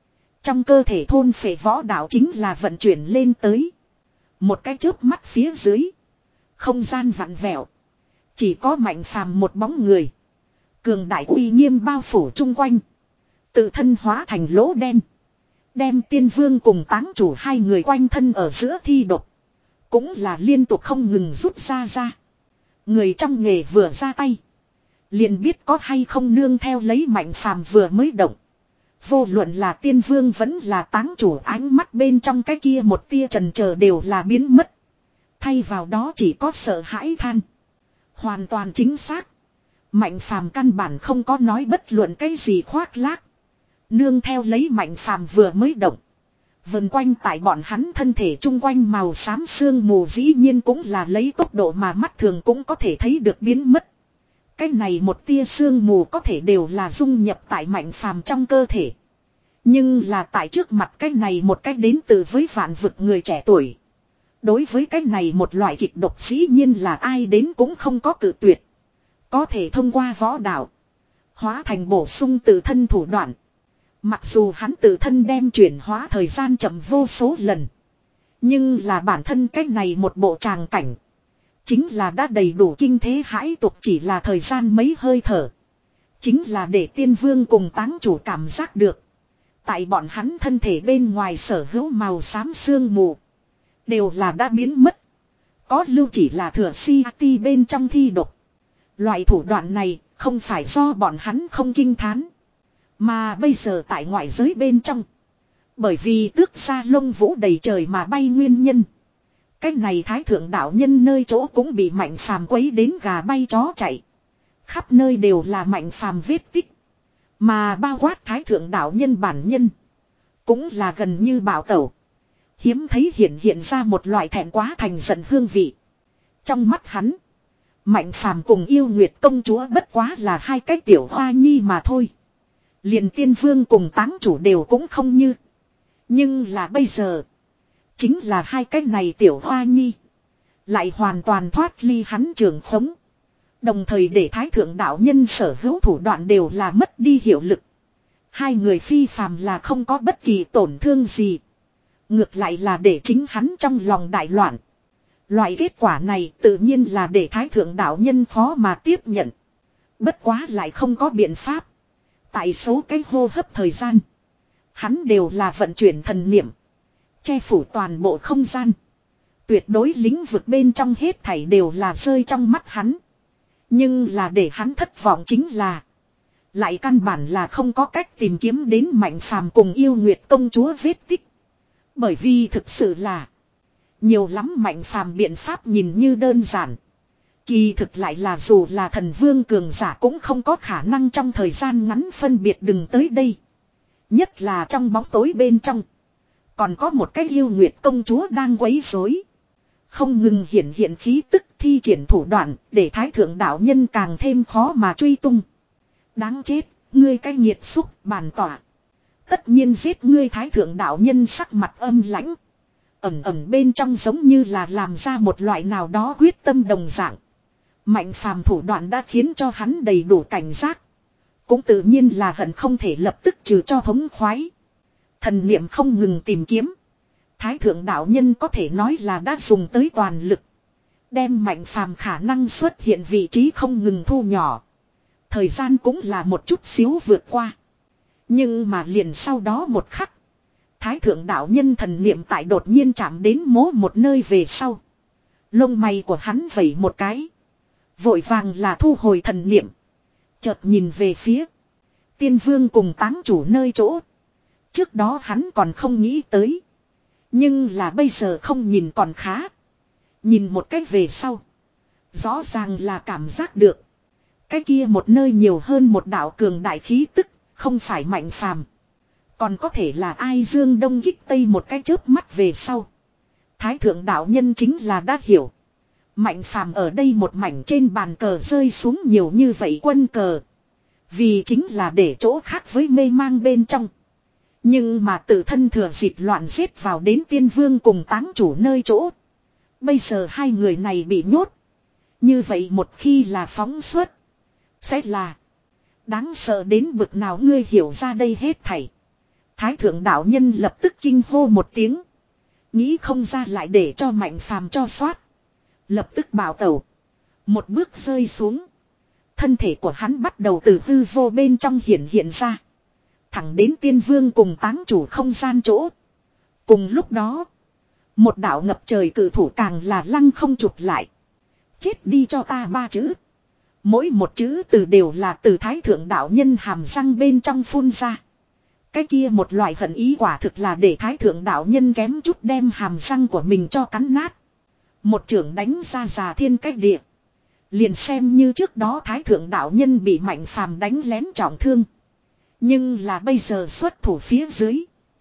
Speaker 1: Trong cơ thể thôn phệ võ đạo chính là vận chuyển lên tới. Một cái chớp mắt phía dưới. Không gian vặn vẹo. Chỉ có Mạnh Phàm một bóng người. Cường đại uy nghiêm bao phủ chung quanh. Tự thân hóa thành lỗ đen. Đem Tiên Vương cùng Táng Chủ hai người quanh thân ở giữa thi độc. Cũng là liên tục không ngừng rút ra ra. Người trong nghề vừa ra tay. Liền biết có hay không nương theo lấy Mạnh Phàm vừa mới động. Vô luận là Tiên Vương vẫn là Táng Chủ, ánh mắt bên trong cái kia một tia trần chờ đều là biến mất. Thay vào đó chỉ có sợ hãi than. Hoàn toàn chính xác. Mạnh Phàm căn bản không có nói bất luận cái gì khoác lác. Nương theo lấy Mạnh Phàm vừa mới động. Vần quanh tại bọn hắn thân thể chung quanh màu xám sương mù dĩ nhiên cũng là lấy tốc độ mà mắt thường cũng có thể thấy được biến mất. Cái này một tia sương mù có thể đều là dung nhập tại Mạnh Phàm trong cơ thể. Nhưng là tại trước mặt cái này một cái đến từ với vạn vực người trẻ tuổi. Đối với cái này một loại kịch độc dĩ nhiên là ai đến cũng không có cự tuyệt. Có thể thông qua võ đạo. Hóa thành bổ sung tự thân thủ đoạn. Mặc dù hắn tự thân đem chuyển hóa thời gian chậm vô số lần. Nhưng là bản thân cái này một bộ tràng cảnh. Chính là đã đầy đủ kinh thế hãi tục, chỉ là thời gian mấy hơi thở. Chính là để Tiên Vương cùng Táng Chủ cảm giác được. Tại bọn hắn thân thể bên ngoài sở hữu màu xám sương mù. Đều là đã biến mất. Có lưu chỉ là thừa si ti bên trong thi độc. Loại thủ đoạn này không phải do bọn hắn không kinh thán. Mà bây giờ tại ngoại giới bên trong. Bởi vì tước ra lông vũ đầy trời mà bay nguyên nhân. Cái này thái thượng đạo nhân nơi chỗ cũng bị Mạnh Phàm quấy đến gà bay chó chạy. Khắp nơi đều là Mạnh Phàm vết tích. Mà bao quát thái thượng đạo nhân bản nhân. Cũng là gần như bảo tẩu. Hiếm thấy hiện hiện ra một loại thẹn quá thành giận hương vị. Trong mắt hắn. Mạnh Phàm cùng Yêu Nguyệt công chúa bất quá là hai cái tiểu hoa nhi mà thôi. Liền Tiên Vương cùng Táng Chủ đều cũng không như. Nhưng là bây giờ. Chính là hai cái này tiểu hoa nhi. Lại hoàn toàn thoát ly hắn trường khống. Đồng thời để thái thượng đạo nhân sở hữu thủ đoạn đều là mất đi hiệu lực. Hai người phi phàm là không có bất kỳ tổn thương gì. Ngược lại là để chính hắn trong lòng đại loạn. Loại kết quả này tự nhiên là để thái thượng đạo nhân khó mà tiếp nhận. Bất quá lại không có biện pháp. Tại số cái hô hấp thời gian. Hắn đều là vận chuyển thần niệm. Che phủ toàn bộ không gian. Tuyệt đối lĩnh vực bên trong hết thảy đều là rơi trong mắt hắn. Nhưng là để hắn thất vọng chính là. Lại căn bản là không có cách tìm kiếm đến Mạnh Phàm cùng Yêu Nguyệt công chúa vết tích. Bởi vì thực sự là. Nhiều lắm Mạnh Phàm biện pháp nhìn như đơn giản. Kỳ thực lại là dù là thần vương cường giả cũng không có khả năng trong thời gian ngắn phân biệt đừng tới đây. Nhất là trong bóng tối bên trong. Còn có một cái Yêu Nguyệt công chúa đang quấy rối. Không ngừng hiện hiện khí tức thi triển thủ đoạn để thái thượng đạo nhân càng thêm khó mà truy tung. Đáng chết, ngươi cái nghiệt xúc bàn tỏa. Tất nhiên giết ngươi thái thượng đạo nhân sắc mặt âm lãnh. Ẩm ẩm bên trong giống như là làm ra một loại nào đó quyết tâm đồng dạng. Mạnh Phàm thủ đoạn đã khiến cho hắn đầy đủ cảnh giác. Cũng tự nhiên là hận không thể lập tức trừ cho thống khoái. Thần niệm không ngừng tìm kiếm. Thái thượng đạo nhân có thể nói là đã dùng tới toàn lực. Đem Mạnh Phàm khả năng xuất hiện vị trí không ngừng thu nhỏ. Thời gian cũng là một chút xíu vượt qua. Nhưng mà liền sau đó một khắc. Thái thượng đạo nhân thần niệm tại đột nhiên chạm đến mố một nơi về sau. Lông mày của hắn vẩy một cái. Vội vàng là thu hồi thần niệm. Chợt nhìn về phía. Tiên Vương cùng Táng Chủ nơi chỗ. Trước đó hắn còn không nghĩ tới. Nhưng là bây giờ không nhìn còn khá. Nhìn một cách về sau. Rõ ràng là cảm giác được. Cái kia một nơi nhiều hơn một đạo cường đại khí tức. Không phải Mạnh Phàm. Còn có thể là ai dương đông kích tây một cái chớp mắt về sau. Thái thượng đạo nhân chính là đã hiểu. Mạnh Phàm ở đây một mảnh trên bàn cờ rơi xuống nhiều như vậy quân cờ. Vì chính là để chỗ khác với mê mang bên trong. Nhưng mà tự thân thừa dịp loạn giết vào đến Tiên Vương cùng Táng Chủ nơi chỗ. Bây giờ hai người này bị nhốt. Như vậy một khi là phóng xuất. Sẽ là. Đáng sợ đến bực nào ngươi hiểu ra đây hết thảy. Thái thượng đạo nhân lập tức kinh hô một tiếng. Nghĩ không ra lại để cho Mạnh Phàm cho soát. Lập tức bảo tẩu. Một bước rơi xuống. Thân thể của hắn bắt đầu từ hư vô bên trong hiện hiện ra. Thẳng đến tiên vương cùng táng chủ không gian chỗ. Cùng lúc đó. Một đạo ngập trời cử thủ càng là lăng không chụp lại. Chết đi cho ta ba chữ. Mỗi một chữ từ đều là từ thái thượng đạo nhân hàm răng bên trong phun ra. Cái kia một loại hận ý quả thực là để thái thượng đạo nhân kém chút đem hàm răng của mình cho cắn nát. Một trưởng đánh ra già thiên cách địa. Liền xem như trước đó thái thượng đạo nhân bị Mạnh Phàm đánh lén trọng thương. Nhưng là bây giờ xuất thủ phía dưới.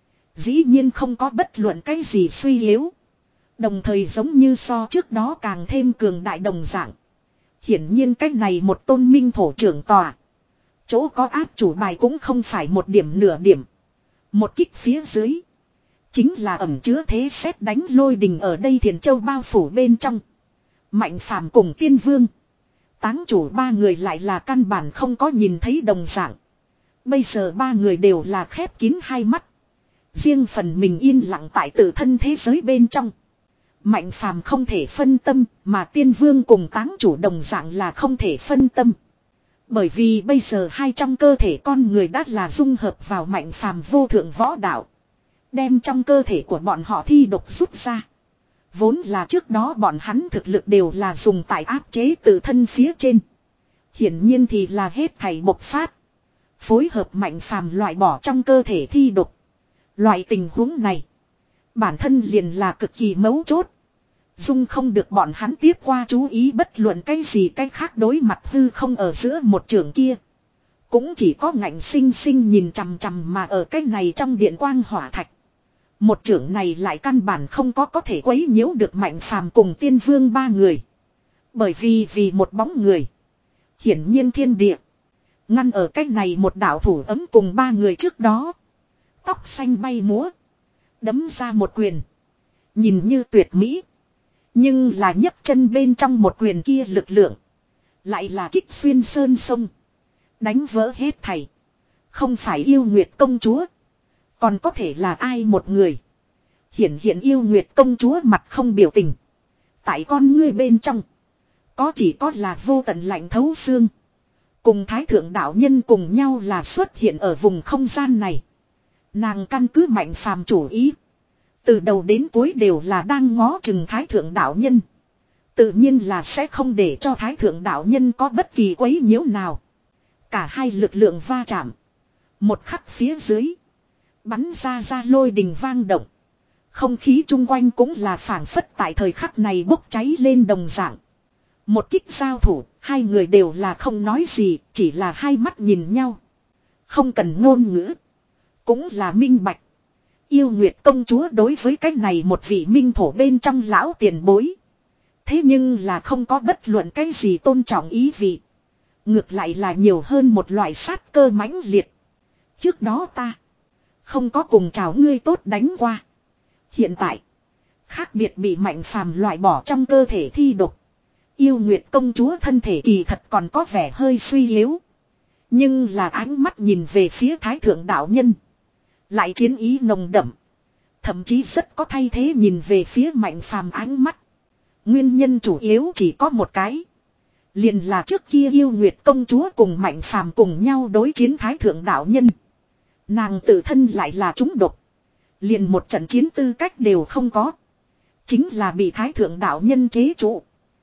Speaker 1: Dĩ nhiên không có bất luận cái gì suy yếu. Đồng thời giống như so trước đó càng thêm cường đại đồng dạng. Hiển nhiên cách này một tôn minh thổ trưởng tòa. Chỗ có áp chủ bài cũng không phải một điểm nửa điểm. Một kích phía dưới. Chính là ẩm chứa thế sét đánh lôi đình ở đây Thiền Châu bao phủ bên trong. Mạnh Phàm cùng tiên vương. Táng chủ ba người lại là căn bản không có nhìn thấy đồng dạng. Bây giờ ba người đều là khép kín hai mắt. Riêng phần mình yên lặng tại tự thân thế giới bên trong. Mạnh Phàm không thể phân tâm, mà tiên vương cùng táng chủ đồng dạng là không thể phân tâm. Bởi vì bây giờ hai trong cơ thể con người đã là dung hợp vào Mạnh Phàm vô thượng võ đạo. Đem trong cơ thể của bọn họ thi độc rút ra. Vốn là trước đó bọn hắn thực lực đều là dùng tại áp chế tự thân phía trên. Hiển nhiên thì là hết thảy bộc phát. Phối hợp Mạnh Phàm loại bỏ trong cơ thể thi độc. Loại tình huống này. Bản thân liền là cực kỳ mấu chốt. Dung không được bọn hắn tiếp qua chú ý bất luận cái gì cái khác đối mặt hư không ở giữa một trường kia. Cũng chỉ có ngạnh sinh sinh nhìn chằm chằm mà ở cái này trong điện quang hỏa thạch. Một trưởng này lại căn bản không có có thể quấy nhiễu được Mạnh Phàm cùng tiên vương ba người. Bởi vì vì một bóng người. Hiển nhiên thiên địa. Ngăn ở cái này một đạo thủ ấm cùng ba người trước đó. Tóc xanh bay múa. Đấm ra một quyền. Nhìn như tuyệt mỹ. Nhưng là nhấc chân bên trong một quyền kia lực lượng. Lại là kích xuyên sơn sông. Đánh vỡ hết thảy. Không phải yêu nguyệt công chúa. Còn có thể là ai một người. Hiển hiện yêu nguyệt công chúa mặt không biểu tình. Tại con ngươi bên trong. Có chỉ có là vô tận lạnh thấu xương. Cùng thái thượng đạo nhân cùng nhau là xuất hiện ở vùng không gian này. Nàng căn cứ Mạnh Phàm chủ ý. Từ đầu đến cuối đều là đang ngó chừng thái thượng đạo nhân. Tự nhiên là sẽ không để cho thái thượng đạo nhân có bất kỳ quấy nhiễu nào. Cả hai lực lượng va chạm. Một khắc phía dưới. Bắn ra ra lôi đình vang động. Không khí chung quanh cũng là phảng phất tại thời khắc này bốc cháy lên đồng dạng. Một kích giao thủ, hai người đều là không nói gì, chỉ là hai mắt nhìn nhau. Không cần ngôn ngữ. Cũng là minh bạch. Yêu Nguyệt công chúa đối với cái này một vị minh thổ bên trong lão tiền bối. Thế nhưng là không có bất luận cái gì tôn trọng ý vị. Ngược lại là nhiều hơn một loại sát cơ mãnh liệt. Trước đó ta không có cùng chào ngươi tốt đánh qua. Hiện tại khác biệt bị Mạnh Phàm loại bỏ trong cơ thể thi độc. Yêu Nguyệt công chúa thân thể kỳ thật còn có vẻ hơi suy yếu. Nhưng là ánh mắt nhìn về phía thái thượng đạo nhân. Lại chiến ý nồng đậm. Thậm chí rất có thay thế nhìn về phía Mạnh Phàm ánh mắt. Nguyên nhân chủ yếu chỉ có một cái. Liền là trước kia Yêu Nguyệt công chúa cùng Mạnh Phàm cùng nhau đối chiến thái thượng đạo nhân. Nàng tự thân lại là trúng độc. Liền một trận chiến tư cách đều không có. Chính là bị thái thượng đạo nhân chế trụ.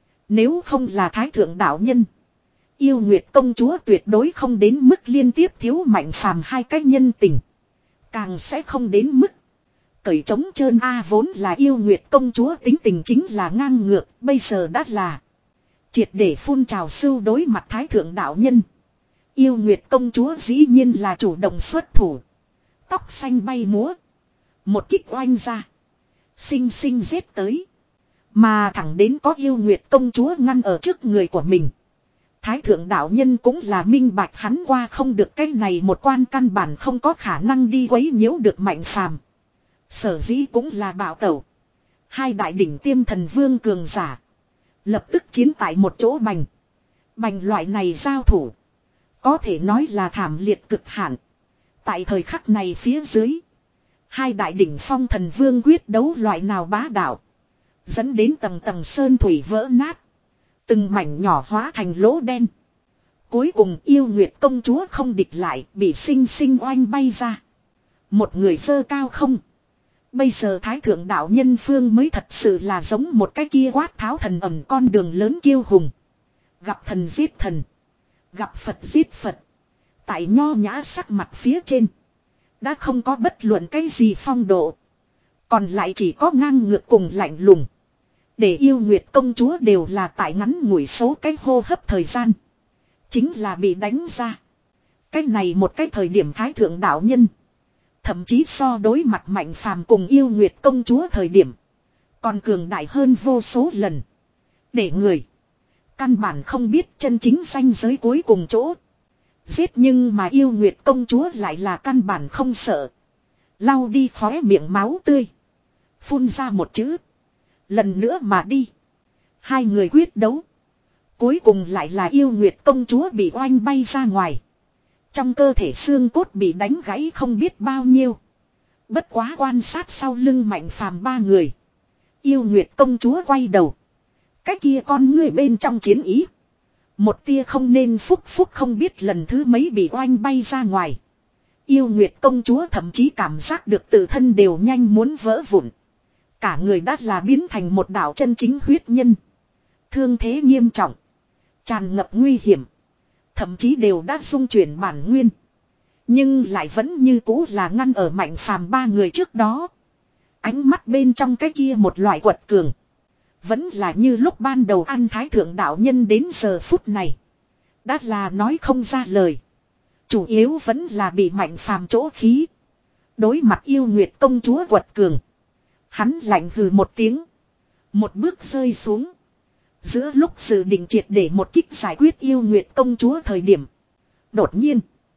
Speaker 1: Nếu không là thái thượng đạo nhân. Yêu Nguyệt công chúa tuyệt đối không đến mức liên tiếp thiếu Mạnh Phàm hai cái nhân tình. Càng sẽ không đến mức. Cởi trống trơn A vốn là Yêu Nguyệt công chúa tính tình chính là ngang ngược. Bây giờ đã là. Triệt để phun trào sưu đối mặt thái thượng đạo nhân. Yêu Nguyệt công chúa dĩ nhiên là chủ động xuất thủ. Tóc xanh bay múa. Một kích oanh ra. Xinh xinh giết tới. Mà thẳng đến có Yêu Nguyệt công chúa ngăn ở trước người của mình. Thái thượng đạo nhân cũng là minh bạch hắn qua không được cái này một quan căn bản không có khả năng đi quấy nhiễu được Mạnh Phàm. Sở dĩ cũng là bảo tẩu. Hai đại đỉnh tiêm thần vương cường giả. Lập tức chiến tại một chỗ bành. Bành loại này giao thủ. Có thể nói là thảm liệt cực hạn. Tại thời khắc này phía dưới. Hai đại đỉnh phong thần vương quyết đấu loại nào bá đạo. Dẫn đến tầng tầng sơn thủy vỡ nát. Từng mảnh nhỏ hóa thành lỗ đen. Cuối cùng yêu nguyệt công chúa không địch lại, bị sinh sinh oanh bay ra. Một người dơ cao không. Bây giờ thái thượng đạo nhân phương mới thật sự là giống một cái kia quát tháo thần ẩm con đường lớn kiêu hùng. Gặp thần giết thần. Gặp Phật giết Phật. Tại nho nhã sắc mặt phía trên. Đã không có bất luận cái gì phong độ. Còn lại chỉ có ngang ngược cùng lạnh lùng. Để yêu nguyệt công chúa đều là tại ngắn ngủi xấu cái hô hấp thời gian. Chính là bị đánh ra. Cái này một cái thời điểm thái thượng đạo nhân. Thậm chí so đối mặt mạnh phàm cùng yêu nguyệt công chúa thời điểm. Còn cường đại hơn vô số lần. Để người. Căn bản không biết chân chính ranh giới cuối cùng chỗ. Giết nhưng mà yêu nguyệt công chúa lại là căn bản không sợ. Lau đi khóe miệng máu tươi. Phun ra một chữ. Lần nữa mà đi. Hai người quyết đấu. Cuối cùng lại là yêu nguyệt công chúa bị oanh bay ra ngoài. Trong cơ thể xương cốt bị đánh gãy không biết bao nhiêu. Bất quá quan sát sau lưng mạnh phàm ba người. Yêu nguyệt công chúa quay đầu. Cái kia con người bên trong chiến ý. Một tia không nên phúc phúc không biết lần thứ mấy bị oanh bay ra ngoài. Yêu nguyệt công chúa thậm chí cảm giác được tự thân đều nhanh muốn vỡ vụn. Cả người đã là biến thành một đạo chân chính huyết nhân. Thương thế nghiêm trọng. Tràn ngập nguy hiểm. Thậm chí đều đã xung chuyển bản nguyên. Nhưng lại vẫn như cũ là ngăn ở mạnh phàm ba người trước đó. Ánh mắt bên trong cái kia một loại quật cường. Vẫn là như lúc ban đầu ăn thái thượng đạo nhân đến giờ phút này. Đã là nói không ra lời. Chủ yếu vẫn là bị mạnh phàm chỗ khí. Đối mặt yêu nguyệt công chúa quật cường. Hắn lạnh hừ một tiếng. Một bước rơi xuống. Giữa lúc dự định triệt để một kích giải quyết yêu nguyệt công chúa thời điểm. Đột nhiên.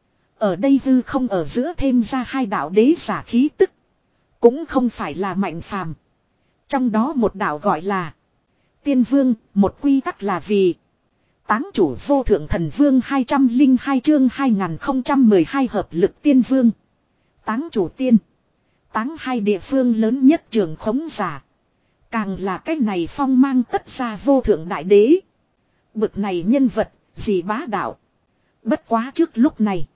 Speaker 1: Ở đây hư không ở giữa thêm ra hai đạo đế giả khí tức. Cũng không phải là mạnh phàm. Trong đó một đạo gọi là Tiên Vương, một quy tắc là vì Táng chủ vô thượng thần vương hai trăm lẻ hai chương hai nghìn không trăm mười hai hợp lực Tiên Vương. Táng chủ tiên. Táng hai địa phương lớn nhất trường khống giả. Càng là cái này phong mang tất ra vô thượng đại đế. Bực này nhân vật, gì bá đạo. Bất quá trước lúc này.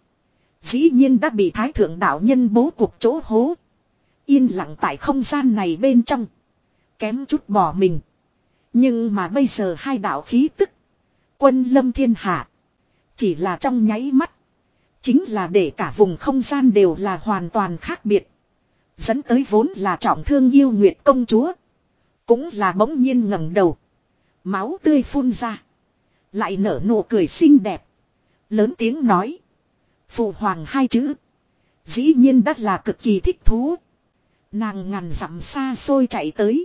Speaker 1: Dĩ nhiên đã bị thái thượng đạo nhân bố cục chỗ hố. Yên lặng tại không gian này bên trong. Kém chút bỏ mình. Nhưng mà bây giờ hai đạo khí tức. Quân lâm thiên hạ. Chỉ là trong nháy mắt. Chính là để cả vùng không gian đều là hoàn toàn khác biệt. Dẫn tới vốn là trọng thương yêu nguyệt công chúa. Cũng là bỗng nhiên ngẩng đầu. Máu tươi phun ra. Lại nở nụ cười xinh đẹp. Lớn tiếng nói. Phụ hoàng hai chữ. Dĩ nhiên đã là cực kỳ thích thú. Nàng ngàn dặm xa xôi chạy tới.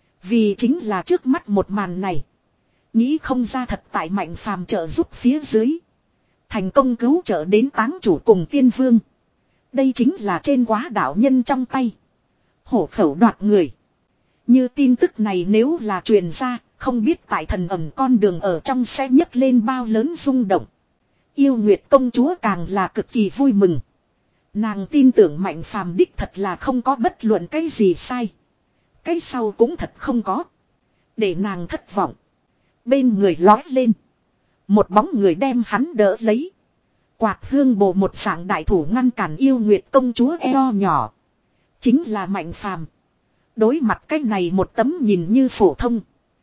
Speaker 1: Vì chính là trước mắt một màn này. Nghĩ không ra thật tại mạnh phàm trợ giúp phía dưới. Thành công cứu trợ đến táng chủ cùng tiên vương. Đây chính là trên quá đạo nhân trong tay. Hổ khẩu đoạt người. Như tin tức này nếu là truyền ra, không biết tại thần ẩm con đường ở trong sẽ nhấc lên bao lớn rung động. Yêu Nguyệt công chúa càng là cực kỳ vui mừng. Nàng tin tưởng mạnh phàm đích thật là không có bất luận cái gì sai. Cái sau cũng thật không có. Để nàng thất vọng. Bên người lói lên. Một bóng người đem hắn đỡ lấy. Quạt hương bồ một dạng đại thủ ngăn cản yêu Nguyệt công chúa eo nhỏ. Chính là mạnh phàm. Đối mặt cái này một tấm nhìn như phổ thông.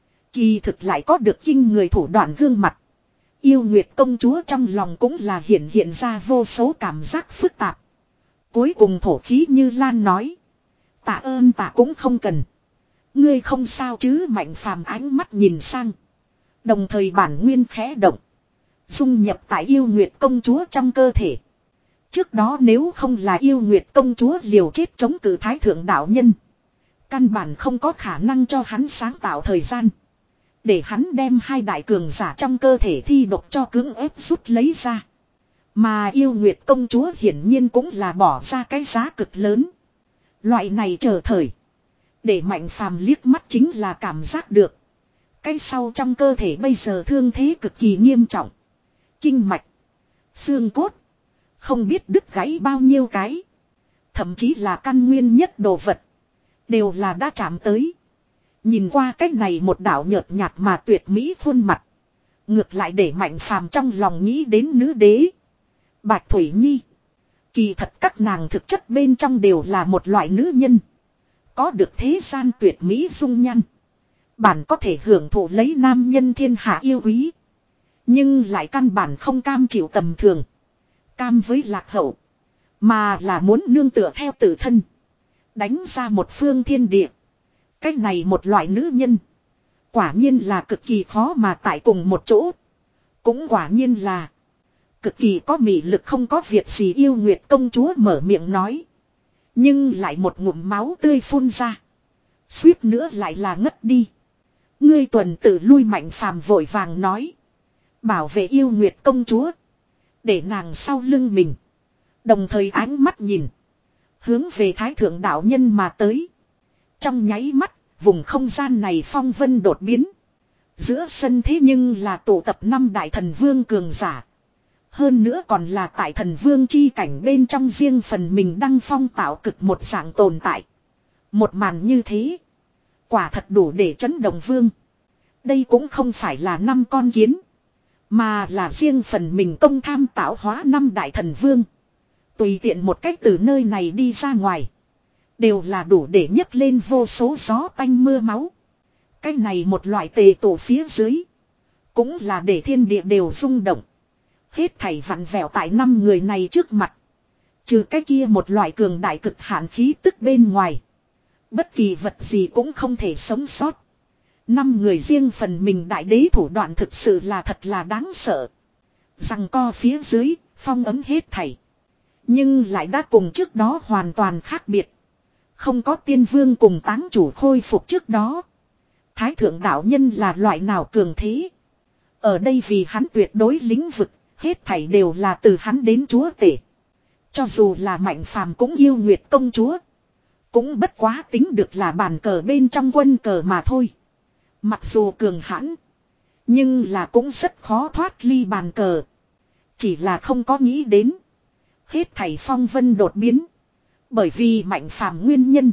Speaker 1: Kỳ thực lại có được kinh người thủ đoạn gương mặt. Yêu Nguyệt công chúa trong lòng cũng là hiện hiện ra vô số cảm giác phức tạp. Cuối cùng thổ khí như Lan nói. Tạ ơn tạ cũng không cần. Ngươi không sao chứ mạnh phàm ánh mắt nhìn sang. Đồng thời bản nguyên khẽ động. Dung nhập tại yêu Nguyệt công chúa trong cơ thể. Trước đó nếu không là yêu Nguyệt công chúa liều chết chống cự thái thượng đạo nhân. Căn bản không có khả năng cho hắn sáng tạo thời gian. Để hắn đem hai đại cường giả trong cơ thể thi độc cho cưỡng ép rút lấy ra. Mà yêu Nguyệt công chúa hiển nhiên cũng là bỏ ra cái giá cực lớn. Loại này chờ thời. Để mạnh phàm liếc mắt chính là cảm giác được. Cái sau trong cơ thể bây giờ thương thế cực kỳ nghiêm trọng. Kinh mạch. Xương cốt. Không biết đứt gãy bao nhiêu cái. Thậm chí là căn nguyên nhất đồ vật. Đều là đã chạm tới. Nhìn qua cách này một đảo nhợt nhạt mà tuyệt mỹ khuôn mặt. Ngược lại để Mạnh Phàm trong lòng nghĩ đến nữ đế. Bạch Thủy Nhi. Kỳ thật các nàng thực chất bên trong đều là một loại nữ nhân. Có được thế gian tuyệt mỹ dung nhan. Bản có thể hưởng thụ lấy nam nhân thiên hạ yêu quý. Nhưng lại căn bản không cam chịu tầm thường. Cam với lạc hậu. Mà là muốn nương tựa theo tự thân. Đánh ra một phương thiên địa. Cách này một loại nữ nhân. Quả nhiên là cực kỳ khó mà tại cùng một chỗ. Cũng quả nhiên là. Cực kỳ có mị lực không có việc gì yêu Nguyệt công chúa mở miệng nói. Nhưng lại một ngụm máu tươi phun ra. Suýt nữa lại là ngất đi. Ngươi tuần tự lui Mạnh Phàm vội vàng nói. Bảo vệ yêu Nguyệt công chúa. Để nàng sau lưng mình. Đồng thời ánh mắt nhìn. Hướng về Thái Thượng đạo nhân mà tới. Trong nháy mắt, vùng không gian này phong vân đột biến. Giữa sân thế nhưng là tụ tập năm đại thần vương cường giả. Hơn nữa còn là tại thần vương chi cảnh bên trong riêng phần mình đăng phong tạo cực một dạng tồn tại. Một màn như thế. Quả thật đủ để chấn động vương. Đây cũng không phải là năm con kiến. Mà là riêng phần mình công tham tạo hóa năm đại thần vương. Tùy tiện một cách từ nơi này đi ra ngoài. Đều là đủ để nhấc lên vô số gió tanh mưa máu. Cái này một loại tề tổ phía dưới. Cũng là để thiên địa đều rung động. Hết thảy vặn vẹo tại năm người này trước mặt. Trừ cái kia một loại cường đại cực hạn khí tức bên ngoài. Bất kỳ vật gì cũng không thể sống sót. Năm người riêng phần mình đại đế thủ đoạn thực sự là thật là đáng sợ. Rằng co phía dưới, phong ấm hết thảy. Nhưng lại đã cùng trước đó hoàn toàn khác biệt. Không có tiên vương cùng táng chủ khôi phục trước đó. Thái thượng đạo nhân là loại nào cường thế. Ở đây vì hắn tuyệt đối lĩnh vực, hết thảy đều là từ hắn đến chúa tể. Cho dù là Mạnh Phàm cũng yêu Nguyệt công chúa. Cũng bất quá tính được là bàn cờ bên trong quân cờ mà thôi. Mặc dù cường hãn, nhưng là cũng rất khó thoát ly bàn cờ. Chỉ là không có nghĩ đến. Hết thảy phong vân đột biến. Bởi vì Mạnh Phàm nguyên nhân.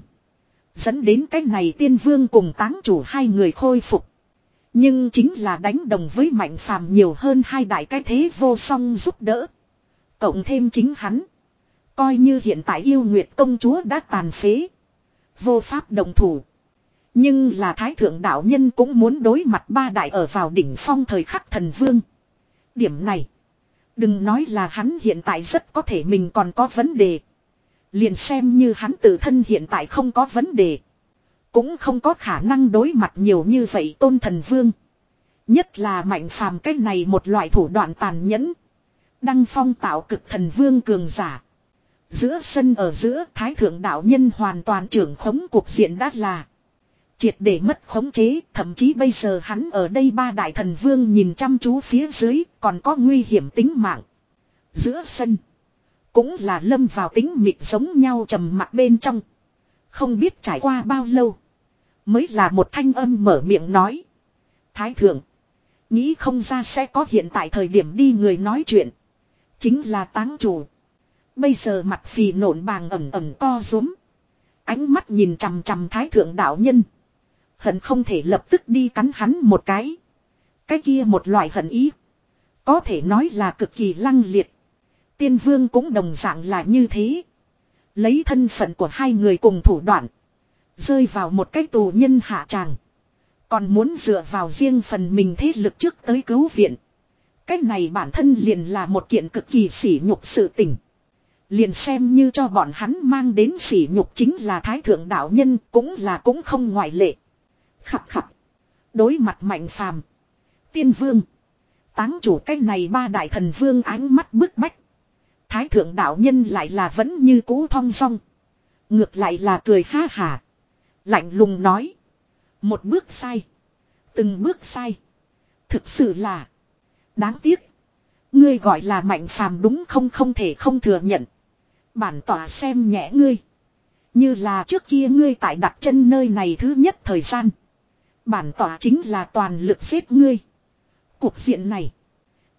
Speaker 1: Dẫn đến cái này tiên vương cùng táng chủ hai người khôi phục. Nhưng chính là đánh đồng với Mạnh Phàm nhiều hơn hai đại cái thế vô song giúp đỡ. Cộng thêm chính hắn. Coi như hiện tại yêu Nguyệt công chúa đã tàn phế. Vô pháp đồng thủ. Nhưng là Thái Thượng đạo nhân cũng muốn đối mặt ba đại ở vào đỉnh phong thời khắc thần vương. Điểm này. Đừng nói là hắn hiện tại rất có thể mình còn có vấn đề. Liền xem như hắn tự thân hiện tại không có vấn đề. Cũng không có khả năng đối mặt nhiều như vậy tôn thần vương. Nhất là Mạnh Phàm cái này một loại thủ đoạn tàn nhẫn. Đăng phong tạo cực thần vương cường giả. Giữa sân ở giữa Thái Thượng đạo nhân hoàn toàn trưởng khống cuộc diện đã là. Triệt để mất khống chế, thậm chí bây giờ hắn ở đây ba đại thần vương nhìn chăm chú phía dưới còn có nguy hiểm tính mạng. Giữa sân. Cũng là lâm vào tính mịt giống nhau trầm mặc bên trong. Không biết trải qua bao lâu. Mới là một thanh âm mở miệng nói. Thái thượng. Nghĩ không ra sẽ có hiện tại thời điểm đi người nói chuyện. Chính là táng chủ. Bây giờ mặt phì nộn bàng ẩm ẩm co rúm. Ánh mắt nhìn chằm chằm thái thượng đạo nhân. Hận không thể lập tức đi cắn hắn một cái. Cái kia một loại hận ý. Có thể nói là cực kỳ lăng liệt. Tiên vương cũng đồng dạng là như thế. Lấy thân phận của hai người cùng thủ đoạn. Rơi vào một cái tù nhân hạ tràng. Còn muốn dựa vào riêng phần mình thế lực trước tới cứu viện. Cái này bản thân liền là một kiện cực kỳ sỉ nhục sự tình. Liền xem như cho bọn hắn mang đến sỉ nhục chính là thái thượng đạo nhân cũng là cũng không ngoại lệ. Khập khập. Đối mặt Mạnh Phàm, tiên vương, táng chủ cái này ba đại thần vương ánh mắt bức bách. Thái thượng đạo nhân lại là vẫn như cũ thong dong. Ngược lại là cười ha hả. Lạnh lùng nói. Một bước sai. Từng bước sai. Thực sự là. Đáng tiếc. Ngươi gọi là Mạnh Phàm đúng không không thể không thừa nhận. Bản tỏa xem nhẹ ngươi. Như là trước kia ngươi tại đặt chân nơi này thứ nhất thời gian. Bản tỏa chính là toàn lực giết ngươi. Cuộc diện này.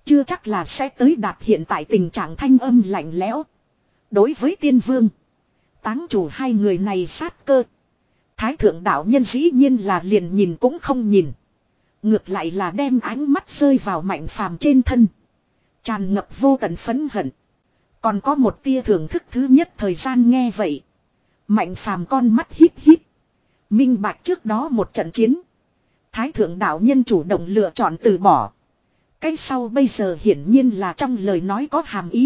Speaker 1: Chưa chắc là sẽ tới đạt hiện tại tình trạng thanh âm lạnh lẽo. Đối với tiên vương, táng chủ hai người này sát cơ. Thái thượng đạo nhân dĩ nhiên là liền nhìn cũng không nhìn. Ngược lại là đem ánh mắt rơi vào Mạnh Phàm trên thân. Tràn ngập vô tận phẫn hận. Còn có một tia thưởng thức thứ nhất thời gian nghe vậy. Mạnh Phàm con mắt híp híp. Minh bạch trước đó một trận chiến. Thái thượng đạo nhân chủ động lựa chọn từ bỏ. Cái sau bây giờ hiển nhiên là trong lời nói có hàm ý.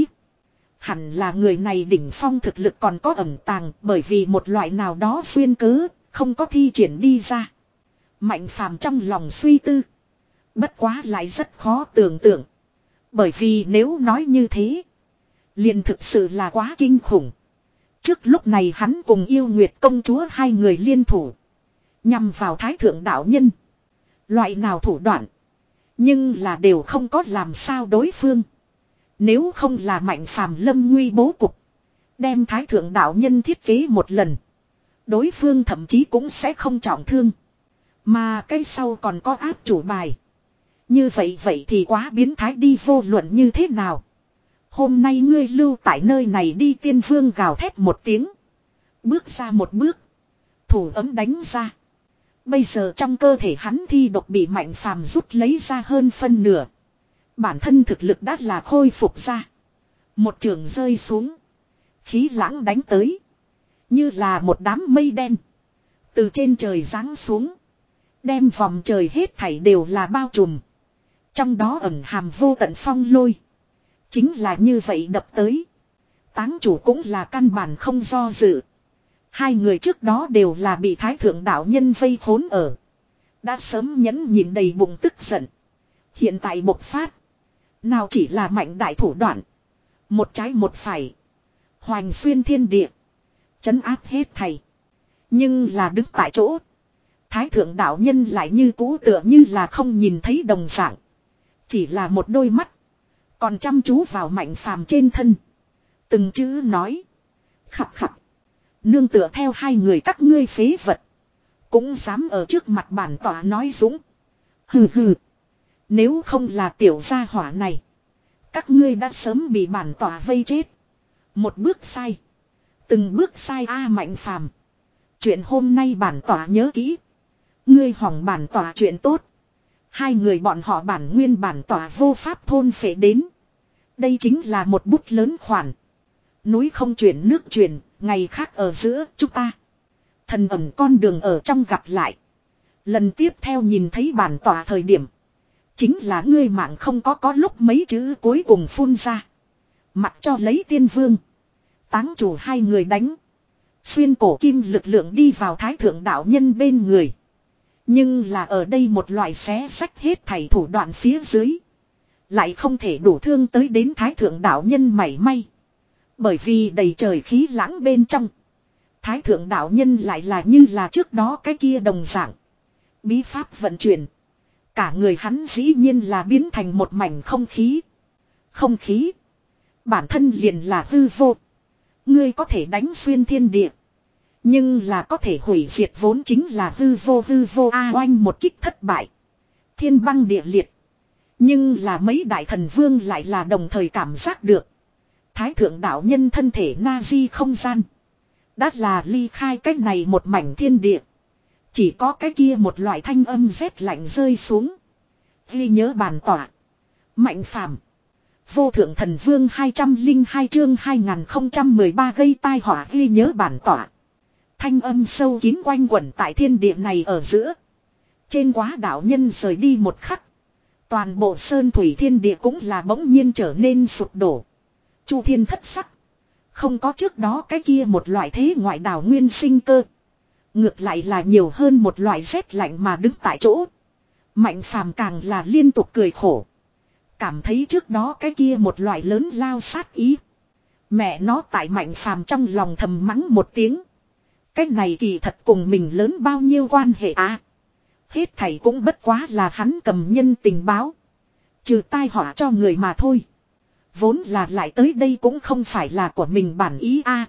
Speaker 1: Hẳn là người này đỉnh phong thực lực còn có ẩn tàng bởi vì một loại nào đó xuyên cớ, không có thi triển đi ra. Mạnh Phàm trong lòng suy tư. Bất quá lại rất khó tưởng tượng. Bởi vì nếu nói như thế, liền thực sự là quá kinh khủng. Trước lúc này hắn cùng yêu Nguyệt công chúa hai người liên thủ. Nhằm vào Thái thượng đạo nhân. Loại nào thủ đoạn. Nhưng là đều không có làm sao đối phương. Nếu không là Mạnh Phàm lâm nguy bố cục. Đem Thái thượng đạo nhân thiết kế một lần. Đối phương thậm chí cũng sẽ không trọng thương. Mà cái sau còn có áp chủ bài. Như vậy vậy thì quá biến thái đi vô luận như thế nào. Hôm nay ngươi lưu tại nơi này đi tiên vương gào thét một tiếng. Bước ra một bước. Thủ ấm đánh ra. Bây giờ trong cơ thể hắn thi độc bị Mạnh Phàm rút lấy ra hơn phân nửa. Bản thân thực lực đã là khôi phục ra. Một trường rơi xuống. Khí lãng đánh tới. Như là một đám mây đen. Từ trên trời giáng xuống. Đem vòng trời hết thảy đều là bao trùm. Trong đó ẩn hàm vô tận phong lôi. Chính là như vậy đập tới. Táng chủ cũng là căn bản không do dự. Hai người trước đó đều là bị Thái thượng đạo nhân vây khốn ở. Đã sớm nhẫn nhịn đầy bụng tức giận. Hiện tại bộc phát. Nào chỉ là mạnh đại thủ đoạn. Một trái một phải. Hoành xuyên thiên địa. Chấn áp hết thầy. Nhưng là đứng tại chỗ. Thái thượng đạo nhân lại như cũ tựa như là không nhìn thấy đồng dạng. Chỉ là một đôi mắt. Còn chăm chú vào Mạnh Phàm trên thân. Từng chữ nói. Khập khập. Nương tựa theo hai người các ngươi phế vật. Cũng dám ở trước mặt bản tỏa nói dũng. Hừ hừ. Nếu không là tiểu gia hỏa này. Các ngươi đã sớm bị bản tỏa vây chết. Một bước sai. Từng bước sai a Mạnh Phàm. Chuyện hôm nay bản tỏa nhớ kỹ. Ngươi hỏng bản tỏa chuyện tốt. Hai người bọn họ bản nguyên bản tỏa vô pháp thôn phệ đến. Đây chính là một bút lớn khoản. Núi không chuyển nước chuyển, ngày khác ở giữa chúng ta. Thần ẩn con đường ở trong gặp lại. Lần tiếp theo nhìn thấy bản tỏa thời điểm. Chính là ngươi mạng không có có lúc mấy chữ cuối cùng phun ra. Mặc cho lấy tiên vương. Táng chủ hai người đánh. Xuyên cổ kim lực lượng đi vào Thái thượng đạo nhân bên người. Nhưng là ở đây một loại xé sách hết thảy thủ đoạn phía dưới. Lại không thể đủ thương tới đến Thái thượng đạo nhân mảy may. Bởi vì đầy trời khí lãng bên trong. Thái thượng đạo nhân lại là như là trước đó cái kia đồng dạng. Bí pháp vận chuyển. Cả người hắn dĩ nhiên là biến thành một mảnh không khí. Không khí. Bản thân liền là hư vô. Ngươi có thể đánh xuyên thiên địa. Nhưng là có thể hủy diệt vốn chính là hư vô hư vô a oanh một kích thất bại. Thiên băng địa liệt. Nhưng là mấy đại thần vương lại là đồng thời cảm giác được. Thái thượng đạo nhân thân thể na di không gian. Đã là ly khai cách này một mảnh thiên địa. Chỉ có cái kia một loại thanh âm rét lạnh rơi xuống. Ghi nhớ bàn tỏa. Mạnh Phàm. Vô thượng thần vương hai trăm lẻ hai chương hai nghìn không trăm mười ba gây tai họa ghi nhớ bản tỏa. Thanh âm sâu kín quanh quẩn tại thiên địa này ở giữa. Trên quá đạo nhân rời đi một khắc. Toàn bộ sơn thủy thiên địa cũng là bỗng nhiên trở nên sụp đổ. Chu thiên thất sắc. Không có trước đó cái kia một loại thế ngoại đạo nguyên sinh cơ. Ngược lại là nhiều hơn một loại rét lạnh mà đứng tại chỗ. Mạnh Phàm càng là liên tục cười khổ. Cảm thấy trước đó cái kia một loại lớn lao sát ý. Mẹ nó tại Mạnh Phàm trong lòng thầm mắng một tiếng. Cái này kỳ thật cùng mình lớn bao nhiêu quan hệ à. Hết thảy cũng bất quá là hắn cầm nhân tình báo. Trừ tai họa cho người mà thôi. Vốn là lại tới đây cũng không phải là của mình bản ý a.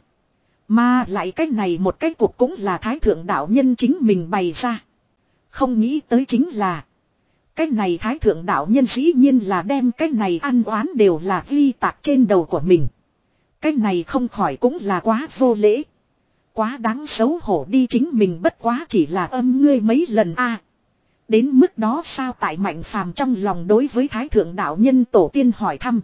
Speaker 1: Mà lại cái này một cái cuộc cũng là Thái thượng đạo nhân chính mình bày ra. Không nghĩ tới chính là. Cái này thái thượng đạo nhân dĩ nhiên là đem cái này ăn oán đều là ghi tạc trên đầu của mình. Cái này không khỏi cũng là quá vô lễ. Quá đáng xấu hổ đi, chính mình bất quá chỉ là âm ngươi mấy lần a. À, đến mức đó sao? Tại Mạnh Phàm trong lòng đối với thái thượng đạo nhân tổ tiên hỏi thăm.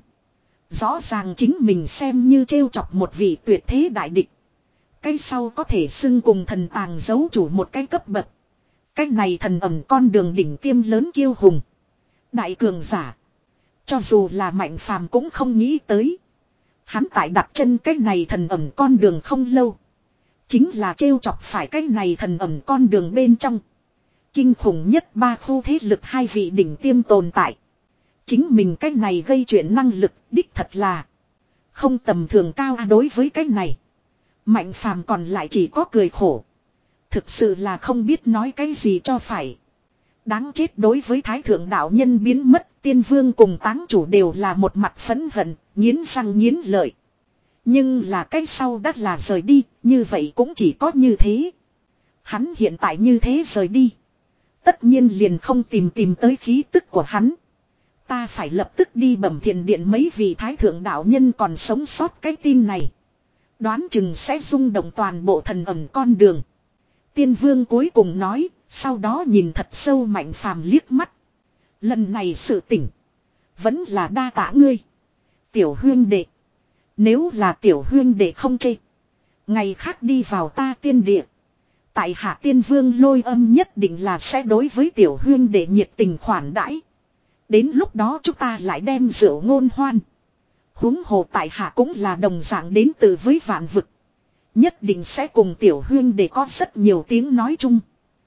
Speaker 1: Rõ ràng chính mình xem như trêu chọc một vị tuyệt thế đại địch. Cái sau có thể xưng cùng thần tàng giấu chủ một cái cấp bậc. Cái này thần ẩm con đường đỉnh tiêm lớn kiêu hùng. Đại cường giả. Cho dù là Mạnh Phàm cũng không nghĩ tới. Hắn tại đặt chân cái này thần ẩm con đường không lâu. Chính là trêu chọc phải cái này thần ẩm con đường bên trong. Kinh khủng nhất ba khu thế lực hai vị đỉnh tiêm tồn tại. Chính mình cái này gây chuyện năng lực đích thật là không tầm thường cao. Đối với cái này Mạnh Phàm còn lại chỉ có cười khổ. Thực sự là không biết nói cái gì cho phải. Đáng chết, đối với thái thượng đạo nhân biến mất, tiên vương cùng táng chủ đều là một mặt phẫn hận, nghiến răng nghiến lợi. Nhưng là cái sau đắt là rời đi, như vậy cũng chỉ có như thế. Hắn hiện tại như thế rời đi. Tất nhiên liền không tìm tìm tới khí tức của hắn. Ta phải lập tức đi bẩm thiền điện mấy vị thái thượng đạo nhân còn sống sót cái tin này. Đoán chừng sẽ rung động toàn bộ thần ẩn con đường. Tiên vương cuối cùng nói, sau đó nhìn thật sâu Mạnh Phàm liếc mắt. Lần này sự tỉnh, vẫn là đa tạ ngươi, tiểu huyên đệ. Nếu là tiểu huyên đệ không chê, ngày khác đi vào ta tiên địa, tại hạ tiên vương Lôi Âm nhất định là sẽ đối với tiểu huyên đệ nhiệt tình khoản đãi. Đến lúc đó chúng ta lại đem rượu ngôn hoan. Huống hồ tại hạ cũng là đồng dạng đến từ với vạn vực. Nhất định sẽ cùng tiểu huyên để có rất nhiều tiếng nói chung.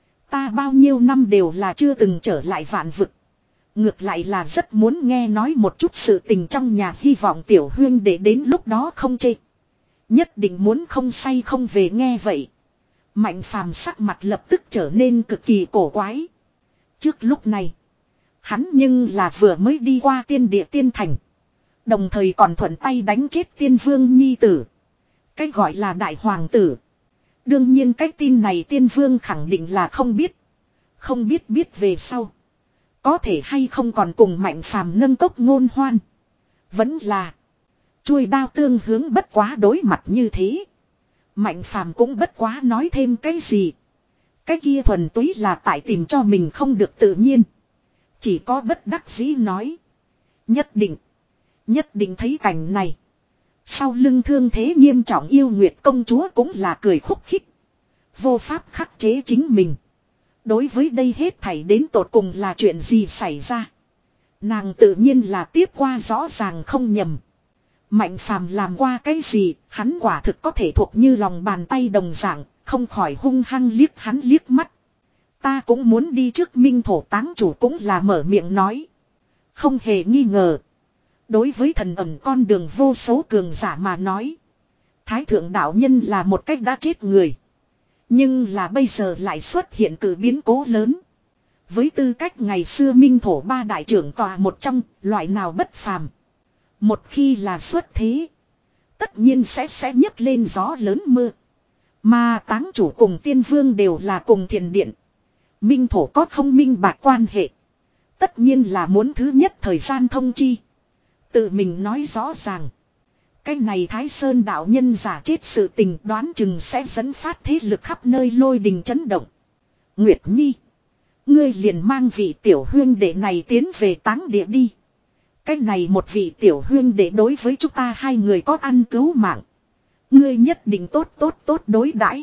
Speaker 1: Ta bao nhiêu năm đều là chưa từng trở lại vạn vực. Ngược lại là rất muốn nghe nói một chút sự tình trong nhà, hy vọng tiểu huyên để đến lúc đó không chê. Nhất định muốn không say không về. Nghe vậy, Mạnh Phàm sắc mặt lập tức trở nên cực kỳ cổ quái. Trước lúc này, hắn nhưng là vừa mới đi qua tiên địa tiên thành. Đồng thời còn thuận tay đánh chết tiên vương nhi tử. Cái gọi là đại hoàng tử. Đương nhiên cái tin này tiên vương khẳng định là không biết. Không biết biết về sau, có thể hay không còn cùng Mạnh Phàm nâng cốc ngôn hoan. Vẫn là chuôi đao tương hướng. Bất quá đối mặt như thế, Mạnh Phàm cũng bất quá nói thêm cái gì. Cái kia thuần túy là tại tìm cho mình không được tự nhiên. Chỉ có bất đắc dĩ nói. Nhất định, nhất định thấy cảnh này. Sau lưng thương thế nghiêm trọng Yêu Nguyệt công chúa cũng là cười khúc khích. Vô pháp khắc chế chính mình. Đối với đây hết thảy đến tột cùng là chuyện gì xảy ra, nàng tự nhiên là tiếp qua rõ ràng không nhầm. Mạnh Phàm làm qua cái gì, hắn quả thực có thể thuộc như lòng bàn tay đồng dạng, không khỏi hung hăng liếc hắn liếc mắt. Ta cũng muốn đi trước. Minh thổ táng chủ cũng là mở miệng nói. Không hề nghi ngờ, đối với thần ẩn con đường vô số cường giả mà nói, thái thượng đạo nhân là một cách đã chết người. Nhưng là bây giờ lại xuất hiện cử biến cố lớn. Với tư cách ngày xưa minh thổ ba đại trưởng tòa một trong, loại nào bất phàm. Một khi là xuất thế, tất nhiên sẽ sẽ nhấc lên gió lớn mưa. Mà táng chủ cùng tiên vương đều là cùng thiền điện. Minh thổ có không minh bạc quan hệ, tất nhiên là muốn thứ nhất thời gian thông chi, tự mình nói rõ ràng. Cái này Thái Sơn đạo nhân giả chết sự tình đoán chừng sẽ dẫn phát thế lực khắp nơi lôi đình chấn động. Nguyệt Nhi, ngươi liền mang vị tiểu huyên đệ này tiến về táng địa đi. Cái này một vị tiểu huyên đệ đối với chúng ta hai người có ăn cứu mạng. Ngươi nhất định tốt tốt tốt đối đãi,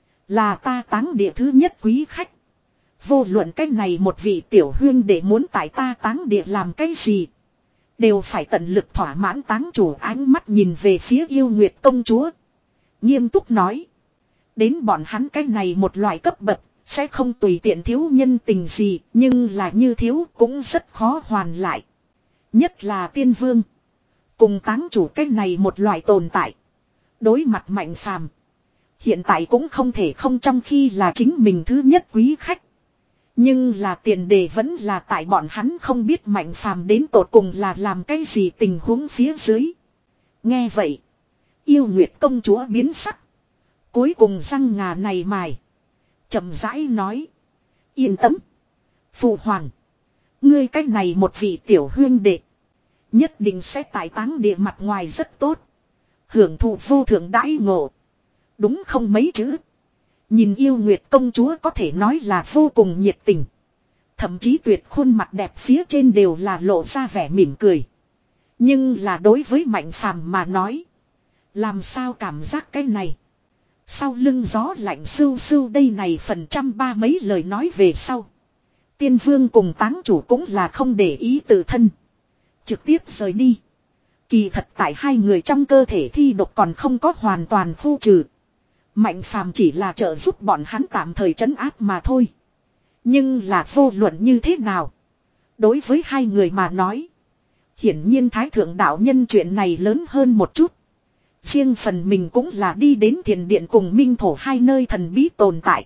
Speaker 1: là ta táng địa thứ nhất quý khách. Vô luận cái này một vị tiểu huyên đệ muốn tại ta táng địa làm cái gì, đều phải tận lực thỏa mãn. Táng chủ ánh mắt nhìn về phía Yêu Nguyệt công chúa, nghiêm túc nói. Đến bọn hắn cái này một loại cấp bậc, sẽ không tùy tiện thiếu nhân tình gì, nhưng là như thiếu cũng rất khó hoàn lại. Nhất là tiên vương, cùng táng chủ cái này một loại tồn tại. Đối mặt Mạnh Phàm, hiện tại cũng không thể không trong khi là chính mình thứ nhất quý khách. Nhưng là tiền đề vẫn là tại bọn hắn không biết Mạnh Phàm đến tột cùng là làm cái gì tình huống phía dưới. Nghe vậy, Yêu Nguyệt công chúa biến sắc. Cuối cùng răng ngà này mài, chậm rãi nói. Yên tâm, phụ hoàng, Ngươi cách này một vị tiểu huyên đệ. Nhất định sẽ tại táng địa mặt ngoài rất tốt. Hưởng thụ vô thượng đãi ngộ. Đúng không mấy chữ. Nhìn yêu nguyệt công chúa có thể nói là vô cùng nhiệt tình. Thậm chí tuyệt khuôn mặt đẹp phía trên đều là lộ ra vẻ mỉm cười. Nhưng là đối với Mạnh Phàm mà nói. Làm sao cảm giác cái này. Sau lưng gió lạnh sưu sưu đây này phần trăm ba mấy lời nói về sau. Tiên vương cùng táng chủ cũng là không để ý tự thân. Trực tiếp rời đi. Kỳ thật tại hai người trong cơ thể thi độc còn không có hoàn toàn khu trừ. Mạnh Phàm chỉ là trợ giúp bọn hắn tạm thời trấn áp mà thôi. Nhưng là vô luận như thế nào. Đối với hai người mà nói. Hiển nhiên Thái Thượng đạo nhân chuyện này lớn hơn một chút. Riêng phần mình cũng là đi đến thiền điện cùng minh thổ hai nơi thần bí tồn tại.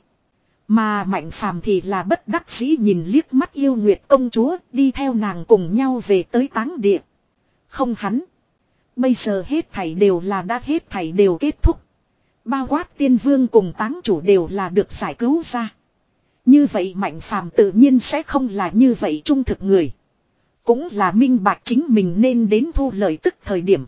Speaker 1: Mà Mạnh Phàm thì là bất đắc dĩ nhìn liếc mắt yêu nguyệt công chúa đi theo nàng cùng nhau về tới táng địa. Không hắn. Bây giờ hết thảy đều là đã hết thảy đều kết thúc. Bao quát tiên vương cùng táng chủ đều là được giải cứu ra. Như vậy Mạnh Phàm tự nhiên sẽ không là như vậy trung thực người. Cũng là minh bạch chính mình nên đến thu lời tức thời điểm.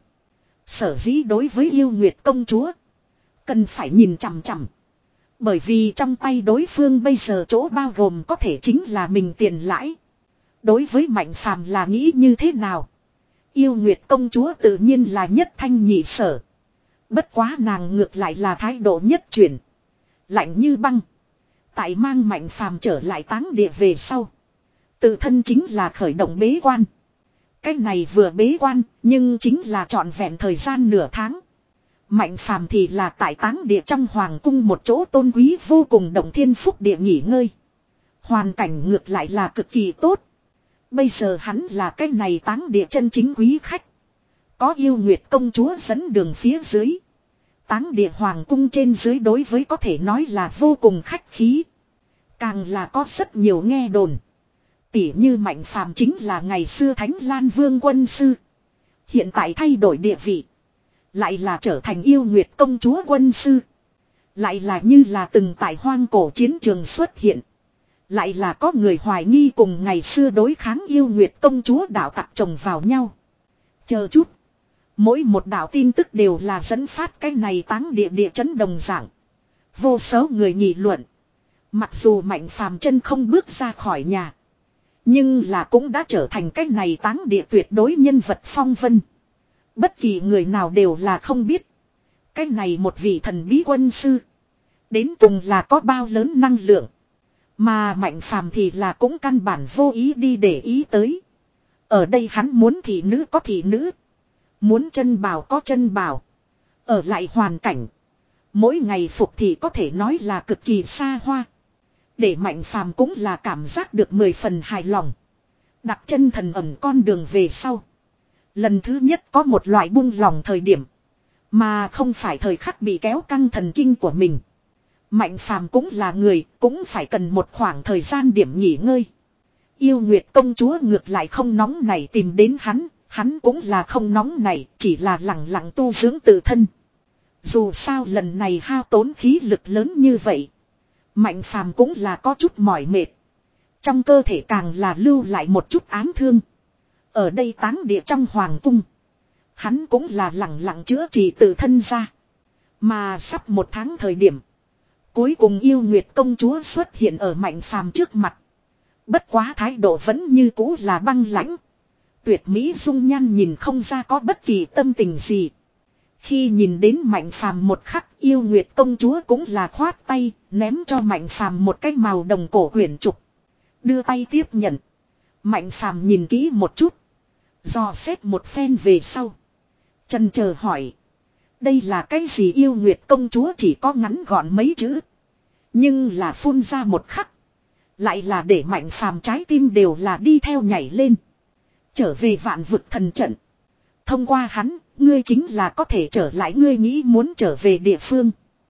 Speaker 1: Sở dĩ đối với yêu nguyệt công chúa. Cần phải nhìn chằm chằm. Bởi vì trong tay đối phương bây giờ chỗ bao gồm có thể chính là mình tiền lãi. Đối với Mạnh Phàm là nghĩ như thế nào? Yêu nguyệt công chúa tự nhiên là nhất thanh nhị sở. Bất quá nàng ngược lại là thái độ nhất chuyển. Lạnh như băng. Tại mang Mạnh Phàm trở lại táng địa về sau. Tự thân chính là khởi động bế quan. Cái này vừa bế quan nhưng chính là trọn vẹn thời gian nửa tháng. Mạnh Phàm thì là tại táng địa trong hoàng cung một chỗ tôn quý vô cùng động thiên phúc địa nghỉ ngơi. Hoàn cảnh ngược lại là cực kỳ tốt. Bây giờ hắn là cái này táng địa chân chính quý khách. Có yêu nguyệt công chúa dẫn đường phía dưới. Táng địa hoàng cung trên dưới đối với có thể nói là vô cùng khách khí. Càng là có rất nhiều nghe đồn. Tỉ như Mạnh Phàm chính là ngày xưa Thánh Lan Vương quân sư. Hiện tại thay đổi địa vị. Lại là trở thành yêu nguyệt công chúa quân sư. Lại là như là từng tại hoang cổ chiến trường xuất hiện. Lại là có người hoài nghi cùng ngày xưa đối kháng yêu nguyệt công chúa đạo tặc chồng vào nhau. Chờ chút. Mỗi một đạo tin tức đều là dẫn phát cái này táng địa địa chấn đồng dạng. Vô số người nghị luận. Mặc dù Mạnh Phàm chân không bước ra khỏi nhà. Nhưng là cũng đã trở thành cái này táng địa tuyệt đối nhân vật phong vân. Bất kỳ người nào đều là không biết. Cái này một vị thần bí quân sư. Đến cùng là có bao lớn năng lượng. Mà Mạnh Phàm thì là cũng căn bản vô ý đi để ý tới. Ở đây hắn muốn thị nữ có thị nữ. Muốn chân bào có chân bào. Ở lại hoàn cảnh. Mỗi ngày phục thì có thể nói là cực kỳ xa hoa. Để Mạnh Phàm cũng là cảm giác được mười phần hài lòng. Đặt chân thần ẩn con đường về sau. Lần thứ nhất có một loại buông lòng thời điểm. Mà không phải thời khắc bị kéo căng thần kinh của mình. Mạnh Phàm cũng là người, cũng phải cần một khoảng thời gian điểm nghỉ ngơi. Yêu Nguyệt công chúa ngược lại không nóng này tìm đến hắn. Hắn cũng là không nóng này, chỉ là lặng lặng tu dưỡng tự thân. Dù sao lần này hao tốn khí lực lớn như vậy. Mạnh Phàm cũng là có chút mỏi mệt. Trong cơ thể càng là lưu lại một chút ám thương. Ở đây táng địa trong hoàng cung. Hắn cũng là lặng lặng chữa trị tự thân ra. Mà sắp một tháng thời điểm. Cuối cùng yêu nguyệt công chúa xuất hiện ở Mạnh Phàm trước mặt. Bất quá thái độ vẫn như cũ là băng lãnh. Tuyệt mỹ dung nhan nhìn không ra có bất kỳ tâm tình gì. Khi nhìn đến Mạnh Phàm một khắc, yêu nguyệt công chúa cũng là khoát tay, ném cho Mạnh Phàm một cái màu đồng cổ quyển trục. Đưa tay tiếp nhận. Mạnh Phàm nhìn kỹ một chút. Dò xét một phen về sau. Chần chờ hỏi. Đây là cái gì? Yêu nguyệt công chúa chỉ có ngắn gọn mấy chữ. Nhưng là phun ra một khắc. Lại là để Mạnh Phàm trái tim đều là đi theo nhảy lên. Trở về vạn vực thần trận. Thông qua hắn, ngươi chính là có thể trở lại ngươi nghĩ muốn trở về địa phương.